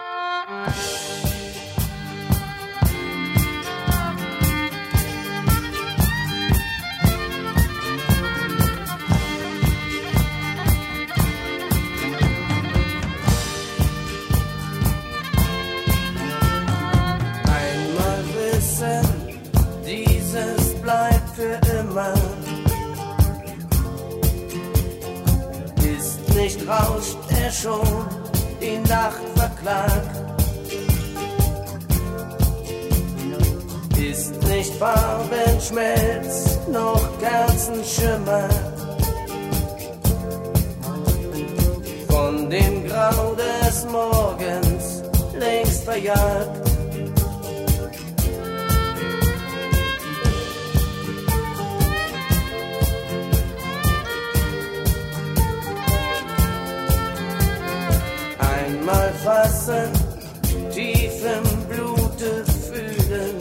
Einmal wissen, dieses bleibt für immer. Ist nicht rauscht er schon die Nacht verklagt. Ist nicht Farbenschmelz noch Kerzenschimmer. Von dem Grau des Morgens längst verjagt. Einmal fassen, tief im Blute fühlen.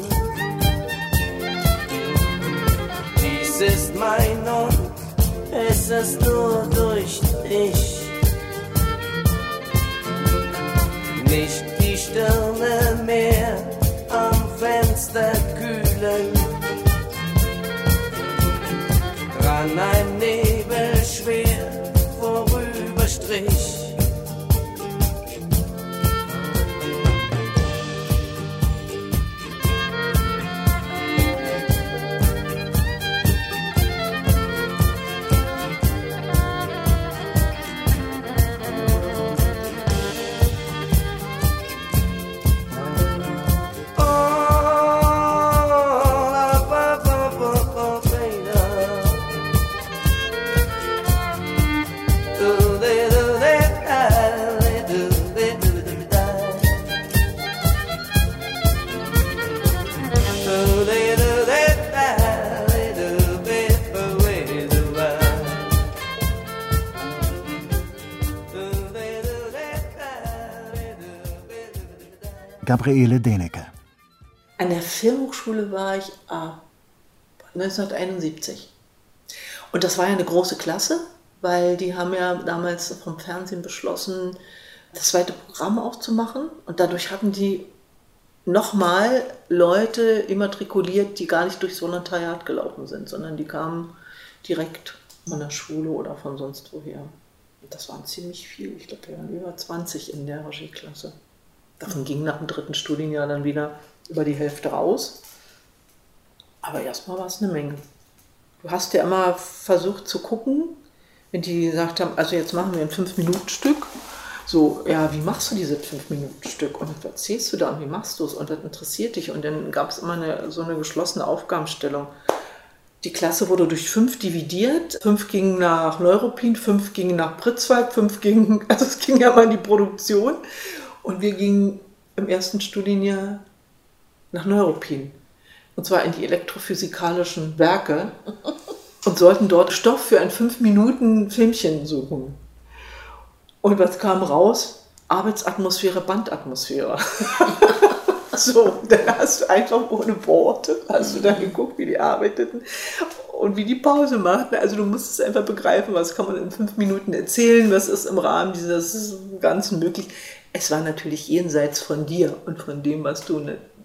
Dies ist mein und es ist nur durch dich. Nicht die Stirne mehr am Fenster kühlen. Ran ein Nebel schwer vorüberstrich. Gabriele Denecke. An der Filmhochschule war ich ab 1971. Und das war ja eine große Klasse, weil die haben ja damals vom Fernsehen beschlossen, das zweite Programm aufzumachen. Und dadurch hatten die nochmal Leute immatrikuliert, die gar nicht durch Volontariat gelaufen sind, sondern die kamen direkt von der Schule oder von sonst woher. Und das waren ziemlich viel. Ich glaube, wir waren über 20 in der Regieklasse. Davon ging nach dem 3. Studienjahr dann wieder über die Hälfte raus. Aber erstmal war es eine Menge. Du hast ja immer versucht zu gucken, wenn die gesagt haben, also jetzt machen wir ein 5-Minuten-Stück. So, ja, wie machst du dieses 5-Minuten-Stück? Und was erzählst du da und wie machst du es? Und das interessiert dich. Und dann gab es immer so eine geschlossene Aufgabenstellung. Die Klasse wurde durch 5 dividiert. 5 gingen nach Neuruppin, 5 gingen nach Pritzwalk, 5 gingen, also es ging ja mal in die Produktion. Und wir gingen im 1. Studienjahr nach Neuruppin. Und zwar in die elektrophysikalischen Werke. Und sollten dort Stoff für ein 5-Minuten-Filmchen suchen. Und was kam raus? Arbeitsatmosphäre, Bandatmosphäre. So, dann hast du einfach ohne Worte, hast du dann geguckt, wie die arbeiteten und wie die Pause machten. Also du musstest einfach begreifen, was kann man in 5 Minuten erzählen, was ist im Rahmen dieses Ganzen möglich. Es war natürlich jenseits von dir und von dem, was du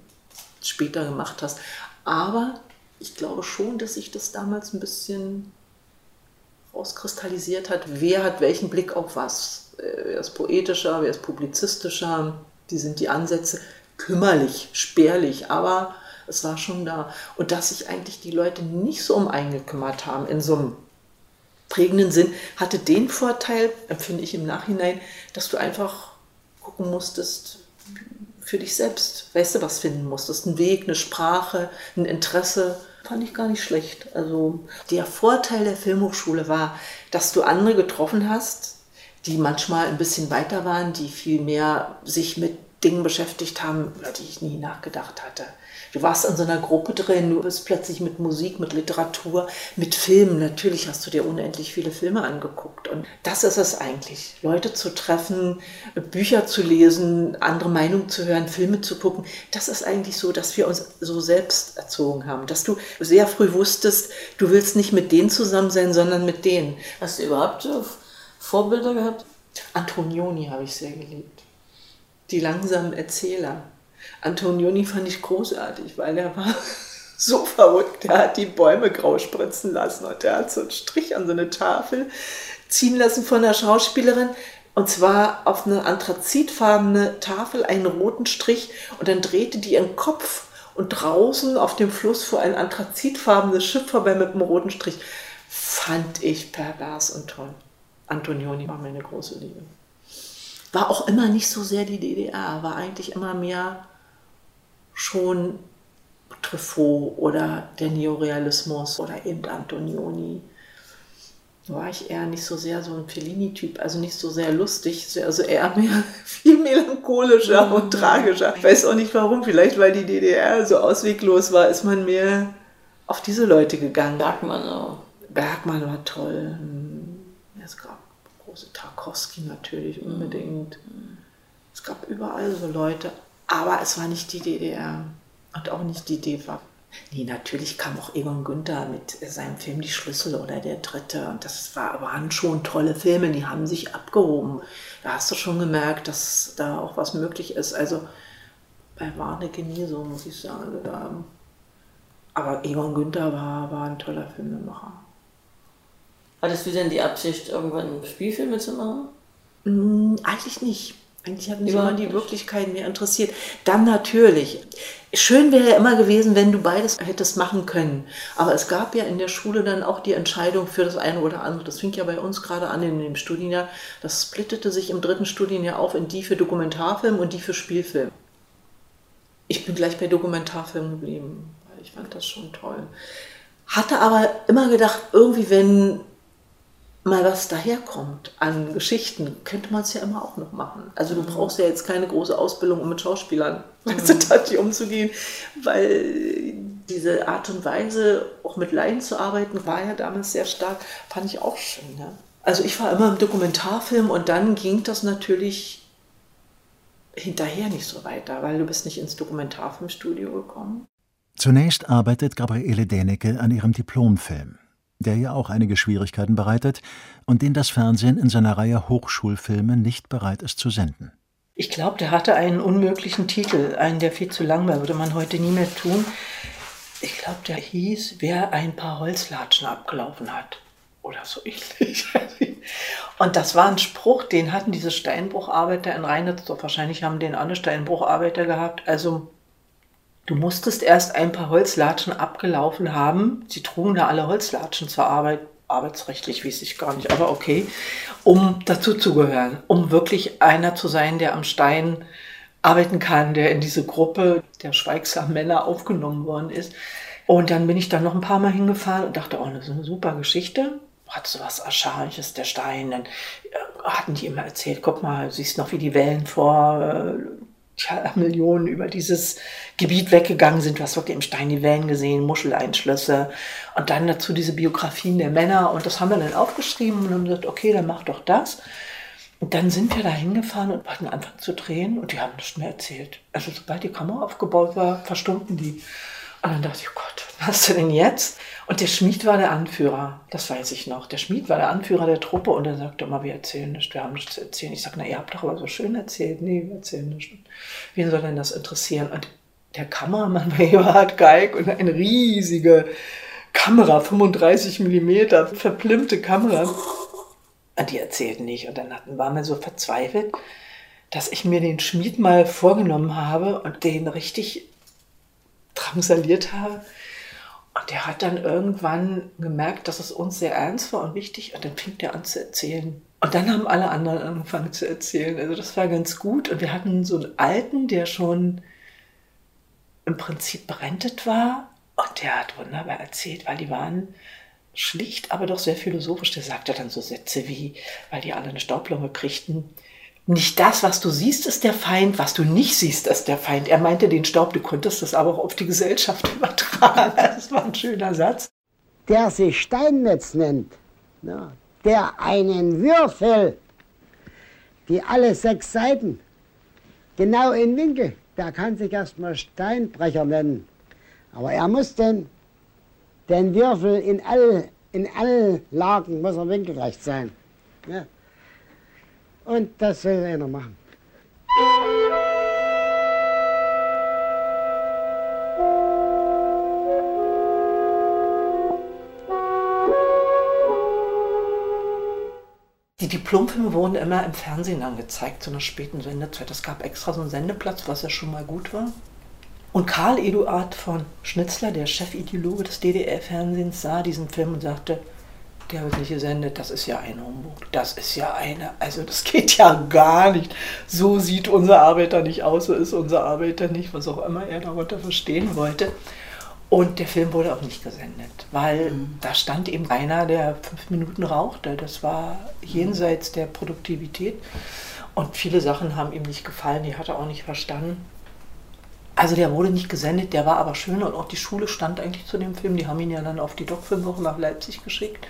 später gemacht hast. Aber ich glaube schon, dass sich das damals ein bisschen rauskristallisiert hat, wer hat welchen Blick auf was. Wer ist poetischer, wer ist publizistischer, wie sind die Ansätze. Kümmerlich, spärlich, aber es war schon da. Und dass sich eigentlich die Leute nicht so um einen gekümmert haben, in so einem prägenden Sinn, hatte den Vorteil, empfinde ich im Nachhinein, dass du einfach gucken musstest für dich selbst. Weißt du, was finden musstest? Ein Weg, eine Sprache, ein Interesse. Fand ich gar nicht schlecht. Also der Vorteil der Filmhochschule war, dass du andere getroffen hast, die manchmal ein bisschen weiter waren, die viel mehr sich mit Dingen beschäftigt haben, über die ich nie nachgedacht hatte. Du warst in so einer Gruppe drin, du bist plötzlich mit Musik, mit Literatur, mit Filmen. Natürlich hast du dir unendlich viele Filme angeguckt. Und das ist es eigentlich. Leute zu treffen, Bücher zu lesen, andere Meinungen zu hören, Filme zu gucken. Das ist eigentlich so, dass wir uns so selbst erzogen haben. Dass du sehr früh wusstest, du willst nicht mit denen zusammen sein, sondern mit denen. Hast du überhaupt Vorbilder gehabt? Antonioni habe ich sehr geliebt. Die langsamen Erzähler. Antonioni fand ich großartig, weil er war so verrückt. Der hat die Bäume grau spritzen lassen und der hat so einen Strich an so eine Tafel ziehen lassen von der Schauspielerin. Und zwar auf eine anthrazitfarbene Tafel einen roten Strich und dann drehte die ihren Kopf und draußen auf dem Fluss fuhr ein anthrazitfarbenes Schiff vorbei mit einem roten Strich. Fand ich pervers und toll. Antonioni war meine große Liebe. War auch immer nicht so sehr die DDR, war eigentlich immer mehr schon Truffaut oder der Neorealismus oder eben Antonioni. Da war ich eher nicht so sehr so ein Fellini-Typ, also nicht so sehr lustig, also eher mehr viel melancholischer und tragischer. Ich weiß auch nicht warum, vielleicht weil die DDR so ausweglos war, ist man mehr auf diese Leute gegangen. Bergmann auch. Bergmann war toll. Es gab große Tarkowski natürlich unbedingt. Es gab überall so Leute, aber es war nicht die DDR und auch nicht die DEFA. Nee, natürlich kam auch Egon Günther mit seinem Film Die Schlüssel oder Der Dritte und das waren schon tolle Filme, die haben sich abgehoben. Da hast du schon gemerkt, dass da auch was möglich ist. Also bei Warnecke nie so, muss ich sagen. Aber Egon Günther war ein toller Filmemacher. Hattest du denn die Absicht, irgendwann Spielfilme zu machen? Eigentlich nicht. Eigentlich hat mich immer die Wirklichkeit mehr interessiert. Dann natürlich. Schön wäre ja immer gewesen, wenn du beides hättest machen können. Aber es gab ja in der Schule dann auch die Entscheidung für das eine oder andere. Das fing ja bei uns gerade an in dem Studienjahr. Das splittete sich im 3. Studienjahr auf in die für Dokumentarfilm und die für Spielfilm. Ich bin gleich bei Dokumentarfilm geblieben, weil ich fand das schon toll. Hatte aber immer gedacht, irgendwie wenn mal was daherkommt an Geschichten, könnte man es ja immer auch noch machen. Also du brauchst ja jetzt keine große Ausbildung, um mit Schauspielern umzugehen, weil diese Art und Weise, auch mit Laien zu arbeiten, war ja damals sehr stark, fand ich auch schön. Ne? Also ich war immer im Dokumentarfilm und dann ging das natürlich hinterher nicht so weiter, weil du bist nicht ins Dokumentarfilmstudio gekommen. Zunächst arbeitet Gabriele Dänecke an ihrem Diplomfilm. der ja auch einige Schwierigkeiten bereitet und den das Fernsehen in seiner Reihe Hochschulfilme nicht bereit ist zu senden. Ich glaube, der hatte einen unmöglichen Titel, einen, der viel zu lang war, würde man heute nie mehr tun. Ich glaube, der hieß, wer ein paar Holzlatschen abgelaufen hat. Oder so ähnlich. Und das war ein Spruch, den hatten diese Steinbrucharbeiter in Reinertsdorf. Wahrscheinlich haben den alle Steinbrucharbeiter gehabt. Also du musstest erst ein paar Holzlatschen abgelaufen haben. Sie trugen da alle Holzlatschen zur Arbeit. Arbeitsrechtlich weiß ich gar nicht, aber okay. Um dazu zu gehören. Um wirklich einer zu sein, der am Stein arbeiten kann, der in diese Gruppe der schweigsamen Männer aufgenommen worden ist. Und dann bin ich da noch ein paar Mal hingefahren und dachte, oh, das ist eine super Geschichte. Hat so was Archaisches, der Stein. Dann hatten die immer erzählt, guck mal, siehst noch, wie die Wellen vor Millionen über dieses Gebiet weggegangen sind. Du hast wirklich im Stein die Wellen gesehen, Muscheleinschlüsse. Und dann dazu diese Biografien der Männer. Und das haben wir dann aufgeschrieben und haben gesagt, okay, dann mach doch das. Und dann sind wir da hingefahren und hatten angefangen zu drehen und die haben nichts mehr erzählt. Also sobald die Kamera aufgebaut war, verstummten die. Und dann dachte ich, oh Gott, was hast du denn jetzt? Und der Schmied war der Anführer, das weiß ich noch. Der Schmied war der Anführer der Truppe und er sagte immer, wir erzählen nichts, wir haben nichts zu erzählen. Ich sage, na, ihr habt doch aber so schön erzählt. Nee, wir erzählen nichts. Wen soll denn das interessieren? Und der Kameramann war Eberhard Geig und eine riesige Kamera, 35 mm, verplimpte Kamera. Und die erzählten nicht. Und dann waren wir so verzweifelt, dass ich mir den Schmied mal vorgenommen habe und den richtig drangsaliert habe. Und der hat dann irgendwann gemerkt, dass es uns sehr ernst war und wichtig. Und dann fing der an zu erzählen. Und dann haben alle anderen angefangen zu erzählen. Also das war ganz gut. Und wir hatten so einen Alten, der schon im Prinzip berentet war. Und der hat wunderbar erzählt, weil die waren schlicht, aber doch sehr philosophisch. Der sagte dann so Sätze wie, weil die alle eine Staublunge kriegten, nicht das, was du siehst, ist der Feind, was du nicht siehst, ist der Feind. Er meinte den Staub, du konntest das aber auch auf die Gesellschaft übertragen. Das war ein schöner Satz. Der sich Steinmetz nennt, der einen Würfel, die alle 6 Seiten, genau in Winkel, der kann sich erstmal Steinbrecher nennen. Aber er muss den Würfel in allen Lagen muss er winkelrecht sein. Ja. Und das will einer machen. Die Diplomfilme wurden immer im Fernsehen angezeigt, zu einer späten Sendezeit. Es gab extra so einen Sendeplatz, was ja schon mal gut war. Und Karl Eduard von Schnitzler, der Chefideologe des DDR-Fernsehens, sah diesen Film und sagte, der wird nicht gesendet, das ist ja ein Humbug, das ist ja also das geht ja gar nicht. So sieht unser Arbeiter nicht aus, so ist unser Arbeiter nicht, was auch immer er darunter verstehen wollte. Und der Film wurde auch nicht gesendet, weil da stand eben einer, der 5 Minuten rauchte. Das war jenseits der Produktivität. Und viele Sachen haben ihm nicht gefallen, die hat er auch nicht verstanden. Also der wurde nicht gesendet, der war aber schön und auch die Schule stand eigentlich zu dem Film. Die haben ihn ja dann auf die Doc-Filmwoche nach Leipzig geschickt.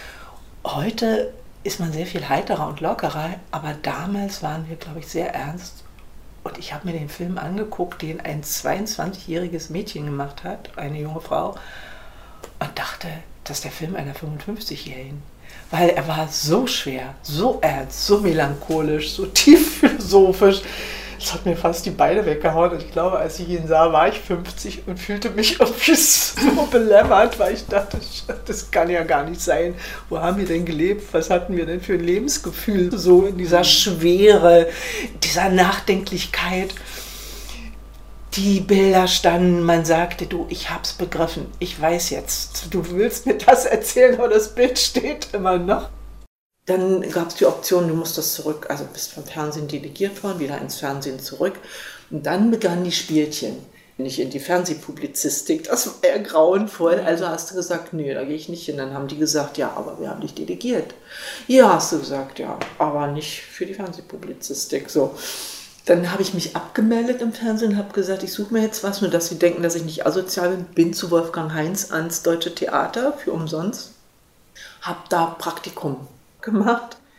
Heute ist man sehr viel heiterer und lockerer, aber damals waren wir, glaube ich, sehr ernst. Und ich habe mir den Film angeguckt, den ein 22-jähriges Mädchen gemacht hat, eine junge Frau, und dachte, das ist der Film einer 55-Jährigen. Weil er war so schwer, so ernst, so melancholisch, so tief philosophisch. Das hat mir fast die Beine weggehauen. Und ich glaube, als ich ihn sah, war ich 50 und fühlte mich irgendwie so belämmert, weil ich dachte, das kann ja gar nicht sein. Wo haben wir denn gelebt? Was hatten wir denn für ein Lebensgefühl? So in dieser Schwere, dieser Nachdenklichkeit. Die Bilder standen, man sagte, du, ich hab's begriffen, ich weiß jetzt, du willst mir das erzählen, aber das Bild steht immer noch. Dann gab es die Option, du musst das zurück, also bist vom Fernsehen delegiert worden, wieder ins Fernsehen zurück. Und dann begannen die Spielchen, nicht in die Fernsehpublizistik, das war ja grauenvoll. Also hast du gesagt, nee, da gehe ich nicht hin. Dann haben die gesagt, ja, aber wir haben dich delegiert. Ja, hast du gesagt, ja, aber nicht für die Fernsehpublizistik. So. Dann habe ich mich abgemeldet im Fernsehen und habe gesagt, ich suche mir jetzt was, nur dass sie denken, dass ich nicht asozial bin zu Wolfgang Heinz ans Deutsche Theater für umsonst. Habe da Praktikum gemacht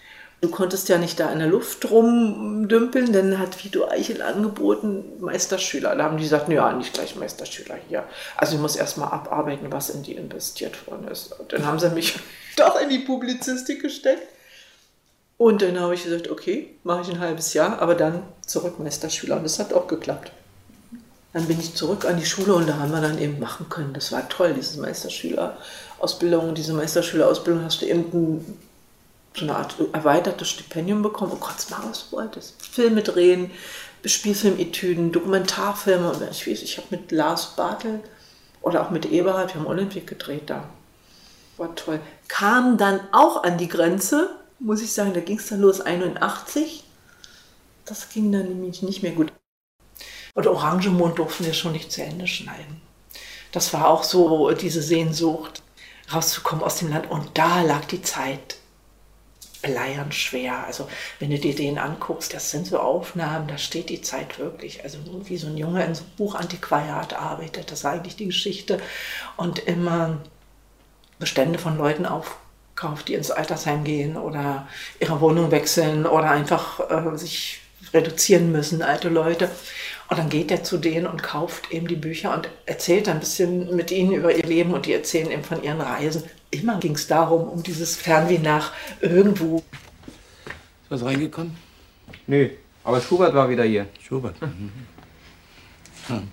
Du konntest ja nicht da in der Luft rumdümpeln, dann hat Vito Eichel angeboten, Meisterschüler. Da haben die gesagt, ja, nicht gleich Meisterschüler hier. Also ich muss erstmal abarbeiten, was in die investiert worden ist. Und dann haben sie mich doch in die Publizistik gesteckt. Und dann habe ich gesagt, okay, mache ich ein halbes Jahr, aber dann zurück Meisterschüler. Und das hat auch geklappt. Dann bin ich zurück an die Schule und da haben wir dann eben machen können. Das war toll, diese Meisterschülerausbildung. Diese Meisterschülerausbildung hast du eben so eine Art erweitertes Stipendium bekommen. Oh Gott, machen, was du wolltest. Filme drehen, Spielfilmetüden, Dokumentarfilme. Ich weiß, ich habe mit Lars Bartel oder auch mit Eberhard, wir haben Olympic gedreht da. War toll. Kam dann auch an die Grenze, muss ich sagen, da ging es dann los, 81. Das ging dann nämlich nicht mehr gut. Und Orangemond durften wir schon nicht zu Ende schneiden. Das war auch so diese Sehnsucht, rauszukommen aus dem Land. Und da lag die Zeit beleiernd schwer. Also wenn du dir den anguckst, das sind so Aufnahmen, da steht die Zeit wirklich. Also wie so ein Junge in so einem Buchantiquariat arbeitet, das war eigentlich die Geschichte. Und immer Bestände von Leuten aufkauft, die ins Altersheim gehen oder ihre Wohnung wechseln oder einfach sich reduzieren müssen, alte Leute. Und dann geht er zu denen und kauft eben die Bücher und erzählt ein bisschen mit ihnen über ihr Leben und die erzählen eben von ihren Reisen. Immer ging es darum, um dieses Fernweh nach irgendwo. Ist was reingekommen? Nö, aber Schubert war wieder hier. Schubert? Hm.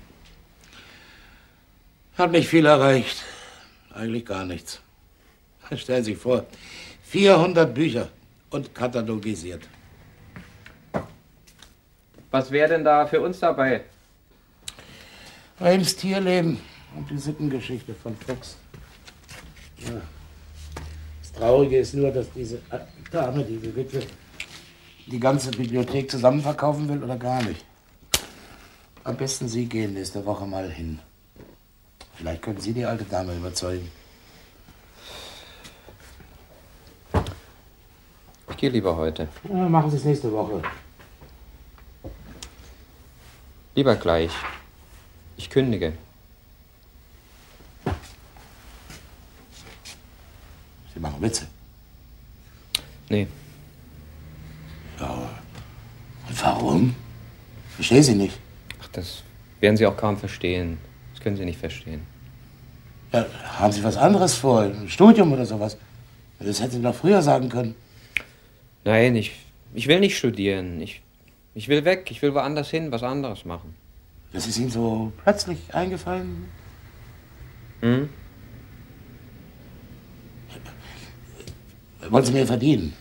Hat nicht viel erreicht. Eigentlich gar nichts. Stellen Sie sich vor, 400 Bücher und katalogisiert. Was wäre denn da für uns dabei? Reims Tierleben und die Sittengeschichte von Fuchs. Ja. Das Traurige ist nur, dass diese Dame, diese Witwe, die ganze Bibliothek zusammen verkaufen will oder gar nicht. Am besten Sie gehen nächste Woche mal hin. Vielleicht können Sie die alte Dame überzeugen. Ich gehe lieber heute. Ja, machen Sie es nächste Woche. Lieber gleich. Ich kündige. Sie machen Witze? Nee. Ja. Und warum? Verstehen Sie nicht? Ach, das werden Sie auch kaum verstehen. Das können Sie nicht verstehen. Ja, haben Sie was anderes vor? Ein Studium oder sowas? Das hätten Sie doch früher sagen können. Nein, ich will nicht studieren. Ich will weg. Ich will woanders hin, was anderes machen. Das ist Ihnen so plötzlich eingefallen? Hm? Wollen Sie mehr verdienen?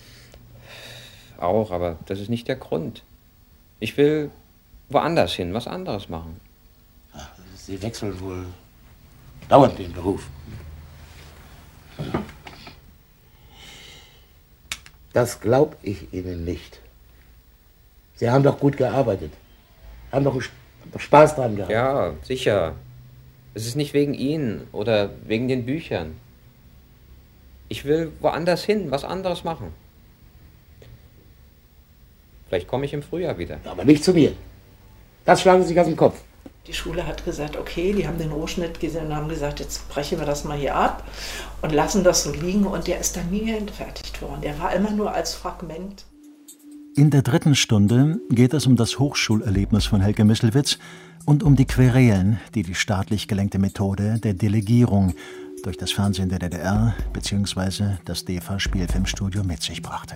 Auch, aber das ist nicht der Grund. Ich will woanders hin, was anderes machen. Ja, Sie wechseln wohl dauernd den Beruf. Das glaube ich Ihnen nicht. Sie haben doch gut gearbeitet. Haben doch Spaß dran gehabt. Ja, sicher. Es ist nicht wegen Ihnen oder wegen den Büchern. Ich will woanders hin, was anderes machen. Vielleicht komme ich im Frühjahr wieder. Aber nicht zu mir. Das schlagen Sie sich aus dem Kopf. Die Schule hat gesagt, okay, die haben den Rohschnitt gesehen und haben gesagt, jetzt brechen wir das mal hier ab und lassen das so liegen. Und der ist dann nie entfertigt worden. Der war immer nur als Fragment. In der 3. Stunde geht es um das Hochschulerlebnis von Helge Misselwitz und um die Querelen, die die staatlich gelenkte Methode der Delegierung durch das Fernsehen der DDR bzw. das DEFA Spielfilmstudio mit sich brachte.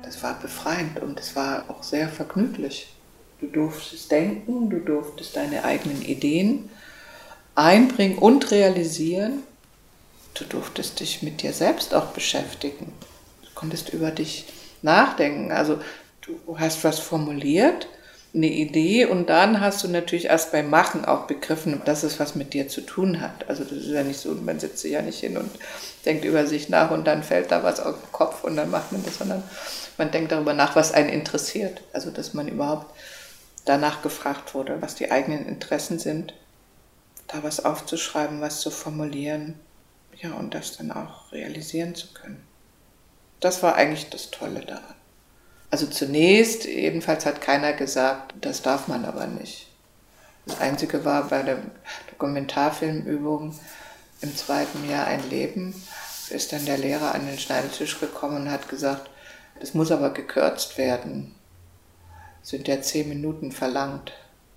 Das war befreiend und es war auch sehr vergnüglich. Du durftest denken, du durftest deine eigenen Ideen einbringen und realisieren. Du durftest dich mit dir selbst auch beschäftigen. Du konntest über dich nachdenken. Also du hast was formuliert, eine Idee, und dann hast du natürlich erst beim Machen auch begriffen, dass es was mit dir zu tun hat. Also das ist ja nicht so, man sitzt sich ja nicht hin und denkt über sich nach und dann fällt da was auf den Kopf und dann macht man das, sondern man denkt darüber nach, was einen interessiert. Also dass man überhaupt danach gefragt wurde, was die eigenen Interessen sind, da was aufzuschreiben, was zu formulieren, ja, und das dann auch realisieren zu können. Das war eigentlich das Tolle daran. Also zunächst, jedenfalls hat keiner gesagt, das darf man aber nicht. Das Einzige war bei der Dokumentarfilmübung im 2. Jahr ein Leben, ist dann der Lehrer an den Schneidetisch gekommen und hat gesagt, das muss aber gekürzt werden. Es sind ja 10 Minuten verlangt.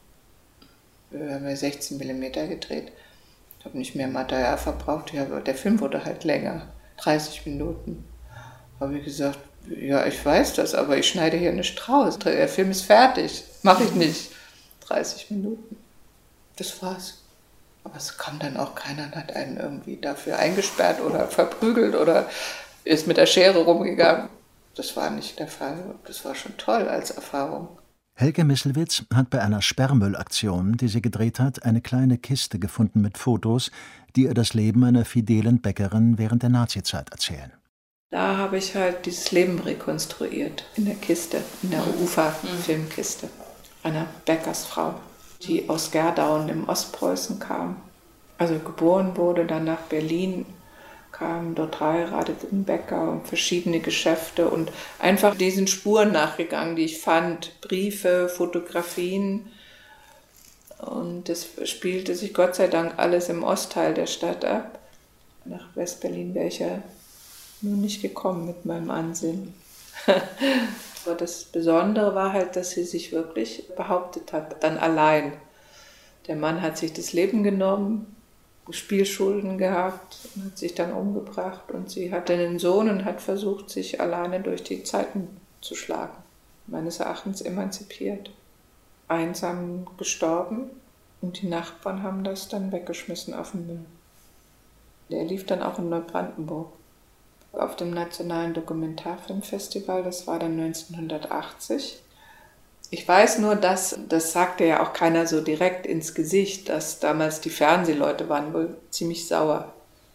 Wir haben ja 16 mm gedreht. Ich habe nicht mehr Material verbraucht, der Film wurde halt länger, 30 Minuten. Habe ich gesagt, ja, ich weiß das, aber ich schneide hier nicht raus. Der Film ist fertig, mache ich nicht. 30 Minuten, das war's. Aber es kam dann auch keiner und hat einen irgendwie dafür eingesperrt oder verprügelt oder ist mit der Schere rumgegangen. Das war nicht der Fall. Das war schon toll als Erfahrung. Helge Misselwitz hat bei einer Sperrmüllaktion, die sie gedreht hat, eine kleine Kiste gefunden mit Fotos, die ihr das Leben einer fidelen Bäckerin während der Nazizeit erzählen. Da habe ich halt dieses Leben rekonstruiert, in der Kiste, in der UFA-Filmkiste, einer Bäckersfrau, die aus Gerdauen im Ostpreußen kam, also geboren wurde, dann nach Berlin kam, dort heiratete ein Bäcker und verschiedene Geschäfte und einfach diesen Spuren nachgegangen, die ich fand, Briefe, Fotografien, und das spielte sich Gott sei Dank alles im Ostteil der Stadt ab. Nach Westberlin wäre ich ja nur nicht gekommen mit meinem Ansinnen. Aber das Besondere war halt, dass sie sich wirklich behauptet hat, dann allein. Der Mann hat sich das Leben genommen, Spielschulden gehabt und hat sich dann umgebracht. Und sie hatte einen Sohn und hat versucht, sich alleine durch die Zeiten zu schlagen. Meines Erachtens emanzipiert. Einsam gestorben und die Nachbarn haben das dann weggeschmissen auf den Müll. Der lief dann auch in Neubrandenburg. Auf dem Nationalen Dokumentarfilmfestival, das war dann 1980. Ich weiß nur, das sagte ja auch keiner so direkt ins Gesicht, dass damals die Fernsehleute waren wohl ziemlich sauer.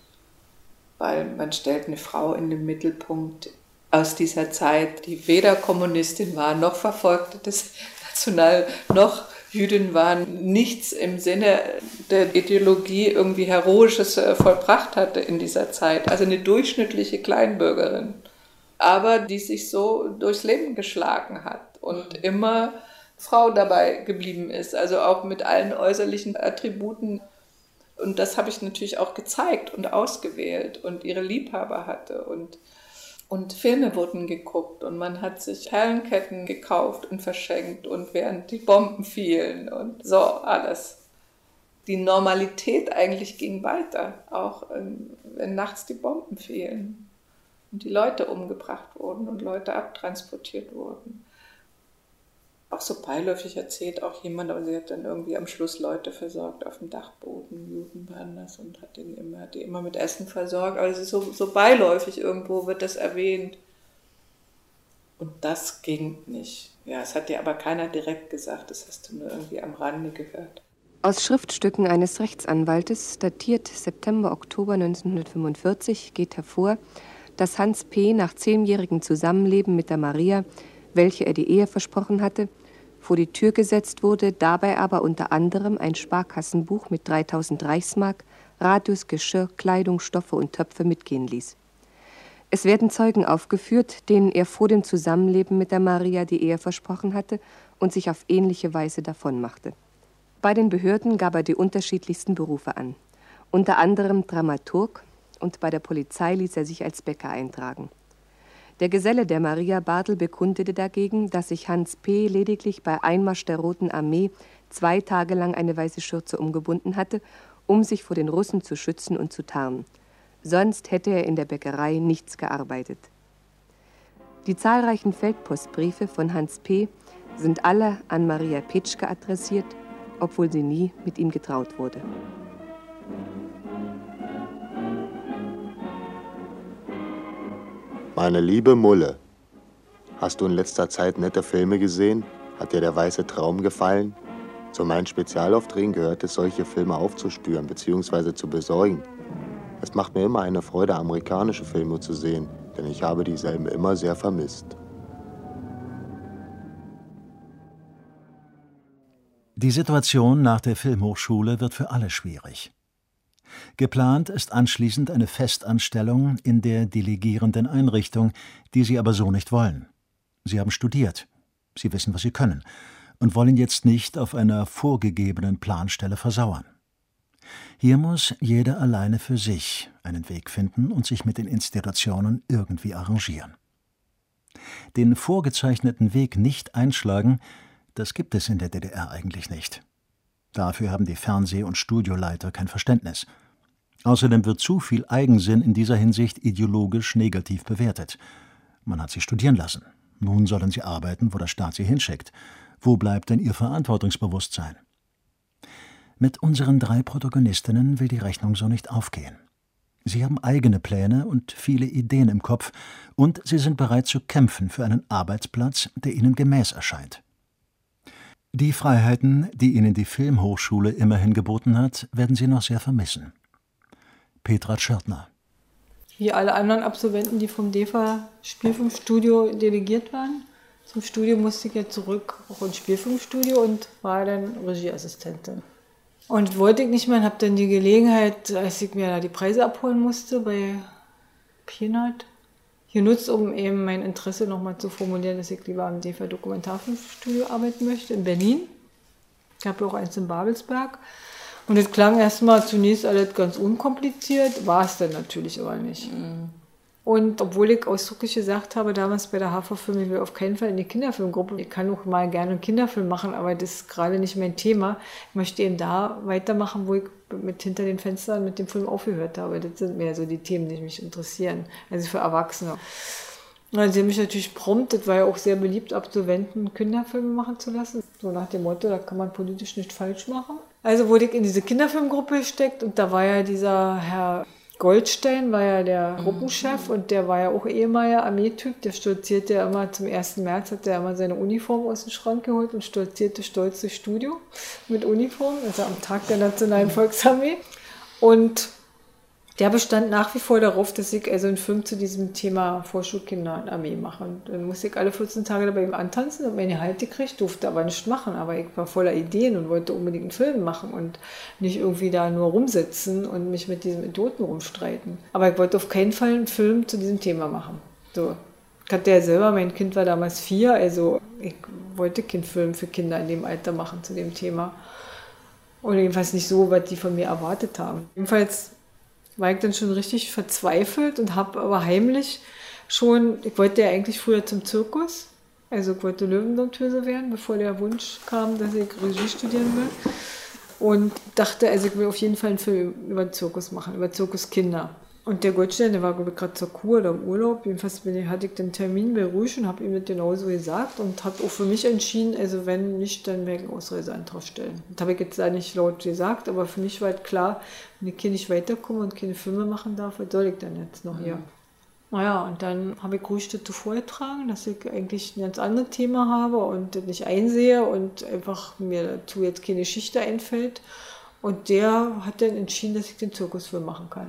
Weil man stellt eine Frau in den Mittelpunkt aus dieser Zeit, die weder Kommunistin war, noch Verfolgte des National, noch Jüdin waren, nichts im Sinne der Ideologie irgendwie Heroisches vollbracht hatte in dieser Zeit. Also eine durchschnittliche Kleinbürgerin, aber die sich so durchs Leben geschlagen hat und immer Frau dabei geblieben ist, also auch mit allen äußerlichen Attributen. Und das habe ich natürlich auch gezeigt und ausgewählt und ihre Liebhaber hatte. Und Filme wurden geguckt und man hat sich Perlenketten gekauft und verschenkt und während die Bomben fielen und so alles. Die Normalität eigentlich ging weiter, auch wenn nachts die Bomben fielen und die Leute umgebracht wurden und Leute abtransportiert wurden. Auch so beiläufig erzählt auch jemand, aber sie hat dann irgendwie am Schluss Leute versorgt auf dem Dachboden, Juden waren das, und hat die immer mit Essen versorgt. Also es ist so beiläufig irgendwo wird das erwähnt. Und das ging nicht. Ja, es hat dir aber keiner direkt gesagt, das hast du nur irgendwie am Rande gehört. Aus Schriftstücken eines Rechtsanwaltes, datiert September-Oktober 1945, geht hervor, dass Hans P. nach 10-jährigem Zusammenleben mit der Maria, welche er die Ehe versprochen hatte, vor die Tür gesetzt wurde, dabei aber unter anderem ein Sparkassenbuch mit 3000 Reichsmark, Radius, Geschirr, Kleidung, Stoffe und Töpfe mitgehen ließ. Es werden Zeugen aufgeführt, denen er vor dem Zusammenleben mit der Maria die Ehe versprochen hatte und sich auf ähnliche Weise davonmachte. Bei den Behörden gab er die unterschiedlichsten Berufe an, unter anderem Dramaturg, und bei der Polizei ließ er sich als Bäcker eintragen. Der Geselle der Maria Bartel bekundete dagegen, dass sich Hans P. lediglich bei Einmarsch der Roten Armee 2 Tage lang eine weiße Schürze umgebunden hatte, um sich vor den Russen zu schützen und zu tarnen. Sonst hätte er in der Bäckerei nichts gearbeitet. Die zahlreichen Feldpostbriefe von Hans P. sind alle an Maria Petschke adressiert, obwohl sie nie mit ihm getraut wurde. Meine liebe Mulle, hast du in letzter Zeit nette Filme gesehen? Hat dir der weiße Traum gefallen? Zu meinen Spezialaufträgen gehört es, solche Filme aufzuspüren bzw. zu besorgen. Es macht mir immer eine Freude, amerikanische Filme zu sehen, denn ich habe dieselben immer sehr vermisst. Die Situation nach der Filmhochschule wird für alle schwierig. Geplant ist anschließend eine Festanstellung in der delegierenden Einrichtung, die sie aber so nicht wollen. Sie haben studiert, sie wissen, was sie können, und wollen jetzt nicht auf einer vorgegebenen Planstelle versauern. Hier muss jeder alleine für sich einen Weg finden und sich mit den Institutionen irgendwie arrangieren. Den vorgezeichneten Weg nicht einschlagen, das gibt es in der DDR eigentlich nicht. Dafür haben die Fernseh- und Studioleiter kein Verständnis. Außerdem wird zu viel Eigensinn in dieser Hinsicht ideologisch negativ bewertet. Man hat sie studieren lassen. Nun sollen sie arbeiten, wo der Staat sie hinschickt. Wo bleibt denn ihr Verantwortungsbewusstsein? Mit unseren 3 Protagonistinnen will die Rechnung so nicht aufgehen. Sie haben eigene Pläne und viele Ideen im Kopf, und sie sind bereit zu kämpfen für einen Arbeitsplatz, der ihnen gemäß erscheint. Die Freiheiten, die ihnen die Filmhochschule immerhin geboten hat, werden sie noch sehr vermissen. Petra Tschirtner. Wie alle anderen Absolventen, die vom DEFA-Spielfilmstudio delegiert waren. Zum Studio musste ich ja zurück, auch ins Spielfilmstudio, und war dann Regieassistentin. Und wollte ich nicht mehr, und habe dann die Gelegenheit, als ich mir da die Preise abholen musste bei Peanut, genutzt, um eben mein Interesse nochmal zu formulieren, dass ich lieber am DEFA-Dokumentarfilmstudio arbeiten möchte, in Berlin. Ich habe ja auch eins in Babelsberg. Und es klang erstmal zunächst alles ganz unkompliziert, war es dann natürlich aber nicht. Und obwohl ich ausdrücklich gesagt habe, damals bei der HV-Film, ich will auf keinen Fall in die Kinderfilmgruppe, ich kann auch mal gerne einen Kinderfilm machen, aber das ist gerade nicht mein Thema. Ich möchte eben da weitermachen, wo ich mit hinter den Fenstern mit dem Film aufgehört habe. Das sind mehr so die Themen, die mich interessieren, also für Erwachsene. Und dann sie haben mich natürlich prompt, das war ja auch sehr beliebt, Absolventen Kinderfilme machen zu lassen. So nach dem Motto, da kann man politisch nicht falsch machen. Also wurde ich in diese Kinderfilmgruppe gesteckt, und da war ja dieser Herr Goldstein, war ja der Gruppenchef, und der war ja auch ehemaliger Armeetyp. Der stolzierte ja immer zum 1. März, hat er immer seine Uniform aus dem Schrank geholt und stolzierte stolz durchs Studio mit Uniform, also am Tag der Nationalen Volksarmee. Und der bestand nach wie vor darauf, dass ich also einen Film zu diesem Thema Vorschulkinder und Armee mache. Und dann musste ich alle 14 Tage bei ihm antanzen und meine Gehalt gekriegt, durfte aber nichts machen. Aber ich war voller Ideen und wollte unbedingt einen Film machen und nicht irgendwie da nur rumsitzen und mich mit diesem Idioten rumstreiten. Aber ich wollte auf keinen Fall einen Film zu diesem Thema machen. So. Ich hatte ja selber, mein Kind war damals 4, also ich wollte keinen Film für Kinder in dem Alter machen zu dem Thema. Oder jedenfalls nicht so, was die von mir erwartet haben. Jedenfalls war ich dann schon richtig verzweifelt und habe aber heimlich schon, ich wollte ja eigentlich früher zum Zirkus, also ich wollte Löwendompteuse werden, bevor der Wunsch kam, dass ich Regie studieren will. Und dachte, also ich will auf jeden Fall einen Film über den Zirkus machen, über Zirkuskinder. Und der Goldstein, der war gerade zur Kur oder im Urlaub, jedenfalls hatte ich den Termin bei Rüsch und habe ihm das genauso gesagt und habe auch für mich entschieden, also wenn nicht, dann werde ich einen Ausreiseantrag stellen. Das habe ich jetzt da nicht laut gesagt, aber für mich war halt klar, wenn ich hier nicht weiterkomme und keine Filme machen darf, was soll ich dann jetzt noch hier? Naja, und dann habe ich ruhig dazu vorgetragen, dass ich eigentlich ein ganz anderes Thema habe und das nicht einsehe und einfach mir dazu jetzt keine Geschichte einfällt. Und der hat dann entschieden, dass ich den Zirkusfilm machen kann.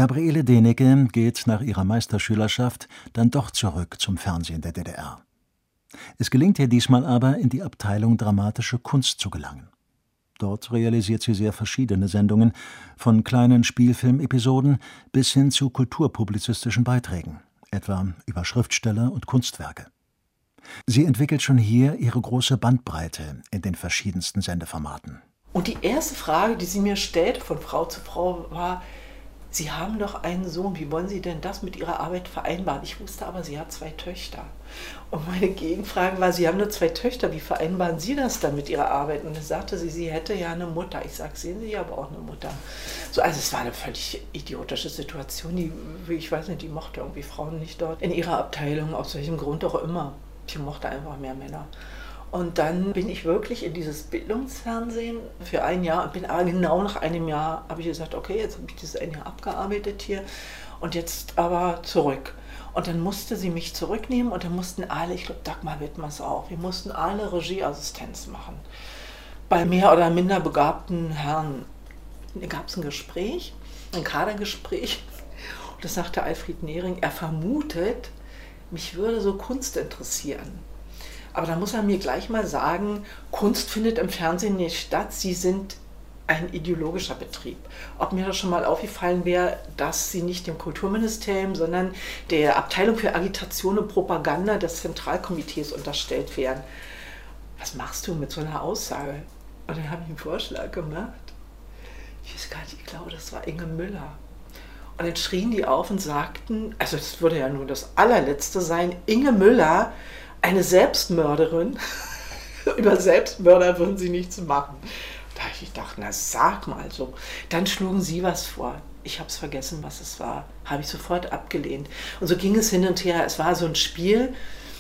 Gabriele Denecke geht nach ihrer Meisterschülerschaft dann doch zurück zum Fernsehen der DDR. Es gelingt ihr diesmal aber, in die Abteilung Dramatische Kunst zu gelangen. Dort realisiert sie sehr verschiedene Sendungen, von kleinen Spielfilmepisoden bis hin zu kulturpublizistischen Beiträgen, etwa über Schriftsteller und Kunstwerke. Sie entwickelt schon hier ihre große Bandbreite in den verschiedensten Sendeformaten. Und die erste Frage, die sie mir stellte von Frau zu Frau, war: Sie haben doch einen Sohn, wie wollen Sie denn das mit Ihrer Arbeit vereinbaren? Ich wusste aber, sie hat 2 Töchter. Und meine Gegenfrage war: Sie haben nur 2 Töchter, wie vereinbaren Sie das dann mit Ihrer Arbeit? Und dann sagte sie, sie hätte ja eine Mutter. Ich sage, sehen Sie aber auch eine Mutter. So, also es war eine völlig idiotische Situation. Ich weiß nicht, die mochte irgendwie Frauen nicht dort in ihrer Abteilung, aus welchem Grund auch immer. Sie mochte einfach mehr Männer. Und dann bin ich wirklich in dieses Bildungsfernsehen für ein Jahr und bin aber genau nach einem Jahr, habe ich gesagt, okay, jetzt habe ich dieses ein Jahr abgearbeitet hier und jetzt aber zurück. Und dann musste sie mich zurücknehmen und dann mussten alle, ich glaube Dagmar Wittmers auch, wir mussten alle Regieassistenz machen. Bei mehr oder minder begabten Herren gab es ein Gespräch, ein Kadergespräch, und das sagte Alfred Nehring, er vermutet, mich würde so Kunst interessieren. Aber da muss er mir gleich mal sagen, Kunst findet im Fernsehen nicht statt, sie sind ein ideologischer Betrieb. Ob mir das schon mal aufgefallen wäre, dass sie nicht dem Kulturministerium, sondern der Abteilung für Agitation und Propaganda des Zentralkomitees unterstellt wären. Was machst du mit so einer Aussage? Und dann habe ich einen Vorschlag gemacht. Ich weiß gar nicht, ich glaube, das war Inge Müller. Und dann schrien die auf und sagten, also das würde ja nur das allerletzte sein, Inge Müller, eine Selbstmörderin, über Selbstmörder würden sie nichts machen. Da habe ich gedacht, na sag mal so. Dann schlugen sie was vor. Ich habe es vergessen, was es war. Habe ich sofort abgelehnt. Und so ging es hin und her. Es war so ein Spiel.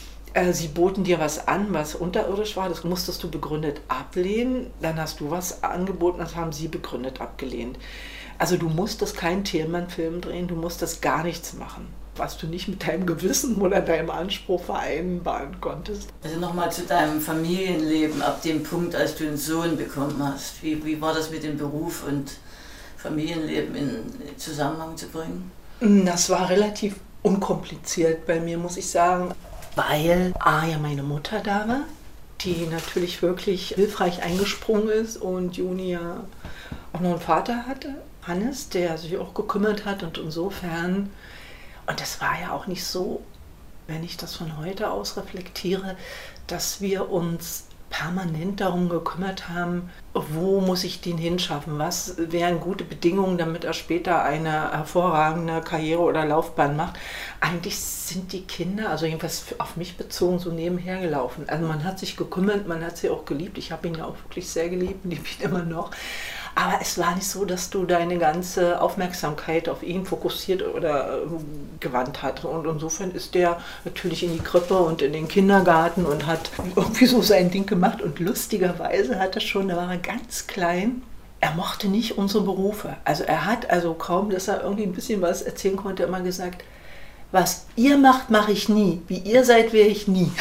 Sie boten dir was an, was unterirdisch war. Das musstest du begründet ablehnen. Dann hast du was angeboten, das haben sie begründet abgelehnt. Also du musstest keinen Thielmann-Film drehen, du musstest gar nichts machen, was du nicht mit deinem Gewissen oder deinem Anspruch vereinbaren konntest. Also nochmal zu deinem Familienleben, ab dem Punkt, als du einen Sohn bekommen hast. Wie war das mit dem Beruf und Familienleben in Zusammenhang zu bringen? Das war relativ unkompliziert bei mir, muss ich sagen, weil ja meine Mutter da war, die natürlich wirklich hilfreich eingesprungen ist und Juni ja auch noch einen Vater hatte, Hannes, der sich auch gekümmert hat und insofern. Und das war ja auch nicht so, wenn ich das von heute aus reflektiere, dass wir uns permanent darum gekümmert haben, wo muss ich den hinschaffen, was wären gute Bedingungen, damit er später eine hervorragende Karriere oder Laufbahn macht. Eigentlich sind die Kinder, also jedenfalls auf mich bezogen, so nebenher gelaufen. Also man hat sich gekümmert, man hat sie auch geliebt. Ich habe ihn ja auch wirklich sehr geliebt und liebe ihn immer noch. Aber es war nicht so, dass du deine ganze Aufmerksamkeit auf ihn fokussiert oder gewandt hast. Und insofern ist der natürlich in die Krippe und in den Kindergarten und hat irgendwie so sein Ding gemacht. Und lustigerweise hat er schon, da war er ganz klein, er mochte nicht unsere Berufe. Also er hat also kaum, dass er irgendwie ein bisschen was erzählen konnte, immer gesagt, was ihr macht, mache ich nie. Wie ihr seid, wäre ich nie.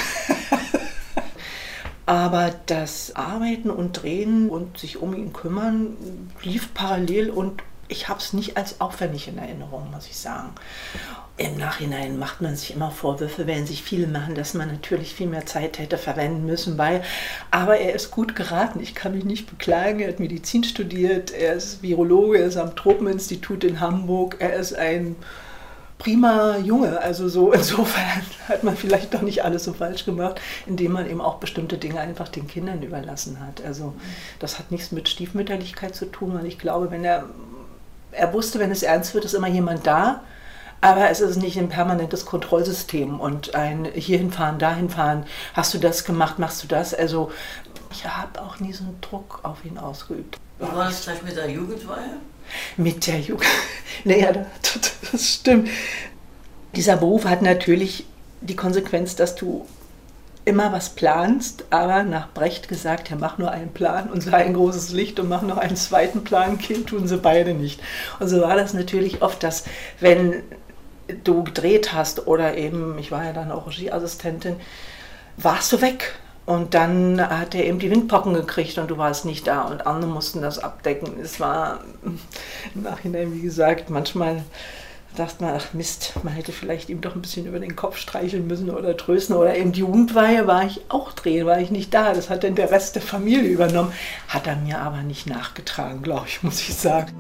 Aber das Arbeiten und Drehen und sich um ihn kümmern lief parallel und ich habe es nicht als aufwendig in Erinnerung, muss ich sagen. Im Nachhinein macht man sich immer Vorwürfe, wenn sich viele machen, dass man natürlich viel mehr Zeit hätte verwenden müssen, aber er ist gut geraten, ich kann mich nicht beklagen, er hat Medizin studiert, er ist Virologe, er ist am Tropeninstitut in Hamburg, er ist ein prima Junge, also so insofern hat man vielleicht doch nicht alles so falsch gemacht, indem man eben auch bestimmte Dinge einfach den Kindern überlassen hat. Also das hat nichts mit Stiefmütterlichkeit zu tun, weil ich glaube, wenn er wusste, wenn es ernst wird, ist immer jemand da, aber es ist nicht ein permanentes Kontrollsystem und ein hierhin fahren, dahin fahren, hast du das gemacht, machst du das, also ich habe auch nie so einen Druck auf ihn ausgeübt. Wie war das gleich mit der Jugendweihe? Mit der Jugend. Naja, das stimmt. Dieser Beruf hat natürlich die Konsequenz, dass du immer was planst, aber nach Brecht gesagt, ja, mach nur einen Plan und sei ein großes Licht und mach noch einen zweiten Plan, Kind, tun sie beide nicht. Und so war das natürlich oft, dass wenn du gedreht hast oder eben, ich war ja dann auch Regieassistentin, warst du weg. Und dann hat er eben die Windpocken gekriegt und du warst nicht da und andere mussten das abdecken. Es war im Nachhinein, wie gesagt, manchmal dachte man, ach Mist, man hätte vielleicht ihm doch ein bisschen über den Kopf streicheln müssen oder trösten. Oder eben die Jugendweihe war ich auch drehen, war ich nicht da. Das hat dann der Rest der Familie übernommen. Hat er mir aber nicht nachgetragen, glaube ich, muss ich sagen.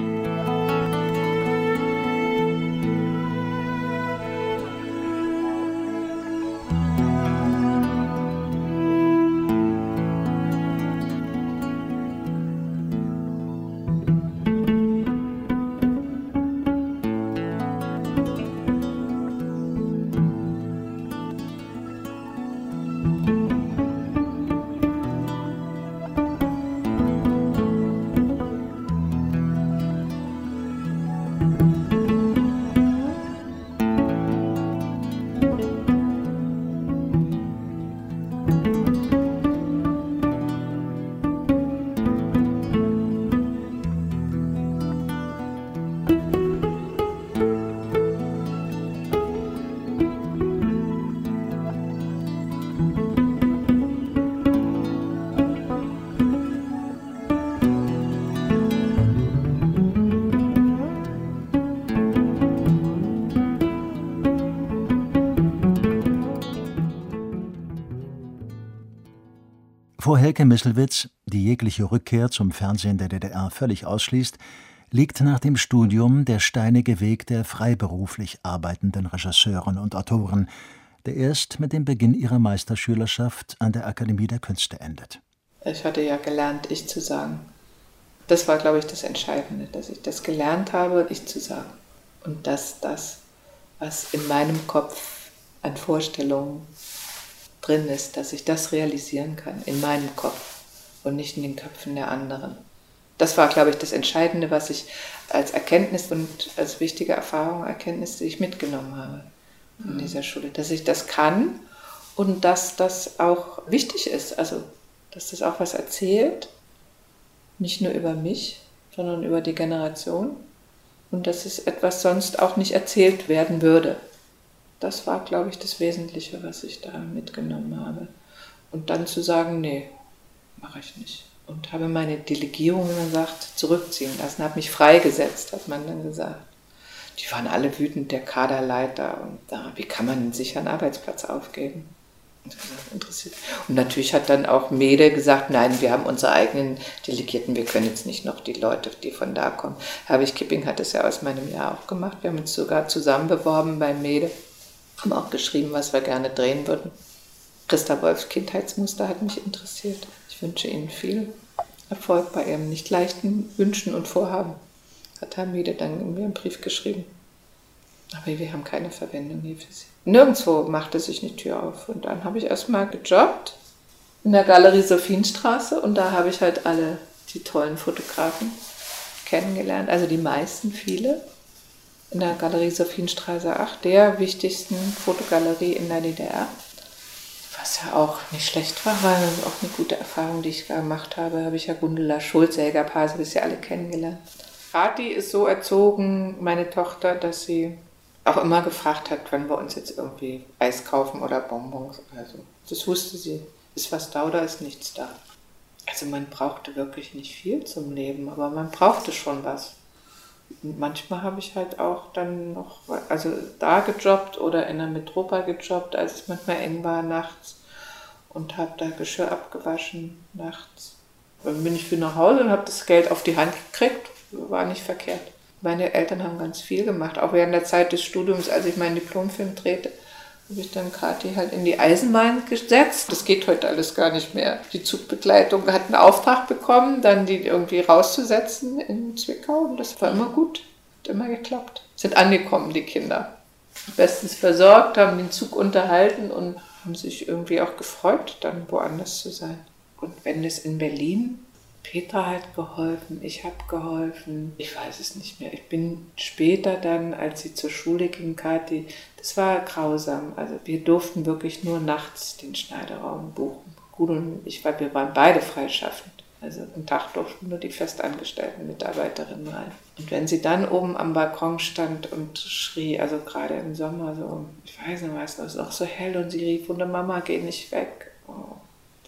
Vor Helke Misselwitz, die jegliche Rückkehr zum Fernsehen der DDR völlig ausschließt, liegt nach dem Studium der steinige Weg der freiberuflich arbeitenden Regisseuren und Autoren, der erst mit dem Beginn ihrer Meisterschülerschaft an der Akademie der Künste endet. Ich hatte ja gelernt, ich zu sagen. Das war, glaube ich, das Entscheidende, dass ich das gelernt habe, ich zu sagen. Und dass das, was in meinem Kopf an Vorstellungen drin ist, dass ich das realisieren kann, in meinem Kopf und nicht in den Köpfen der anderen. Das war, glaube ich, das Entscheidende, was ich als Erkenntnis und als wichtige Erfahrung, Erkenntnis, die ich mitgenommen habe in dieser Schule, dass ich das kann und dass das auch wichtig ist, also dass das auch was erzählt, nicht nur über mich, sondern über die Generation und dass es etwas sonst auch nicht erzählt werden würde. Das war, glaube ich, das Wesentliche, was ich da mitgenommen habe. Und dann zu sagen, nee, mache ich nicht. Und habe meine Delegierung, wie man sagt, zurückziehen lassen, habe mich freigesetzt, hat man dann gesagt. Die waren alle wütend, der Kaderleiter. Und da, wie kann man sich einen Arbeitsplatz aufgeben? Und das interessiert. Und natürlich hat dann auch Mede gesagt, nein, wir haben unsere eigenen Delegierten, wir können jetzt nicht noch die Leute, die von da kommen. Herbig Kipping hat das ja aus meinem Jahr auch gemacht. Wir haben uns sogar zusammen beworben bei Mede. Haben auch geschrieben, was wir gerne drehen würden. Christa Wolfs Kindheitsmuster hat mich interessiert. Ich wünsche Ihnen viel Erfolg bei Ihrem nicht leichten Wünschen und Vorhaben. Hat Herr Mede dann in mir einen Brief geschrieben. Aber wir haben keine Verwendung hier für Sie. Nirgendwo machte sich eine Tür auf. Und dann habe ich erstmal gejobbt in der Galerie Sophienstraße und da habe ich halt alle die tollen Fotografen kennengelernt. Also die meisten, viele. In der Galerie Sophienstraße 8, der wichtigsten Fotogalerie in der DDR. Was ja auch nicht schlecht war, weil auch eine gute Erfahrung, die ich gemacht habe, habe ich ja Gundula Schulz, Helga Pase, das ja alle kennengelernt. Kathi ist so erzogen, meine Tochter, dass sie auch immer gefragt hat, wann wir uns jetzt irgendwie Eis kaufen oder Bonbons oder so. Das wusste sie. Ist was da oder ist nichts da? Also man brauchte wirklich nicht viel zum Leben, aber man brauchte schon was. Und manchmal habe ich halt auch dann noch, also da gejobbt oder in der Metropa gejobbt, als es manchmal eng war nachts und habe da Geschirr abgewaschen nachts. Dann bin ich wieder nach Hause und habe das Geld auf die Hand gekriegt, war nicht verkehrt. Meine Eltern haben ganz viel gemacht, auch während der Zeit des Studiums, als ich meinen Diplomfilm drehte, habe ich dann Kathi halt in die Eisenbahn gesetzt. Das geht heute alles gar nicht mehr. Die Zugbegleitung hat einen Auftrag bekommen, dann die irgendwie rauszusetzen in Zwickau. Und das war immer gut. Hat immer geklappt. Sind angekommen, die Kinder. Bestens versorgt, haben den Zug unterhalten und haben sich irgendwie auch gefreut, dann woanders zu sein. Und wenn das in Berlin, Petra hat geholfen, ich habe geholfen, ich weiß es nicht mehr. Ich bin später dann, als sie zur Schule ging, Kathi, das war grausam. Also wir durften wirklich nur nachts den Schneideraum buchen. Gut und ich, weil wir waren beide freischaffend. Also am Tag durften nur die festangestellten Mitarbeiterinnen rein. Und wenn sie dann oben am Balkon stand und schrie, also gerade im Sommer so, ich weiß nicht, es ist auch so hell und sie rief, und Mama, geh nicht weg. Oh.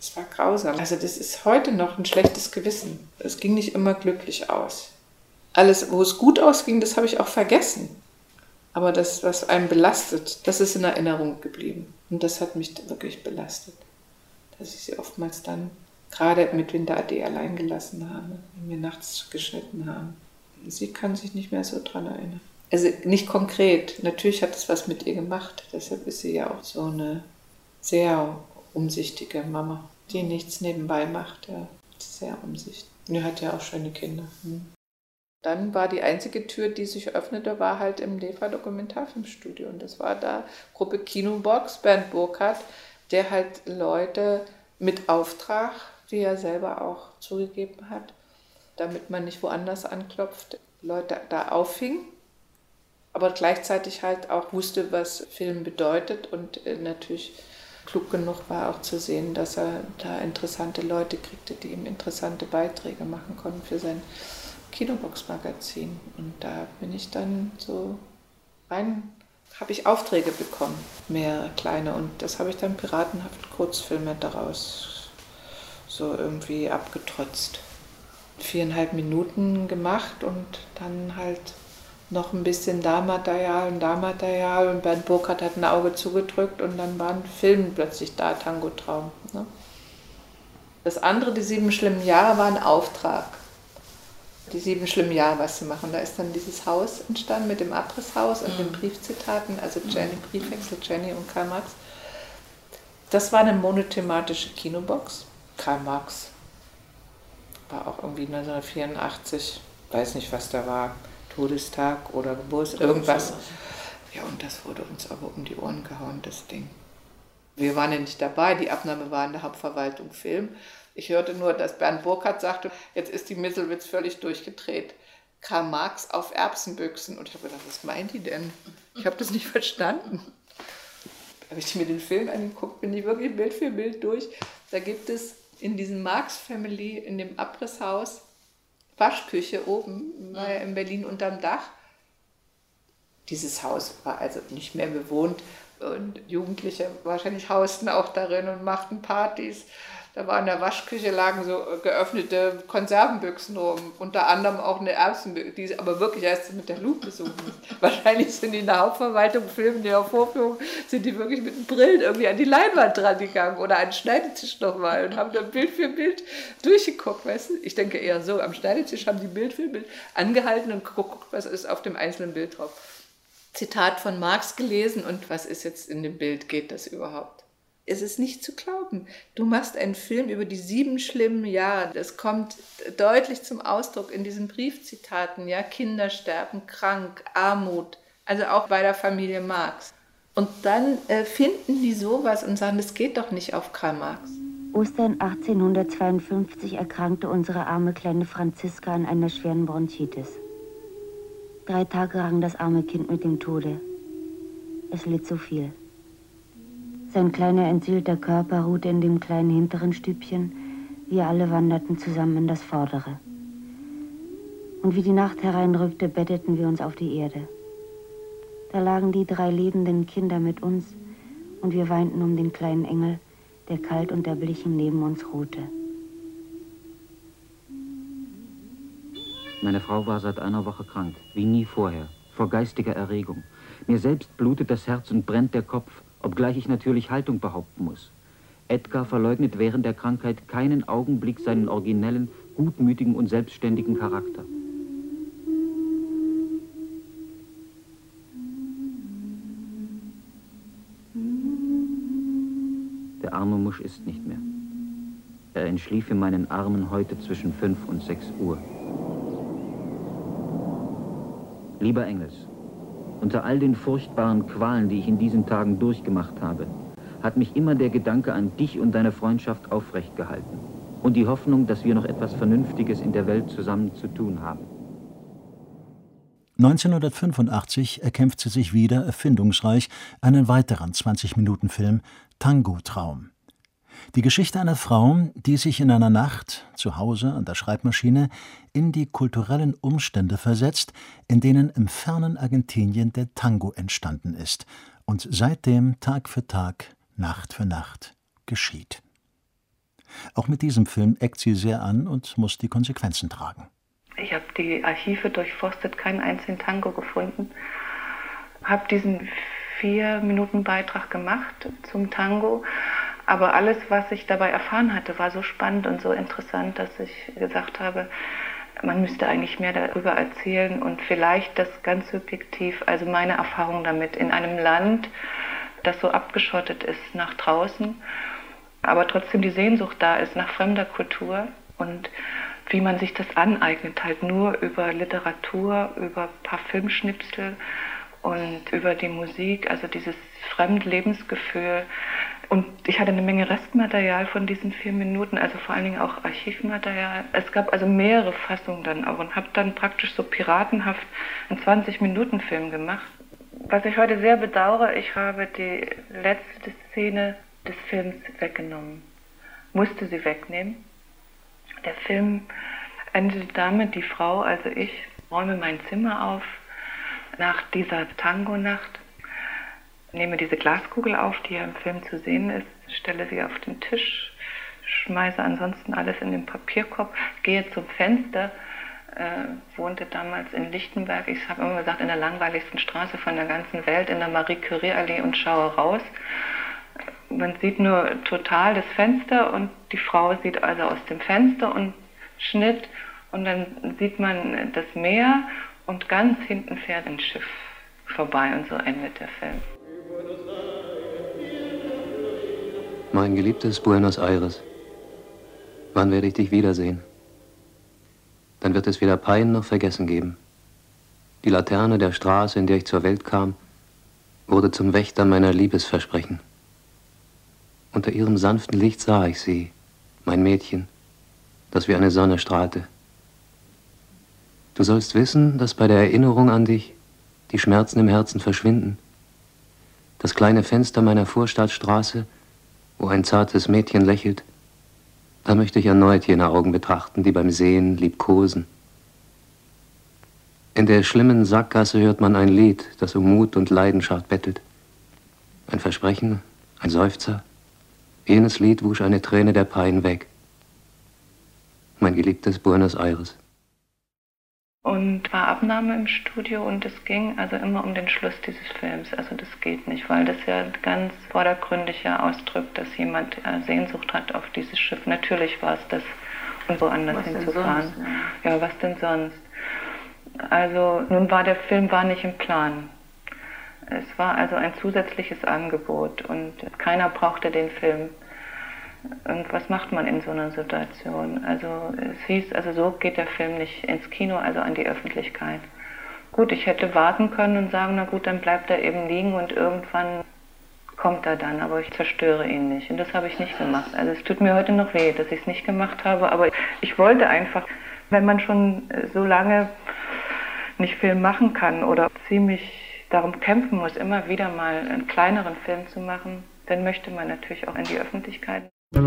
Das war grausam. Also das ist heute noch ein schlechtes Gewissen. Es ging nicht immer glücklich aus. Alles, wo es gut ausging, das habe ich auch vergessen. Aber das, was einen belastet, das ist in Erinnerung geblieben. Und das hat mich wirklich belastet. Dass ich sie oftmals dann gerade mit Winter AD allein gelassen habe und mir nachts geschnitten haben. Sie kann sich nicht mehr so dran erinnern. Also nicht konkret. Natürlich hat es was mit ihr gemacht. Deshalb ist sie ja auch so eine sehr umsichtige Mama, die nichts nebenbei macht. Ja. Sehr umsichtig. Und die hat ja auch schöne Kinder. Dann war die einzige Tür, die sich öffnete, war halt im DEFA Dokumentarfilmstudio. Und das war da Gruppe Kinobox, Bernd Burkhardt, der halt Leute mit Auftrag, die er selber auch zugegeben hat, damit man nicht woanders anklopft, Leute da auffing, aber gleichzeitig halt auch wusste, was Film bedeutet und natürlich klug genug war auch zu sehen, dass er da interessante Leute kriegte, die ihm interessante Beiträge machen konnten für sein Kinobox-Magazin. Und da bin ich dann so rein, habe ich Aufträge bekommen, mehrere kleine. Und das habe ich dann piratenhaft Kurzfilme daraus so irgendwie abgetrotzt. 4,5 Minuten gemacht und dann halt noch ein bisschen da Material und Bernd Burkhardt hat ein Auge zugedrückt und dann war ein Film plötzlich da, Tango-Traum. Ne? Das andere, die 7 schlimmen Jahre, war ein Auftrag. Die 7 schlimmen Jahre, was zu machen. Da ist dann dieses Haus entstanden mit dem Abrisshaus und den Briefzitaten, also Jenny, Briefwechsel Jenny und Karl Marx. Das war eine monothematische Kinobox. Karl Marx war auch irgendwie 1984, weiß nicht, was da war, Todestag oder Geburtstag, irgendwas. Ja, und das wurde uns aber um die Ohren gehauen, das Ding. Wir waren ja nicht dabei, die Abnahme war in der Hauptverwaltung Film. Ich hörte nur, dass Bernd Burkhardt sagte, jetzt ist die Misselwitz völlig durchgedreht. Karl Marx auf Erbsenbüchsen. Und ich habe gedacht, was meint die denn? Ich habe das nicht verstanden. Habe ich mir den Film angeguckt, bin ich wirklich Bild für Bild durch. Da gibt es in diesem Marx Family, in dem Abrisshaus, Waschküche oben, war ja in Berlin unterm Dach. Dieses Haus war also nicht mehr bewohnt und Jugendliche wahrscheinlich hausten auch darin und machten Partys. Da war in der Waschküche, lagen so geöffnete Konservenbüchsen rum, unter anderem auch eine Erbsenbüchse, die aber wirklich erst mit der Lupe suchen. Wahrscheinlich sind die in der Hauptverwaltung filmen, die auf Vorführung, sind die wirklich mit den Brillen irgendwie an die Leinwand dran gegangen oder an den Schneidetisch nochmal und haben da Bild für Bild durchgeguckt, weißt du? Ich denke eher so, am Schneidetisch haben die Bild für Bild angehalten und geguckt, was ist auf dem einzelnen Bild drauf. Zitat von Marx gelesen und was ist jetzt in dem Bild, geht das überhaupt? Es ist nicht zu glauben. Du machst einen Film über die 7 schlimmen Jahre. Das kommt deutlich zum Ausdruck in diesen Briefzitaten. Ja? Kinder sterben, krank, Armut. Also auch bei der Familie Marx. Und dann finden die sowas und sagen, das geht doch nicht auf Karl Marx. Ostern 1852 erkrankte unsere arme kleine Franziska an einer schweren Bronchitis. 3 Tage rang das arme Kind mit dem Tode. Es litt so viel. Sein kleiner, entseelter Körper ruhte in dem kleinen hinteren Stübchen. Wir alle wanderten zusammen in das vordere. Und wie die Nacht hereinrückte, betteten wir uns auf die Erde. Da lagen die 3 lebenden Kinder mit uns und wir weinten um den kleinen Engel, der kalt und erblichen neben uns ruhte. Meine Frau war seit einer Woche krank, wie nie vorher, vor geistiger Erregung. Mir selbst blutet das Herz und brennt der Kopf, obgleich ich natürlich Haltung behaupten muss. Edgar verleugnet während der Krankheit keinen Augenblick seinen originellen, gutmütigen und selbstständigen Charakter. Der arme Musch ist nicht mehr. Er entschlief in meinen Armen heute zwischen 5 und 6 Uhr. Lieber Engels, unter all den furchtbaren Qualen, die ich in diesen Tagen durchgemacht habe, hat mich immer der Gedanke an dich und deine Freundschaft aufrecht gehalten und die Hoffnung, dass wir noch etwas Vernünftiges in der Welt zusammen zu tun haben. 1985 erkämpft sie sich wieder erfindungsreich einen weiteren 20-Minuten-Film Tango-Traum. Die Geschichte einer Frau, die sich in einer Nacht zu Hause an der Schreibmaschine in die kulturellen Umstände versetzt, in denen im fernen Argentinien der Tango entstanden ist und seitdem Tag für Tag, Nacht für Nacht geschieht. Auch mit diesem Film eckt sie sehr an und muss die Konsequenzen tragen. Ich habe die Archive durchforstet, keinen einzigen Tango gefunden. Habe diesen 4-Minuten-Beitrag gemacht zum Tango. Aber alles, was ich dabei erfahren hatte, war so spannend und so interessant, dass ich gesagt habe, man müsste eigentlich mehr darüber erzählen und vielleicht das ganz subjektiv, also meine Erfahrung damit in einem Land, das so abgeschottet ist nach draußen, aber trotzdem die Sehnsucht da ist nach fremder Kultur und wie man sich das aneignet, halt nur über Literatur, über ein paar Filmschnipsel und über die Musik, also dieses fremde Lebensgefühl. Und ich hatte eine Menge Restmaterial von diesen 4 Minuten, also vor allen Dingen auch Archivmaterial. Es gab also mehrere Fassungen dann auch und habe dann praktisch so piratenhaft einen 20-Minuten-Film gemacht. Was ich heute sehr bedauere, ich habe die letzte Szene des Films weggenommen, musste sie wegnehmen. Der Film endete damit, die Frau, also ich, räume mein Zimmer auf nach dieser Tango-Nacht, nehme diese Glaskugel auf, die ja im Film zu sehen ist, stelle sie auf den Tisch, schmeiße ansonsten alles in den Papierkorb, gehe zum Fenster, wohnte damals in Lichtenberg, ich habe immer gesagt, in der langweiligsten Straße von der ganzen Welt, in der Marie-Curie-Allee und schaue raus. Man sieht nur total das Fenster und die Frau sieht also aus dem Fenster und Schnitt und dann sieht man das Meer und ganz hinten fährt ein Schiff vorbei und so endet der Film. Mein geliebtes Buenos Aires, wann werde ich dich wiedersehen? Dann wird es weder Pein noch Vergessen geben. Die Laterne der Straße, in der ich zur Welt kam, wurde zum Wächter meiner Liebesversprechen. Unter ihrem sanften Licht sah ich sie, mein Mädchen, das wie eine Sonne strahlte. Du sollst wissen, dass bei der Erinnerung an dich die Schmerzen im Herzen verschwinden. Das kleine Fenster meiner Vorstadtstraße, wo ein zartes Mädchen lächelt, da möchte ich erneut jene Augen betrachten, die beim Sehen liebkosen. In der schlimmen Sackgasse hört man ein Lied, das um Mut und Leidenschaft bettelt. Ein Versprechen, ein Seufzer. Jenes Lied wusch eine Träne der Pein weg. Mein geliebtes Buenos Aires. Und war Abnahme im Studio und es ging also immer um den Schluss dieses Films. Also das geht nicht, weil das ja ganz vordergründig ja ausdrückt, dass jemand Sehnsucht hat auf dieses Schiff. Natürlich war es das, und woanders hinzufahren. Ja, was denn sonst? Also nun war der Film nicht im Plan. Es war also ein zusätzliches Angebot und keiner brauchte den Film. Und was macht man in so einer Situation? Also es hieß, also so geht der Film nicht ins Kino, also an die Öffentlichkeit. Gut, ich hätte warten können und sagen, na gut, dann bleibt er eben liegen und irgendwann kommt er dann, aber ich zerstöre ihn nicht. Und das habe ich nicht gemacht. Also es tut mir heute noch weh, dass ich es nicht gemacht habe, aber ich wollte einfach, wenn man schon so lange nicht Film machen kann oder ziemlich darum kämpfen muss, immer wieder mal einen kleineren Film zu machen, dann möchte man natürlich auch in die Öffentlichkeit.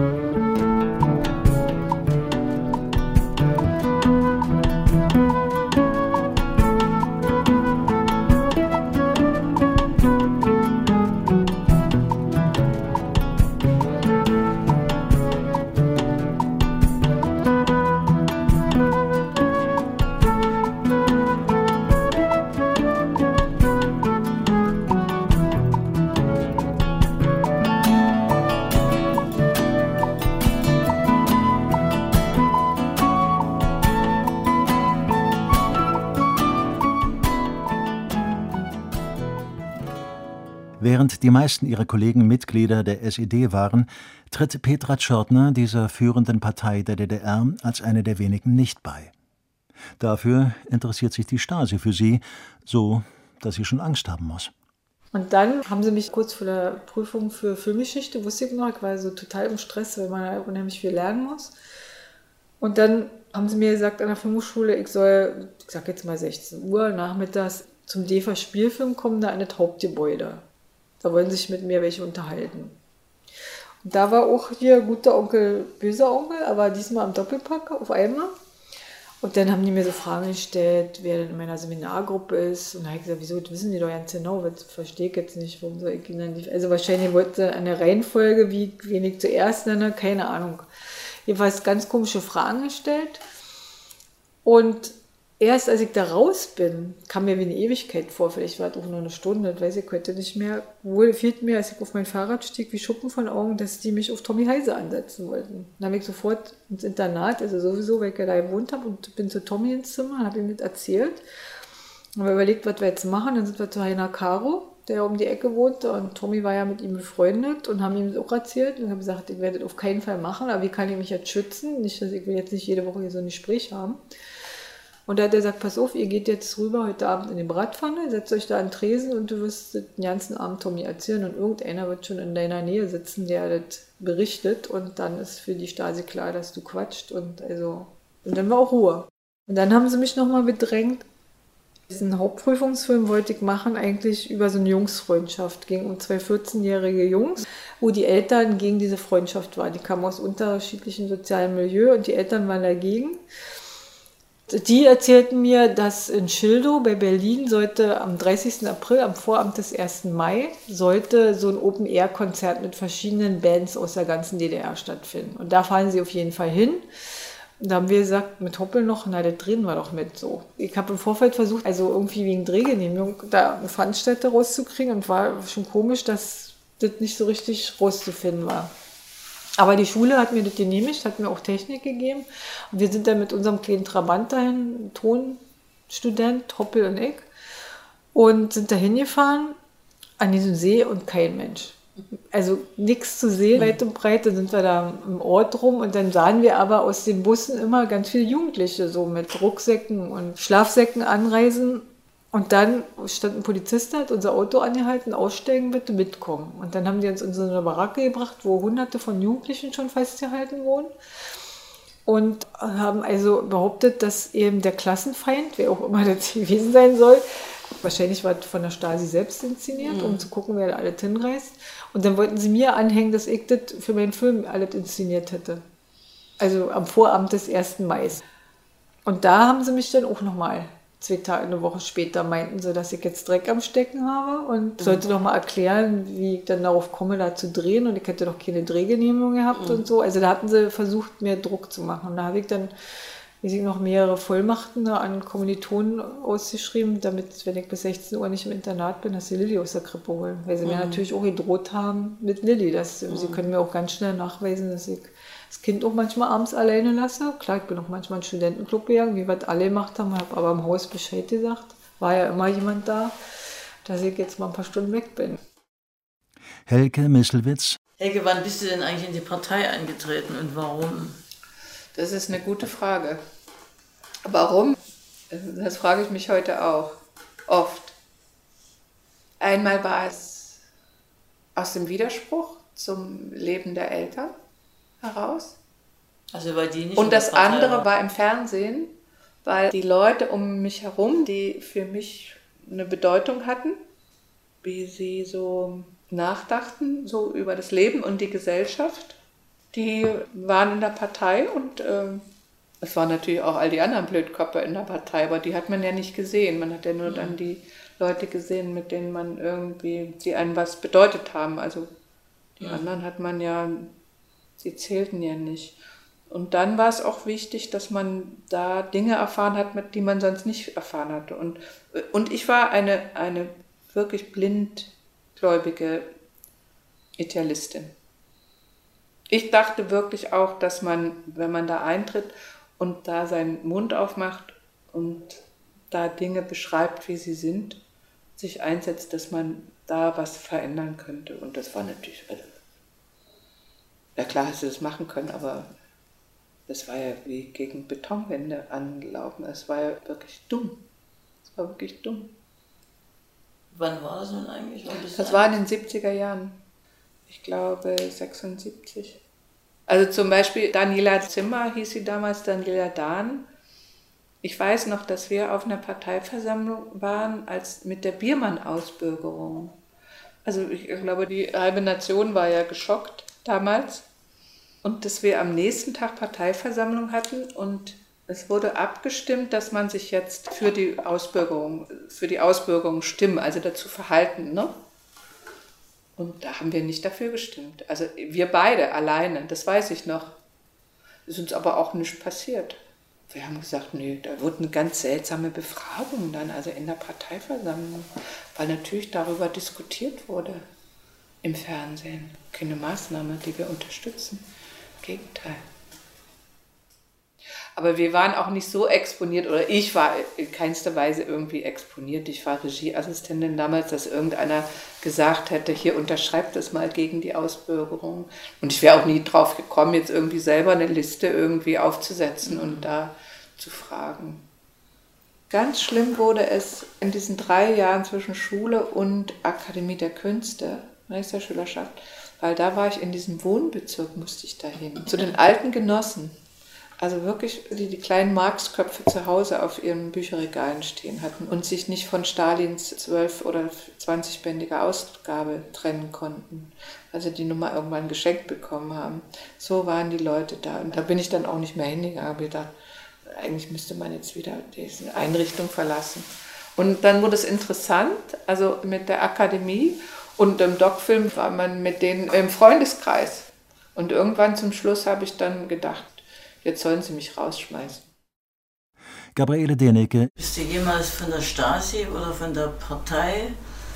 Während die meisten ihrer Kollegen Mitglieder der SED waren, tritt Petra Tschörtner dieser führenden Partei der DDR als eine der wenigen nicht bei. Dafür interessiert sich die Stasi für sie, so dass sie schon Angst haben muss. Und dann haben sie mich kurz vor der Prüfung für Filmgeschichte, wusste ich noch, ich war so total im Stress, weil man unheimlich viel lernen muss. Und dann haben sie mir gesagt an der Filmhochschule, ich soll, ich sag jetzt mal 16 Uhr nachmittags zum DEFA Spielfilm kommen, da in das Hauptgebäude. Da wollen sich mit mir welche unterhalten. Und da war auch hier guter Onkel, böser Onkel, aber diesmal am Doppelpack auf einmal. Und dann haben die mir so Fragen gestellt, wer denn in meiner Seminargruppe ist. Und dann habe ich gesagt, wieso, das wissen die doch ganz genau, das verstehe ich jetzt nicht, warum soll ich ihnen dann nicht. Also wahrscheinlich wollte eine Reihenfolge, wie wenig zuerst nenne, keine Ahnung. Jedenfalls ganz komische Fragen gestellt. Und erst als ich da raus bin, kam mir wie eine Ewigkeit vor, vielleicht war es auch nur eine Stunde, das weiß ich heute nicht mehr. Wohl fehlt mir, als ich auf mein Fahrrad stieg, wie Schuppen von Augen, dass die mich auf Tommy Heise ansetzen wollten. Dann habe ich sofort ins Internat, also sowieso, weil ich ja da gewohnt habe, und bin zu Tommy ins Zimmer und habe ihm das erzählt. Haben wir überlegt, was wir jetzt machen. Dann sind wir zu Heiner Caro, der um die Ecke wohnte, und Tommy war ja mit ihm befreundet, und haben ihm das auch erzählt und haben gesagt, ich werde das auf keinen Fall machen, aber wie kann ich mich jetzt schützen? Nicht, dass ich will jetzt nicht jede Woche hier so ein Gespräch haben. Und da hat er gesagt, pass auf, ihr geht jetzt rüber heute Abend in die Bratpfanne, setzt euch da an den Tresen und du wirst den ganzen Abend Tommy erzählen und irgendeiner wird schon in deiner Nähe sitzen, der das berichtet, und dann ist für die Stasi klar, dass du quatscht, und dann war auch Ruhe. Und dann haben sie mich nochmal bedrängt. Diesen Hauptprüfungsfilm wollte ich machen, eigentlich über so eine Jungsfreundschaft. Ging um 2 14-jährige Jungs, wo die Eltern gegen diese Freundschaft waren. Die kamen aus unterschiedlichen sozialen Milieus und die Eltern waren dagegen. Die erzählten mir, dass in Schildow bei Berlin sollte am 30. April, am Vorabend des 1. Mai, sollte so ein Open-Air-Konzert mit verschiedenen Bands aus der ganzen DDR stattfinden. Und da fahren sie auf jeden Fall hin. Und da haben wir gesagt, mit Hoppel noch, na, das drehen wir doch mit so. Ich habe im Vorfeld versucht, also irgendwie wegen Drehgenehmigung, da eine Veranstalter rauszukriegen, und war schon komisch, dass das nicht so richtig rauszufinden war. Aber die Schule hat mir das genehmigt, hat mir auch Technik gegeben. Und wir sind dann mit unserem kleinen Trabant dahin, Tonstudent, Hoppel und ich, und sind da hingefahren an diesem See und kein Mensch. Also nichts zu sehen, weit und breit. Dann sind wir da im Ort rum, und dann sahen wir aber aus den Bussen immer ganz viele Jugendliche so mit Rucksäcken und Schlafsäcken anreisen. Und dann stand ein Polizist, hat unser Auto angehalten, aussteigen bitte, mitkommen. Und dann haben die uns in so eine Baracke gebracht, wo Hunderte von Jugendlichen schon festgehalten wurden. Und haben also behauptet, dass eben der Klassenfeind, wer auch immer das gewesen sein soll, wahrscheinlich war das von der Stasi selbst inszeniert, um zu gucken, wer da alles hinreist. Und dann wollten sie mir anhängen, dass ich das für meinen Film alles inszeniert hätte. Also am Vorabend des 1. Mai. Und da haben sie mich dann auch nochmal 2 Tage, eine Woche später, meinten sie, dass ich jetzt Dreck am Stecken habe und sollte doch mal erklären, wie ich dann darauf komme, da zu drehen, und ich hätte doch keine Drehgenehmigung gehabt und so. Also da hatten sie versucht, mehr Druck zu machen. Und da habe ich dann, wie sie noch mehrere Vollmachten an Kommilitonen ausgeschrieben, damit, wenn ich bis 16 Uhr nicht im Internat bin, dass sie Lilly aus der Krippe holen. Weil sie mir natürlich auch gedroht haben mit Lilly. Sie können mir auch ganz schnell nachweisen, dass ich das Kind auch manchmal abends alleine lasse. Klar, ich bin auch manchmal in den Studentenclub gegangen, wie wir das alle gemacht haben, habe aber im Haus Bescheid gesagt. War ja immer jemand da, dass ich jetzt mal ein paar Stunden weg bin. Helke Misselwitz. Helke, wann bist du denn eigentlich in die Partei eingetreten und warum? Das ist eine gute Frage. Warum? Das frage ich mich heute auch. Oft. Einmal war es aus dem Widerspruch zum Leben der Eltern heraus. Also weil die nicht. Und das andere war im Fernsehen, weil die Leute um mich herum, die für mich eine Bedeutung hatten, wie sie so nachdachten, so über das Leben und die Gesellschaft, die waren in der Partei, und es waren natürlich auch all die anderen Blödköpfe in der Partei, aber die hat man ja nicht gesehen. Man hat ja nur dann die Leute gesehen, mit denen man irgendwie, die einem was bedeutet haben. Also die anderen hat man ja, sie zählten ja nicht. Und dann war es auch wichtig, dass man da Dinge erfahren hat, die man sonst nicht erfahren hatte. Und ich war eine wirklich blindgläubige Idealistin. Ich dachte wirklich auch, dass man, wenn man da eintritt und da seinen Mund aufmacht und da Dinge beschreibt, wie sie sind, sich einsetzt, dass man da was verändern könnte. Und das war natürlich, ja klar, hast du das machen können, aber das war ja wie gegen Betonwände anlaufen. Es war ja wirklich dumm. Es war wirklich dumm. Wann war das nun eigentlich? Das war in den 70er Jahren. Ich glaube 76. Also zum Beispiel Daniela Zimmer hieß sie damals, Daniela Dahn. Ich weiß noch, dass wir auf einer Parteiversammlung waren mit der Biermann-Ausbürgerung. Also ich glaube, die halbe Nation war ja geschockt damals. Und dass wir am nächsten Tag Parteiversammlung hatten und Es wurde abgestimmt, dass man sich jetzt für die Ausbürgerung stimmen, also dazu verhalten, ne? Und da haben wir nicht dafür gestimmt. Also wir beide alleine, das weiß ich noch. Ist uns aber auch nichts passiert. Wir haben gesagt, nee, da wird eine ganz seltsame Befragung dann, also in der Parteiversammlung, weil natürlich darüber diskutiert wurde im Fernsehen. Keine Maßnahme, die wir unterstützen. Im Gegenteil. Aber wir waren auch nicht so exponiert, oder ich war in keinster Weise irgendwie exponiert. Ich war Regieassistentin damals, dass irgendeiner gesagt hätte, hier unterschreibt es mal gegen die Ausbürgerung. Und ich wäre auch nie drauf gekommen, jetzt irgendwie selber eine Liste irgendwie aufzusetzen und da zu fragen. Ganz schlimm wurde es in diesen 3 Jahren zwischen Schule und Akademie der Künste, Meisterschülerschaft, weil da war ich in diesem Wohnbezirk, musste ich dahin, zu den alten Genossen. Also wirklich, die kleinen Marxköpfe zu Hause auf ihren Bücherregalen stehen hatten und sich nicht von Stalins 12- oder 20-bändiger Ausgabe trennen konnten, also die Nummer irgendwann geschenkt bekommen haben. So waren die Leute da. Und da bin ich dann auch nicht mehr hingegangen, habe gedacht, eigentlich müsste man jetzt wieder diese Einrichtung verlassen. Und dann wurde es interessant, also mit der Akademie und im Doc-Film war man mit denen im Freundeskreis. Und irgendwann zum Schluss habe ich dann gedacht, jetzt sollen sie mich rausschmeißen. Gabriele Dennecke. Bist du jemals von der Stasi oder von der Partei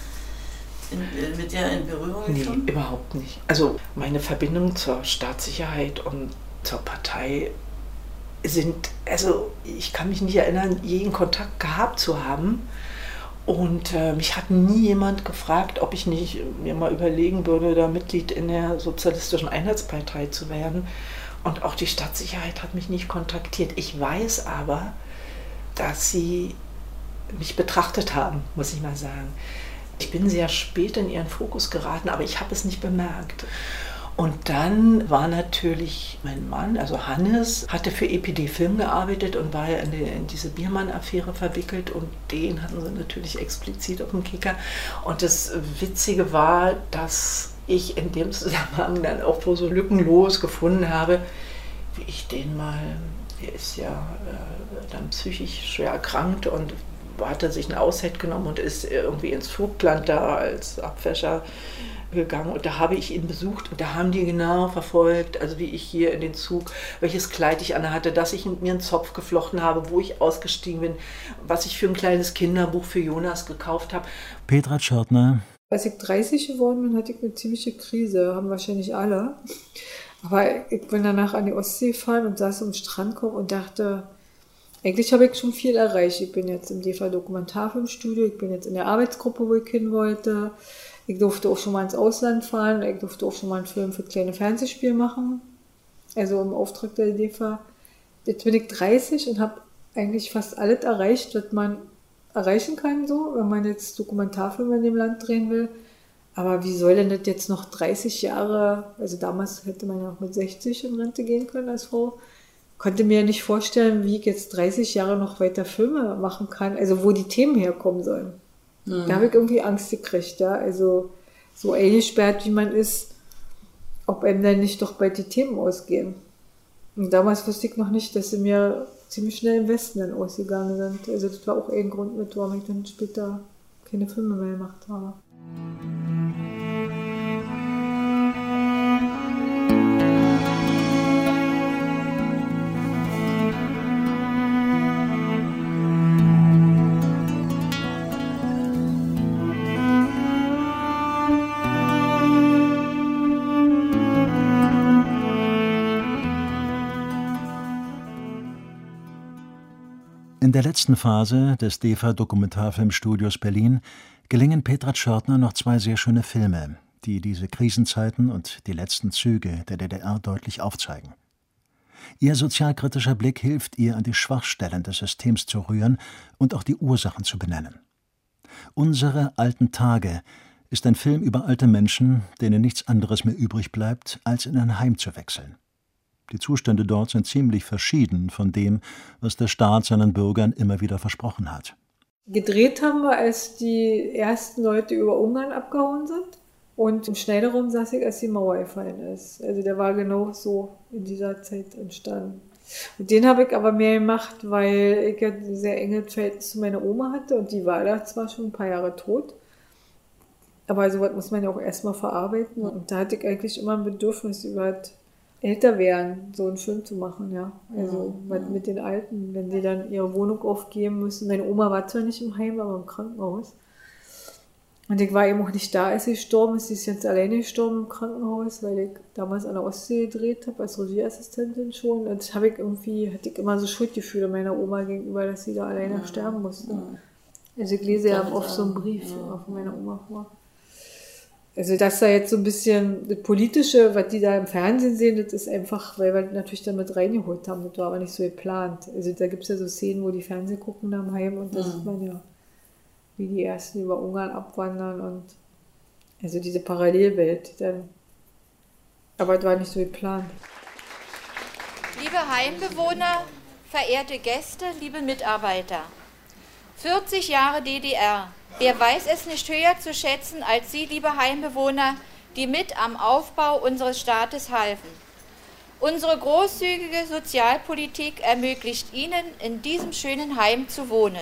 mit der in Berührung gekommen? Nee, überhaupt nicht. Also meine Verbindung zur Staatssicherheit und zur Partei sind, also ich kann mich nicht erinnern, jeden Kontakt gehabt zu haben. Und mich hat nie jemand gefragt, ob ich nicht mir mal überlegen würde, da Mitglied in der Sozialistischen Einheitspartei zu werden. Und auch die Staatssicherheit hat mich nicht kontaktiert. Ich weiß aber, dass sie mich betrachtet haben, muss ich mal sagen. Ich bin sehr spät in ihren Fokus geraten, aber ich habe es nicht bemerkt. Und dann war natürlich mein Mann, also Hannes, hatte für EPD Film gearbeitet und war ja in diese Biermann-Affäre verwickelt und den hatten sie natürlich explizit auf dem Kicker. Und das Witzige war, dass ich in dem Zusammenhang dann auch so lückenlos gefunden habe, wie ich den mal, der ist ja dann psychisch schwer erkrankt und hatte sich eine Auszeit genommen und ist irgendwie ins Vogtland da als Abwäscher gegangen und da habe ich ihn besucht und da haben die genau verfolgt, also wie ich hier in den Zug, welches Kleid ich anhatte, dass ich mir einen Zopf geflochten habe, wo ich ausgestiegen bin, was ich für ein kleines Kinderbuch für Jonas gekauft habe. Petra Tschörtner. Als ich 30 geworden bin, hatte ich eine ziemliche Krise, haben wahrscheinlich alle. Aber ich bin danach an die Ostsee gefahren und saß am Strandkorb und dachte, eigentlich habe ich schon viel erreicht. Ich bin jetzt im DEFA-Dokumentarfilmstudio, ich bin jetzt in der Arbeitsgruppe, wo ich hin wollte. Ich durfte auch schon mal ins Ausland fahren, ich durfte auch schon mal einen Film für kleine Fernsehspiele machen, also im Auftrag der DEFA. Jetzt bin ich 30 und habe eigentlich fast alles erreicht, was man erreichen kann, so, wenn man jetzt Dokumentarfilme in dem Land drehen will. Aber wie soll denn das jetzt noch 30 Jahre, also damals hätte man ja auch mit 60 in Rente gehen können als Frau, konnte mir nicht vorstellen, wie ich jetzt 30 Jahre noch weiter Filme machen kann, also wo die Themen herkommen sollen. Da habe ich irgendwie Angst gekriegt, ja, also so eingesperrt wie man ist, ob einem dann nicht doch bald die Themen ausgehen. Und damals wusste ich noch nicht, dass sie mir ziemlich schnell im Westen dann ausgegangen sind. Also das war auch ein Grund mit, warum ich dann später keine Filme mehr gemacht habe. In der letzten Phase des DEFA-Dokumentarfilmstudios Berlin gelingen Petra Tschörtner noch 2 sehr schöne Filme, die diese Krisenzeiten und die letzten Züge der DDR deutlich aufzeigen. Ihr sozialkritischer Blick hilft ihr, an die Schwachstellen des Systems zu rühren und auch die Ursachen zu benennen. »Unsere alten Tage« ist ein Film über alte Menschen, denen nichts anderes mehr übrig bleibt, als in ein Heim zu wechseln. Die Zustände dort sind ziemlich verschieden von dem, was der Staat seinen Bürgern immer wieder versprochen hat. Gedreht haben wir, als die ersten Leute über Ungarn abgehauen sind. Und im Schneiderraum saß ich, als die Mauer gefallen ist. Also der war genau so in dieser Zeit entstanden. Und den habe ich aber mehr gemacht, weil ich ja ein sehr enges Verhältnis zu meiner Oma hatte und die war da zwar schon ein paar Jahre tot, aber sowas muss man ja auch erstmal verarbeiten und da hatte ich eigentlich immer ein Bedürfnis, über das Älterwerden so einen Film zu machen, ja. Also mit den Alten, wenn die dann ihre Wohnung aufgeben müssen. Meine Oma war zwar nicht im Heim, aber im Krankenhaus. Und ich war eben auch nicht da, als sie gestorben ist. Sie ist jetzt alleine gestorben im Krankenhaus, weil ich damals an der Ostsee gedreht habe, als Regieassistentin schon. Und hatte ich immer so Schuldgefühle meiner Oma gegenüber, dass sie da alleine sterben musste. Also ich lese ja oft so einen Brief von meiner Oma vor. Also dass da jetzt so ein bisschen das Politische, was die da im Fernsehen sehen, das ist einfach, weil wir das natürlich dann mit reingeholt haben. Das war aber nicht so geplant. Also da gibt es ja so Szenen, wo die Fernsehen gucken am Heim und da sieht man ja, wie die Ersten über Ungarn abwandern und also diese Parallelwelt. Aber das war nicht so geplant. Liebe Heimbewohner, verehrte Gäste, liebe Mitarbeiter. 40 Jahre DDR. Wer weiß es nicht höher zu schätzen als Sie, liebe Heimbewohner, die mit am Aufbau unseres Staates halfen. Unsere großzügige Sozialpolitik ermöglicht Ihnen, in diesem schönen Heim zu wohnen.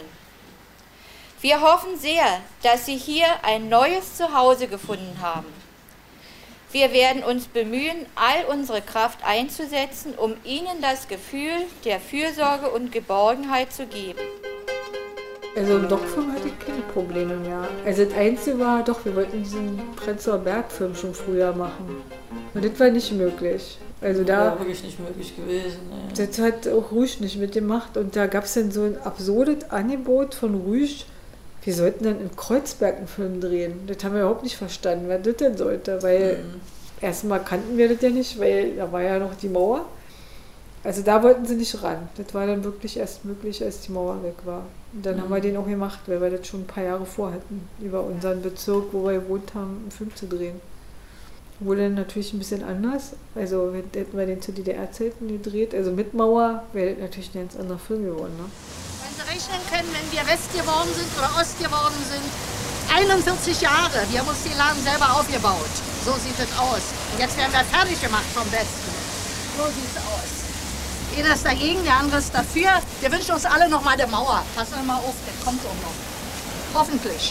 Wir hoffen sehr, dass Sie hier ein neues Zuhause gefunden haben. Wir werden uns bemühen, all unsere Kraft einzusetzen, um Ihnen das Gefühl der Fürsorge und Geborgenheit zu geben. Also im Doc-Film hatte ich keine Probleme mehr. Also das Einzige war, doch, wir wollten diesen Prenzlauer Berg-Film schon früher machen. Und das war nicht möglich. Also da war wirklich nicht möglich gewesen. Ja. Das hat auch Rouge nicht mitgemacht. Und da gab es dann so ein absurdes Angebot von Rouge. Wir sollten dann in Kreuzberg einen Film drehen. Das haben wir überhaupt nicht verstanden, wer das denn sollte. Weil erstmal kannten wir das ja nicht, weil da war ja noch die Mauer. Also da wollten sie nicht ran. Das war dann wirklich erst möglich, als die Mauer weg war. Und dann haben wir den auch gemacht, weil wir das schon ein paar Jahre vorhatten, über unseren Bezirk, wo wir gewohnt haben, einen Film zu drehen. Wurde dann natürlich ein bisschen anders. Also hätten wir den zu DDR-Zeiten gedreht, also mit Mauer, wäre das natürlich ein ganz anderer Film geworden. Ne? Wenn Sie rechnen können, wenn wir West geworden sind oder Ost geworden sind, 41 Jahre, wir haben uns die Laden selber aufgebaut. So sieht es aus. Und jetzt werden wir fertig gemacht vom Westen. So sieht es aus. Einer ist dagegen, der andere ist dafür. Wir wünschen uns alle noch mal eine Mauer. Passen wir mal auf, der kommt auch noch. Hoffentlich.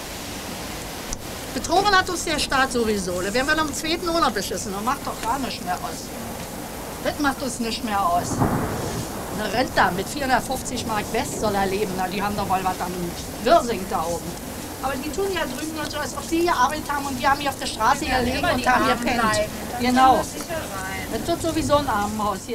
Betrogen hat uns der Staat sowieso. Da werden wir am 2. Monat beschissen. Das macht doch gar nicht mehr aus. Das macht uns nicht mehr aus. Eine Rentner mit 450 Mark West soll er leben. Na, die haben doch mal was am Wirsing da oben. Aber die tun ja drüben nur so, als ob sie gearbeitet haben und wir haben hier auf der Straße gelegen und haben gepennt. Genau. Das tut sowieso ein Armenhaus hier.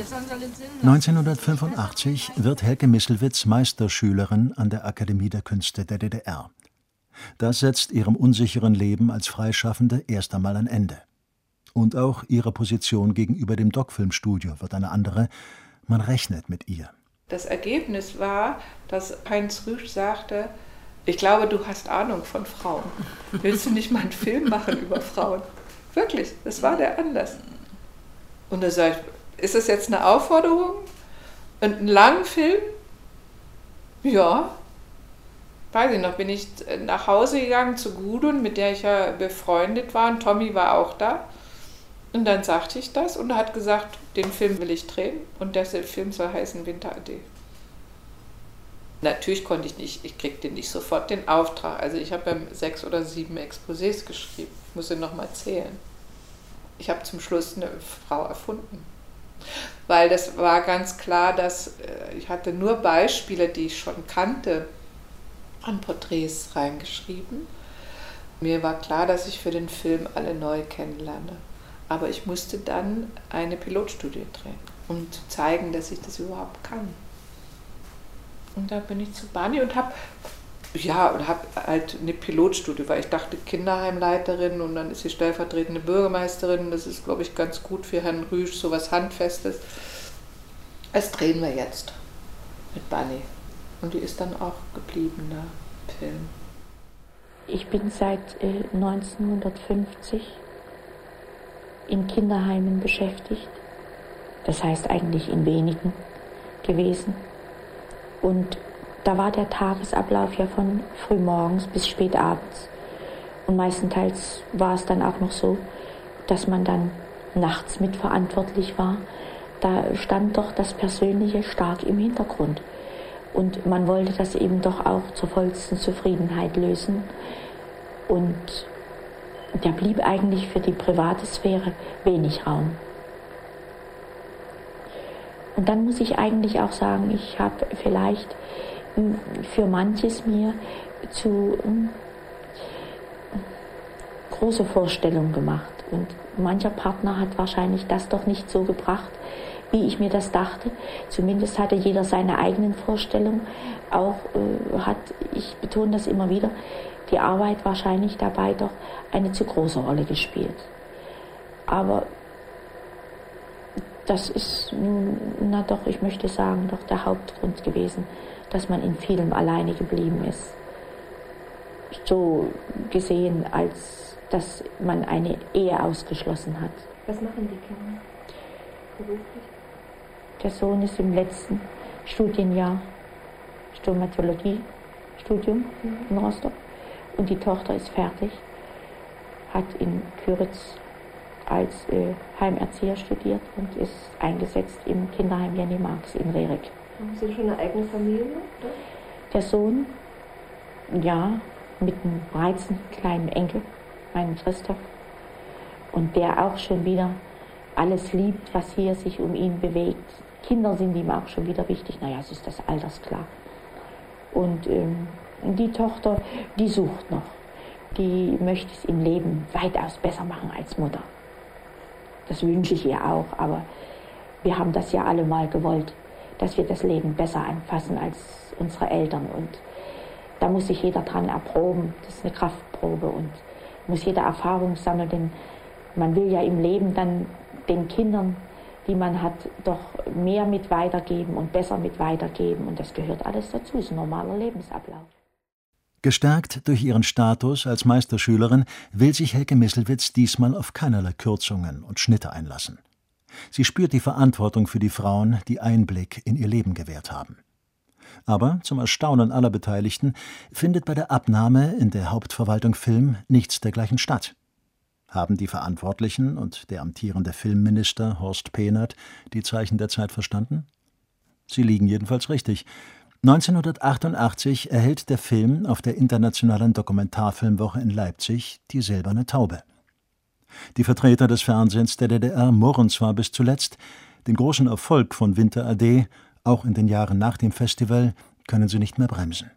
1985 wird Helke Misselwitz Meisterschülerin an der Akademie der Künste der DDR. Das setzt ihrem unsicheren Leben als Freischaffende erst einmal ein Ende. Und auch ihre Position gegenüber dem Doc-Filmstudio wird eine andere. Man rechnet mit ihr. Das Ergebnis war, dass Heinz Rüsch sagte, ich glaube, du hast Ahnung von Frauen. Willst du nicht mal einen Film machen über Frauen? Wirklich, das war der Anlass. Und da sage ich, ist das jetzt eine Aufforderung? Und einen langen Film? Ja. Weiß ich noch, bin ich nach Hause gegangen zu Gudrun, mit der ich ja befreundet war, und Tommy war auch da. Und dann sagte ich das und er hat gesagt, den Film will ich drehen und der Film soll heißen Winter AD. Natürlich konnte ich nicht, ich kriegte nicht sofort den Auftrag. Also ich habe 6 oder 7 Exposés geschrieben, muss ich noch mal zählen. Ich habe zum Schluss eine Frau erfunden. Weil das war ganz klar, dass ich hatte nur Beispiele, die ich schon kannte, an Porträts reingeschrieben. Mir war klar, dass ich für den Film alle neu kennenlerne. Aber ich musste dann eine Pilotstudie drehen, um zu zeigen, dass ich das überhaupt kann. Und da bin ich zu Barney und habe halt eine Pilotstudie, weil ich dachte, Kinderheimleiterin und dann ist sie stellvertretende Bürgermeisterin. Das ist, glaube ich, ganz gut für Herrn Rüsch, so was Handfestes. Das drehen wir jetzt mit Barney. Und die ist dann auch geblieben, der Film. Ich bin seit 1950 in Kinderheimen beschäftigt. Das heißt eigentlich in wenigen gewesen. Und da war der Tagesablauf ja von frühmorgens bis spät abends. Und meistenteils war es dann auch noch so, dass man dann nachts mitverantwortlich war, da stand doch das Persönliche stark im Hintergrund. Und man wollte das eben doch auch zur vollsten Zufriedenheit lösen. Und da blieb eigentlich für die private Sphäre wenig Raum. Und dann muss ich eigentlich auch sagen, ich habe vielleicht für manches mir zu große Vorstellungen gemacht. Und mancher Partner hat wahrscheinlich das doch nicht so gebracht, wie ich mir das dachte. Zumindest hatte jeder seine eigenen Vorstellungen. Auch ich betone das immer wieder, die Arbeit wahrscheinlich dabei doch eine zu große Rolle gespielt. Aber das ist, na doch, ich möchte sagen, doch der Hauptgrund gewesen, dass man in vielem alleine geblieben ist. So gesehen, als dass man eine Ehe ausgeschlossen hat. Was machen die Kinder beruflich? Der Sohn ist im letzten Studienjahr Stomatologie-Studium in Rostock und die Tochter ist fertig, hat in Küritz als Heimerzieher studiert und ist eingesetzt im Kinderheim Jenny Marx in Rehrig. Haben Sie schon eine eigene Familie? Oder? Der Sohn, ja, mit einem reizenden kleinen Enkel, meinem Christoph, und der auch schon wieder alles liebt, was hier sich um ihn bewegt. Kinder sind ihm auch schon wieder wichtig, naja, es ist das altersklar. Und die Tochter, die sucht noch. Die möchte es im Leben weitaus besser machen als Mutter. Das wünsche ich ihr auch, aber wir haben das ja alle mal gewollt, dass wir das Leben besser anfassen als unsere Eltern. Und da muss sich jeder dran erproben, das ist eine Kraftprobe und muss jeder Erfahrung sammeln, denn man will ja im Leben dann den Kindern, die man hat, doch mehr mit weitergeben und besser mit weitergeben. Und das gehört alles dazu, ist ein normaler Lebensablauf. Gestärkt durch ihren Status als Meisterschülerin will sich Helke Misselwitz diesmal auf keinerlei Kürzungen und Schnitte einlassen. Sie spürt die Verantwortung für die Frauen, die Einblick in ihr Leben gewährt haben. Aber zum Erstaunen aller Beteiligten findet bei der Abnahme in der Hauptverwaltung Film nichts dergleichen statt. Haben die Verantwortlichen und der amtierende Filmminister Horst Pehnert die Zeichen der Zeit verstanden? Sie liegen jedenfalls richtig. 1988 erhält der Film auf der Internationalen Dokumentarfilmwoche in Leipzig die Silberne Taube. Die Vertreter des Fernsehens der DDR murren zwar bis zuletzt, den großen Erfolg von Winter AD, auch in den Jahren nach dem Festival, können sie nicht mehr bremsen.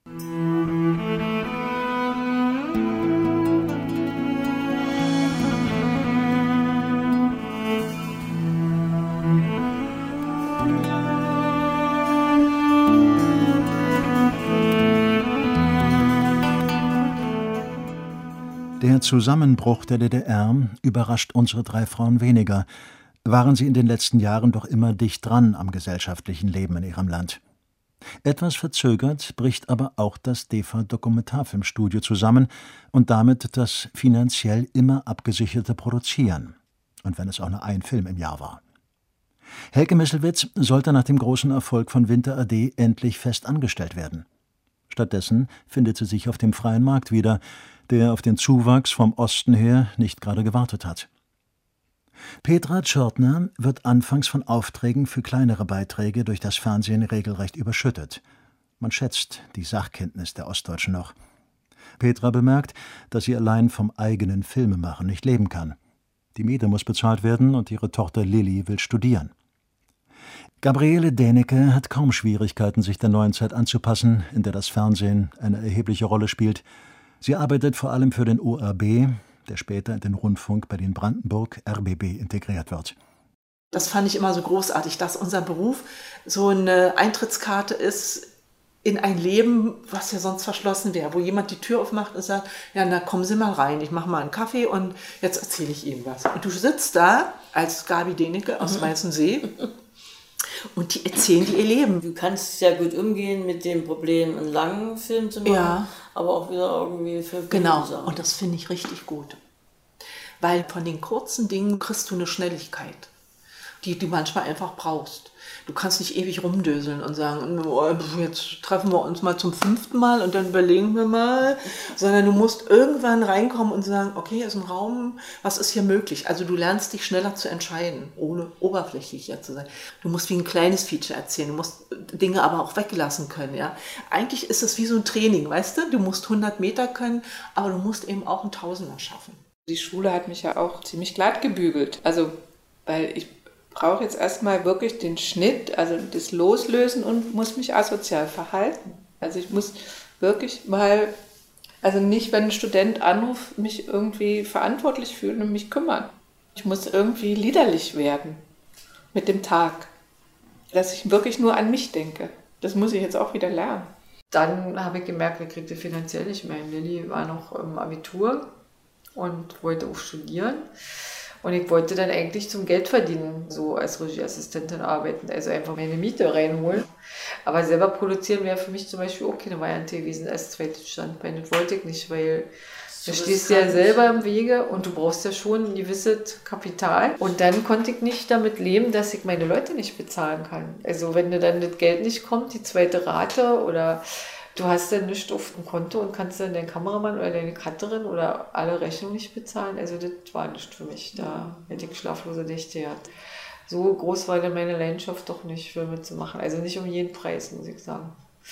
Der Zusammenbruch der DDR überrascht unsere drei Frauen weniger, waren sie in den letzten Jahren doch immer dicht dran am gesellschaftlichen Leben in ihrem Land. Etwas verzögert bricht aber auch das DEFA-Dokumentarfilmstudio zusammen und damit das finanziell immer abgesicherte Produzieren, und wenn es auch nur ein Film im Jahr war. Helke Misselwitz sollte nach dem großen Erfolg von Winter AD endlich fest angestellt werden. Stattdessen findet sie sich auf dem freien Markt wieder, der auf den Zuwachs vom Osten her nicht gerade gewartet hat. Petra Tschörtner wird anfangs von Aufträgen für kleinere Beiträge durch das Fernsehen regelrecht überschüttet. Man schätzt die Sachkenntnis der Ostdeutschen noch. Petra bemerkt, dass sie allein vom eigenen Filmemachen nicht leben kann. Die Miete muss bezahlt werden und ihre Tochter Lilly will studieren. Gabriele Dänecke hat kaum Schwierigkeiten, sich der neuen Zeit anzupassen, in der das Fernsehen eine erhebliche Rolle spielt. Sie arbeitet vor allem für den ORB, der später in den Rundfunk Berlin-Brandenburg RBB integriert wird. Das fand ich immer so großartig, dass unser Beruf so eine Eintrittskarte ist in ein Leben, was ja sonst verschlossen wäre, wo jemand die Tür aufmacht und sagt, ja, na kommen Sie mal rein, ich mache mal einen Kaffee und jetzt erzähle ich Ihnen was. Und du sitzt da als Gabi Dänecke aus Weißensee und die erzählen dir ihr Leben. Du kannst sehr gut umgehen mit dem Problem, einen langen Film zu machen, ja, aber auch wieder irgendwie für genau, und das finde ich richtig gut. Weil von den kurzen Dingen kriegst du eine Schnelligkeit. die du manchmal einfach brauchst. Du kannst nicht ewig rumdöseln und sagen, oh, jetzt treffen wir uns mal zum 5. Mal und dann überlegen wir mal, sondern du musst irgendwann reinkommen und sagen, okay, hier ist ein Raum, was ist hier möglich? Also du lernst dich schneller zu entscheiden, ohne oberflächlicher zu sein. Du musst wie ein kleines Feature erzählen, du musst Dinge aber auch weglassen können. Ja? Eigentlich ist es wie so ein Training, weißt du? Du musst 100 Meter können, aber du musst eben auch einen Tausender schaffen. Die Schule hat mich ja auch ziemlich glatt gebügelt, also weil ich brauche jetzt erstmal wirklich den Schnitt, also das Loslösen und muss mich asozial verhalten. Also ich muss wirklich mal, also nicht, wenn ein Student anruft, mich irgendwie verantwortlich fühlen und mich kümmern. Ich muss irgendwie liederlich werden mit dem Tag, dass ich wirklich nur an mich denke. Das muss ich jetzt auch wieder lernen. Dann habe ich gemerkt, wir kriegte finanziell nicht mehr hin. Lilly war noch im Abitur und wollte auch studieren. Und ich wollte dann eigentlich zum Geld verdienen, so als Regieassistentin arbeiten, also einfach meine Miete reinholen. Aber selber produzieren wäre für mich zum Beispiel auch keine Variante gewesen als zweites Standbein. Das wollte ich nicht, weil du stehst ja selber im Wege und du brauchst ja schon ein gewisses Kapital. Und dann konnte ich nicht damit leben, dass ich meine Leute nicht bezahlen kann. Also wenn dann das Geld nicht kommt, die zweite Rate oder du hast dann nichts auf dem Konto und kannst dann deinen Kameramann oder deine Cutterin oder alle Rechnungen nicht bezahlen. Also das war nicht für mich. Da hätte ich schlaflose Nächte gehabt. So groß war dann meine Leidenschaft doch nicht, Filme zu machen. Also nicht um jeden Preis, muss ich sagen.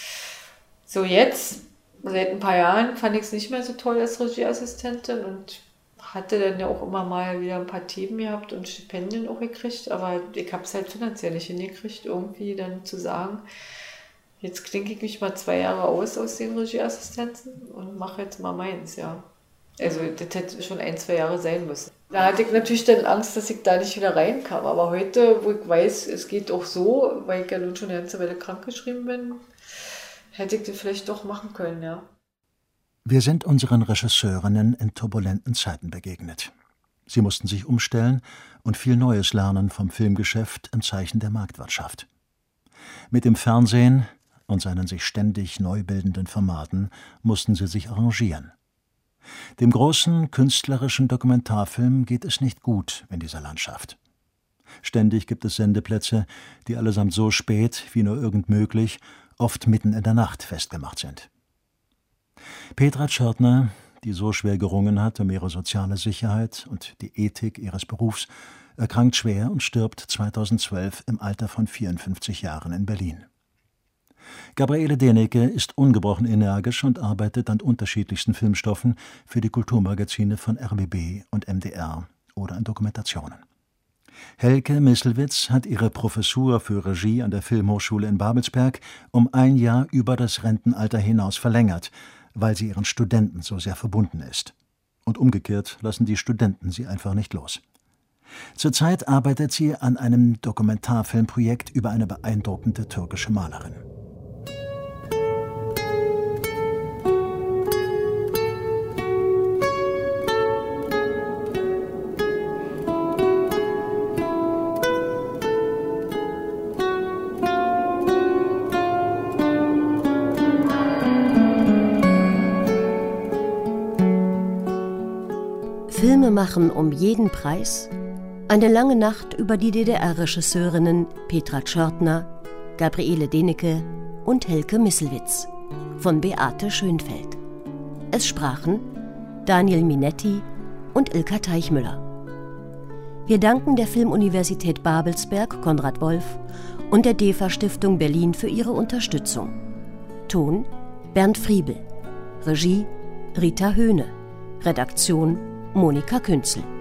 So jetzt, seit ein paar Jahren, fand ich es nicht mehr so toll als Regieassistentin und hatte dann ja auch immer mal wieder ein paar Themen gehabt und Stipendien auch gekriegt. Aber ich habe es halt finanziell nicht hingekriegt, irgendwie dann zu sagen, jetzt klinke ich mich mal 2 Jahre aus den Regieassistenzen und mache jetzt mal meins, ja. Also das hätte schon 1-2 Jahre sein müssen. Da hatte ich natürlich dann Angst, dass ich da nicht wieder reinkam. Aber heute, wo ich weiß, es geht auch so, weil ich ja nun schon eine ganze Weile krankgeschrieben bin, hätte ich das vielleicht doch machen können, ja. Wir sind unseren Regisseurinnen in turbulenten Zeiten begegnet. Sie mussten sich umstellen und viel Neues lernen vom Filmgeschäft im Zeichen der Marktwirtschaft. Mit dem Fernsehen und seinen sich ständig neu bildenden Formaten mussten sie sich arrangieren. Dem großen künstlerischen Dokumentarfilm geht es nicht gut in dieser Landschaft. Ständig gibt es Sendeplätze, die allesamt so spät wie nur irgend möglich, oft mitten in der Nacht festgemacht sind. Petra Tschörtner, die so schwer gerungen hat um ihre soziale Sicherheit und die Ethik ihres Berufs, erkrankt schwer und stirbt 2012 im Alter von 54 Jahren in Berlin. Gabriele Denecke ist ungebrochen energisch und arbeitet an unterschiedlichsten Filmstoffen für die Kulturmagazine von RBB und MDR oder an Dokumentationen. Helke Misselwitz hat ihre Professur für Regie an der Filmhochschule in Babelsberg um 1 Jahr über das Rentenalter hinaus verlängert, weil sie ihren Studenten so sehr verbunden ist. Und umgekehrt lassen die Studenten sie einfach nicht los. Zurzeit arbeitet sie an einem Dokumentarfilmprojekt über eine beeindruckende türkische Malerin. Filme machen um jeden Preis? Eine lange Nacht über die DDR-Regisseurinnen Petra Tschörtner, Gabriele Denecke und Helke Misselwitz von Beate Schönfeld. Es sprachen Daniel Minetti und Ilka Teichmüller. Wir danken der Filmuniversität Babelsberg Konrad Wolf und der DEFA-Stiftung Berlin für ihre Unterstützung. Ton Bernd Friebel. Regie Rita Höhne. Redaktion Monika Künzel.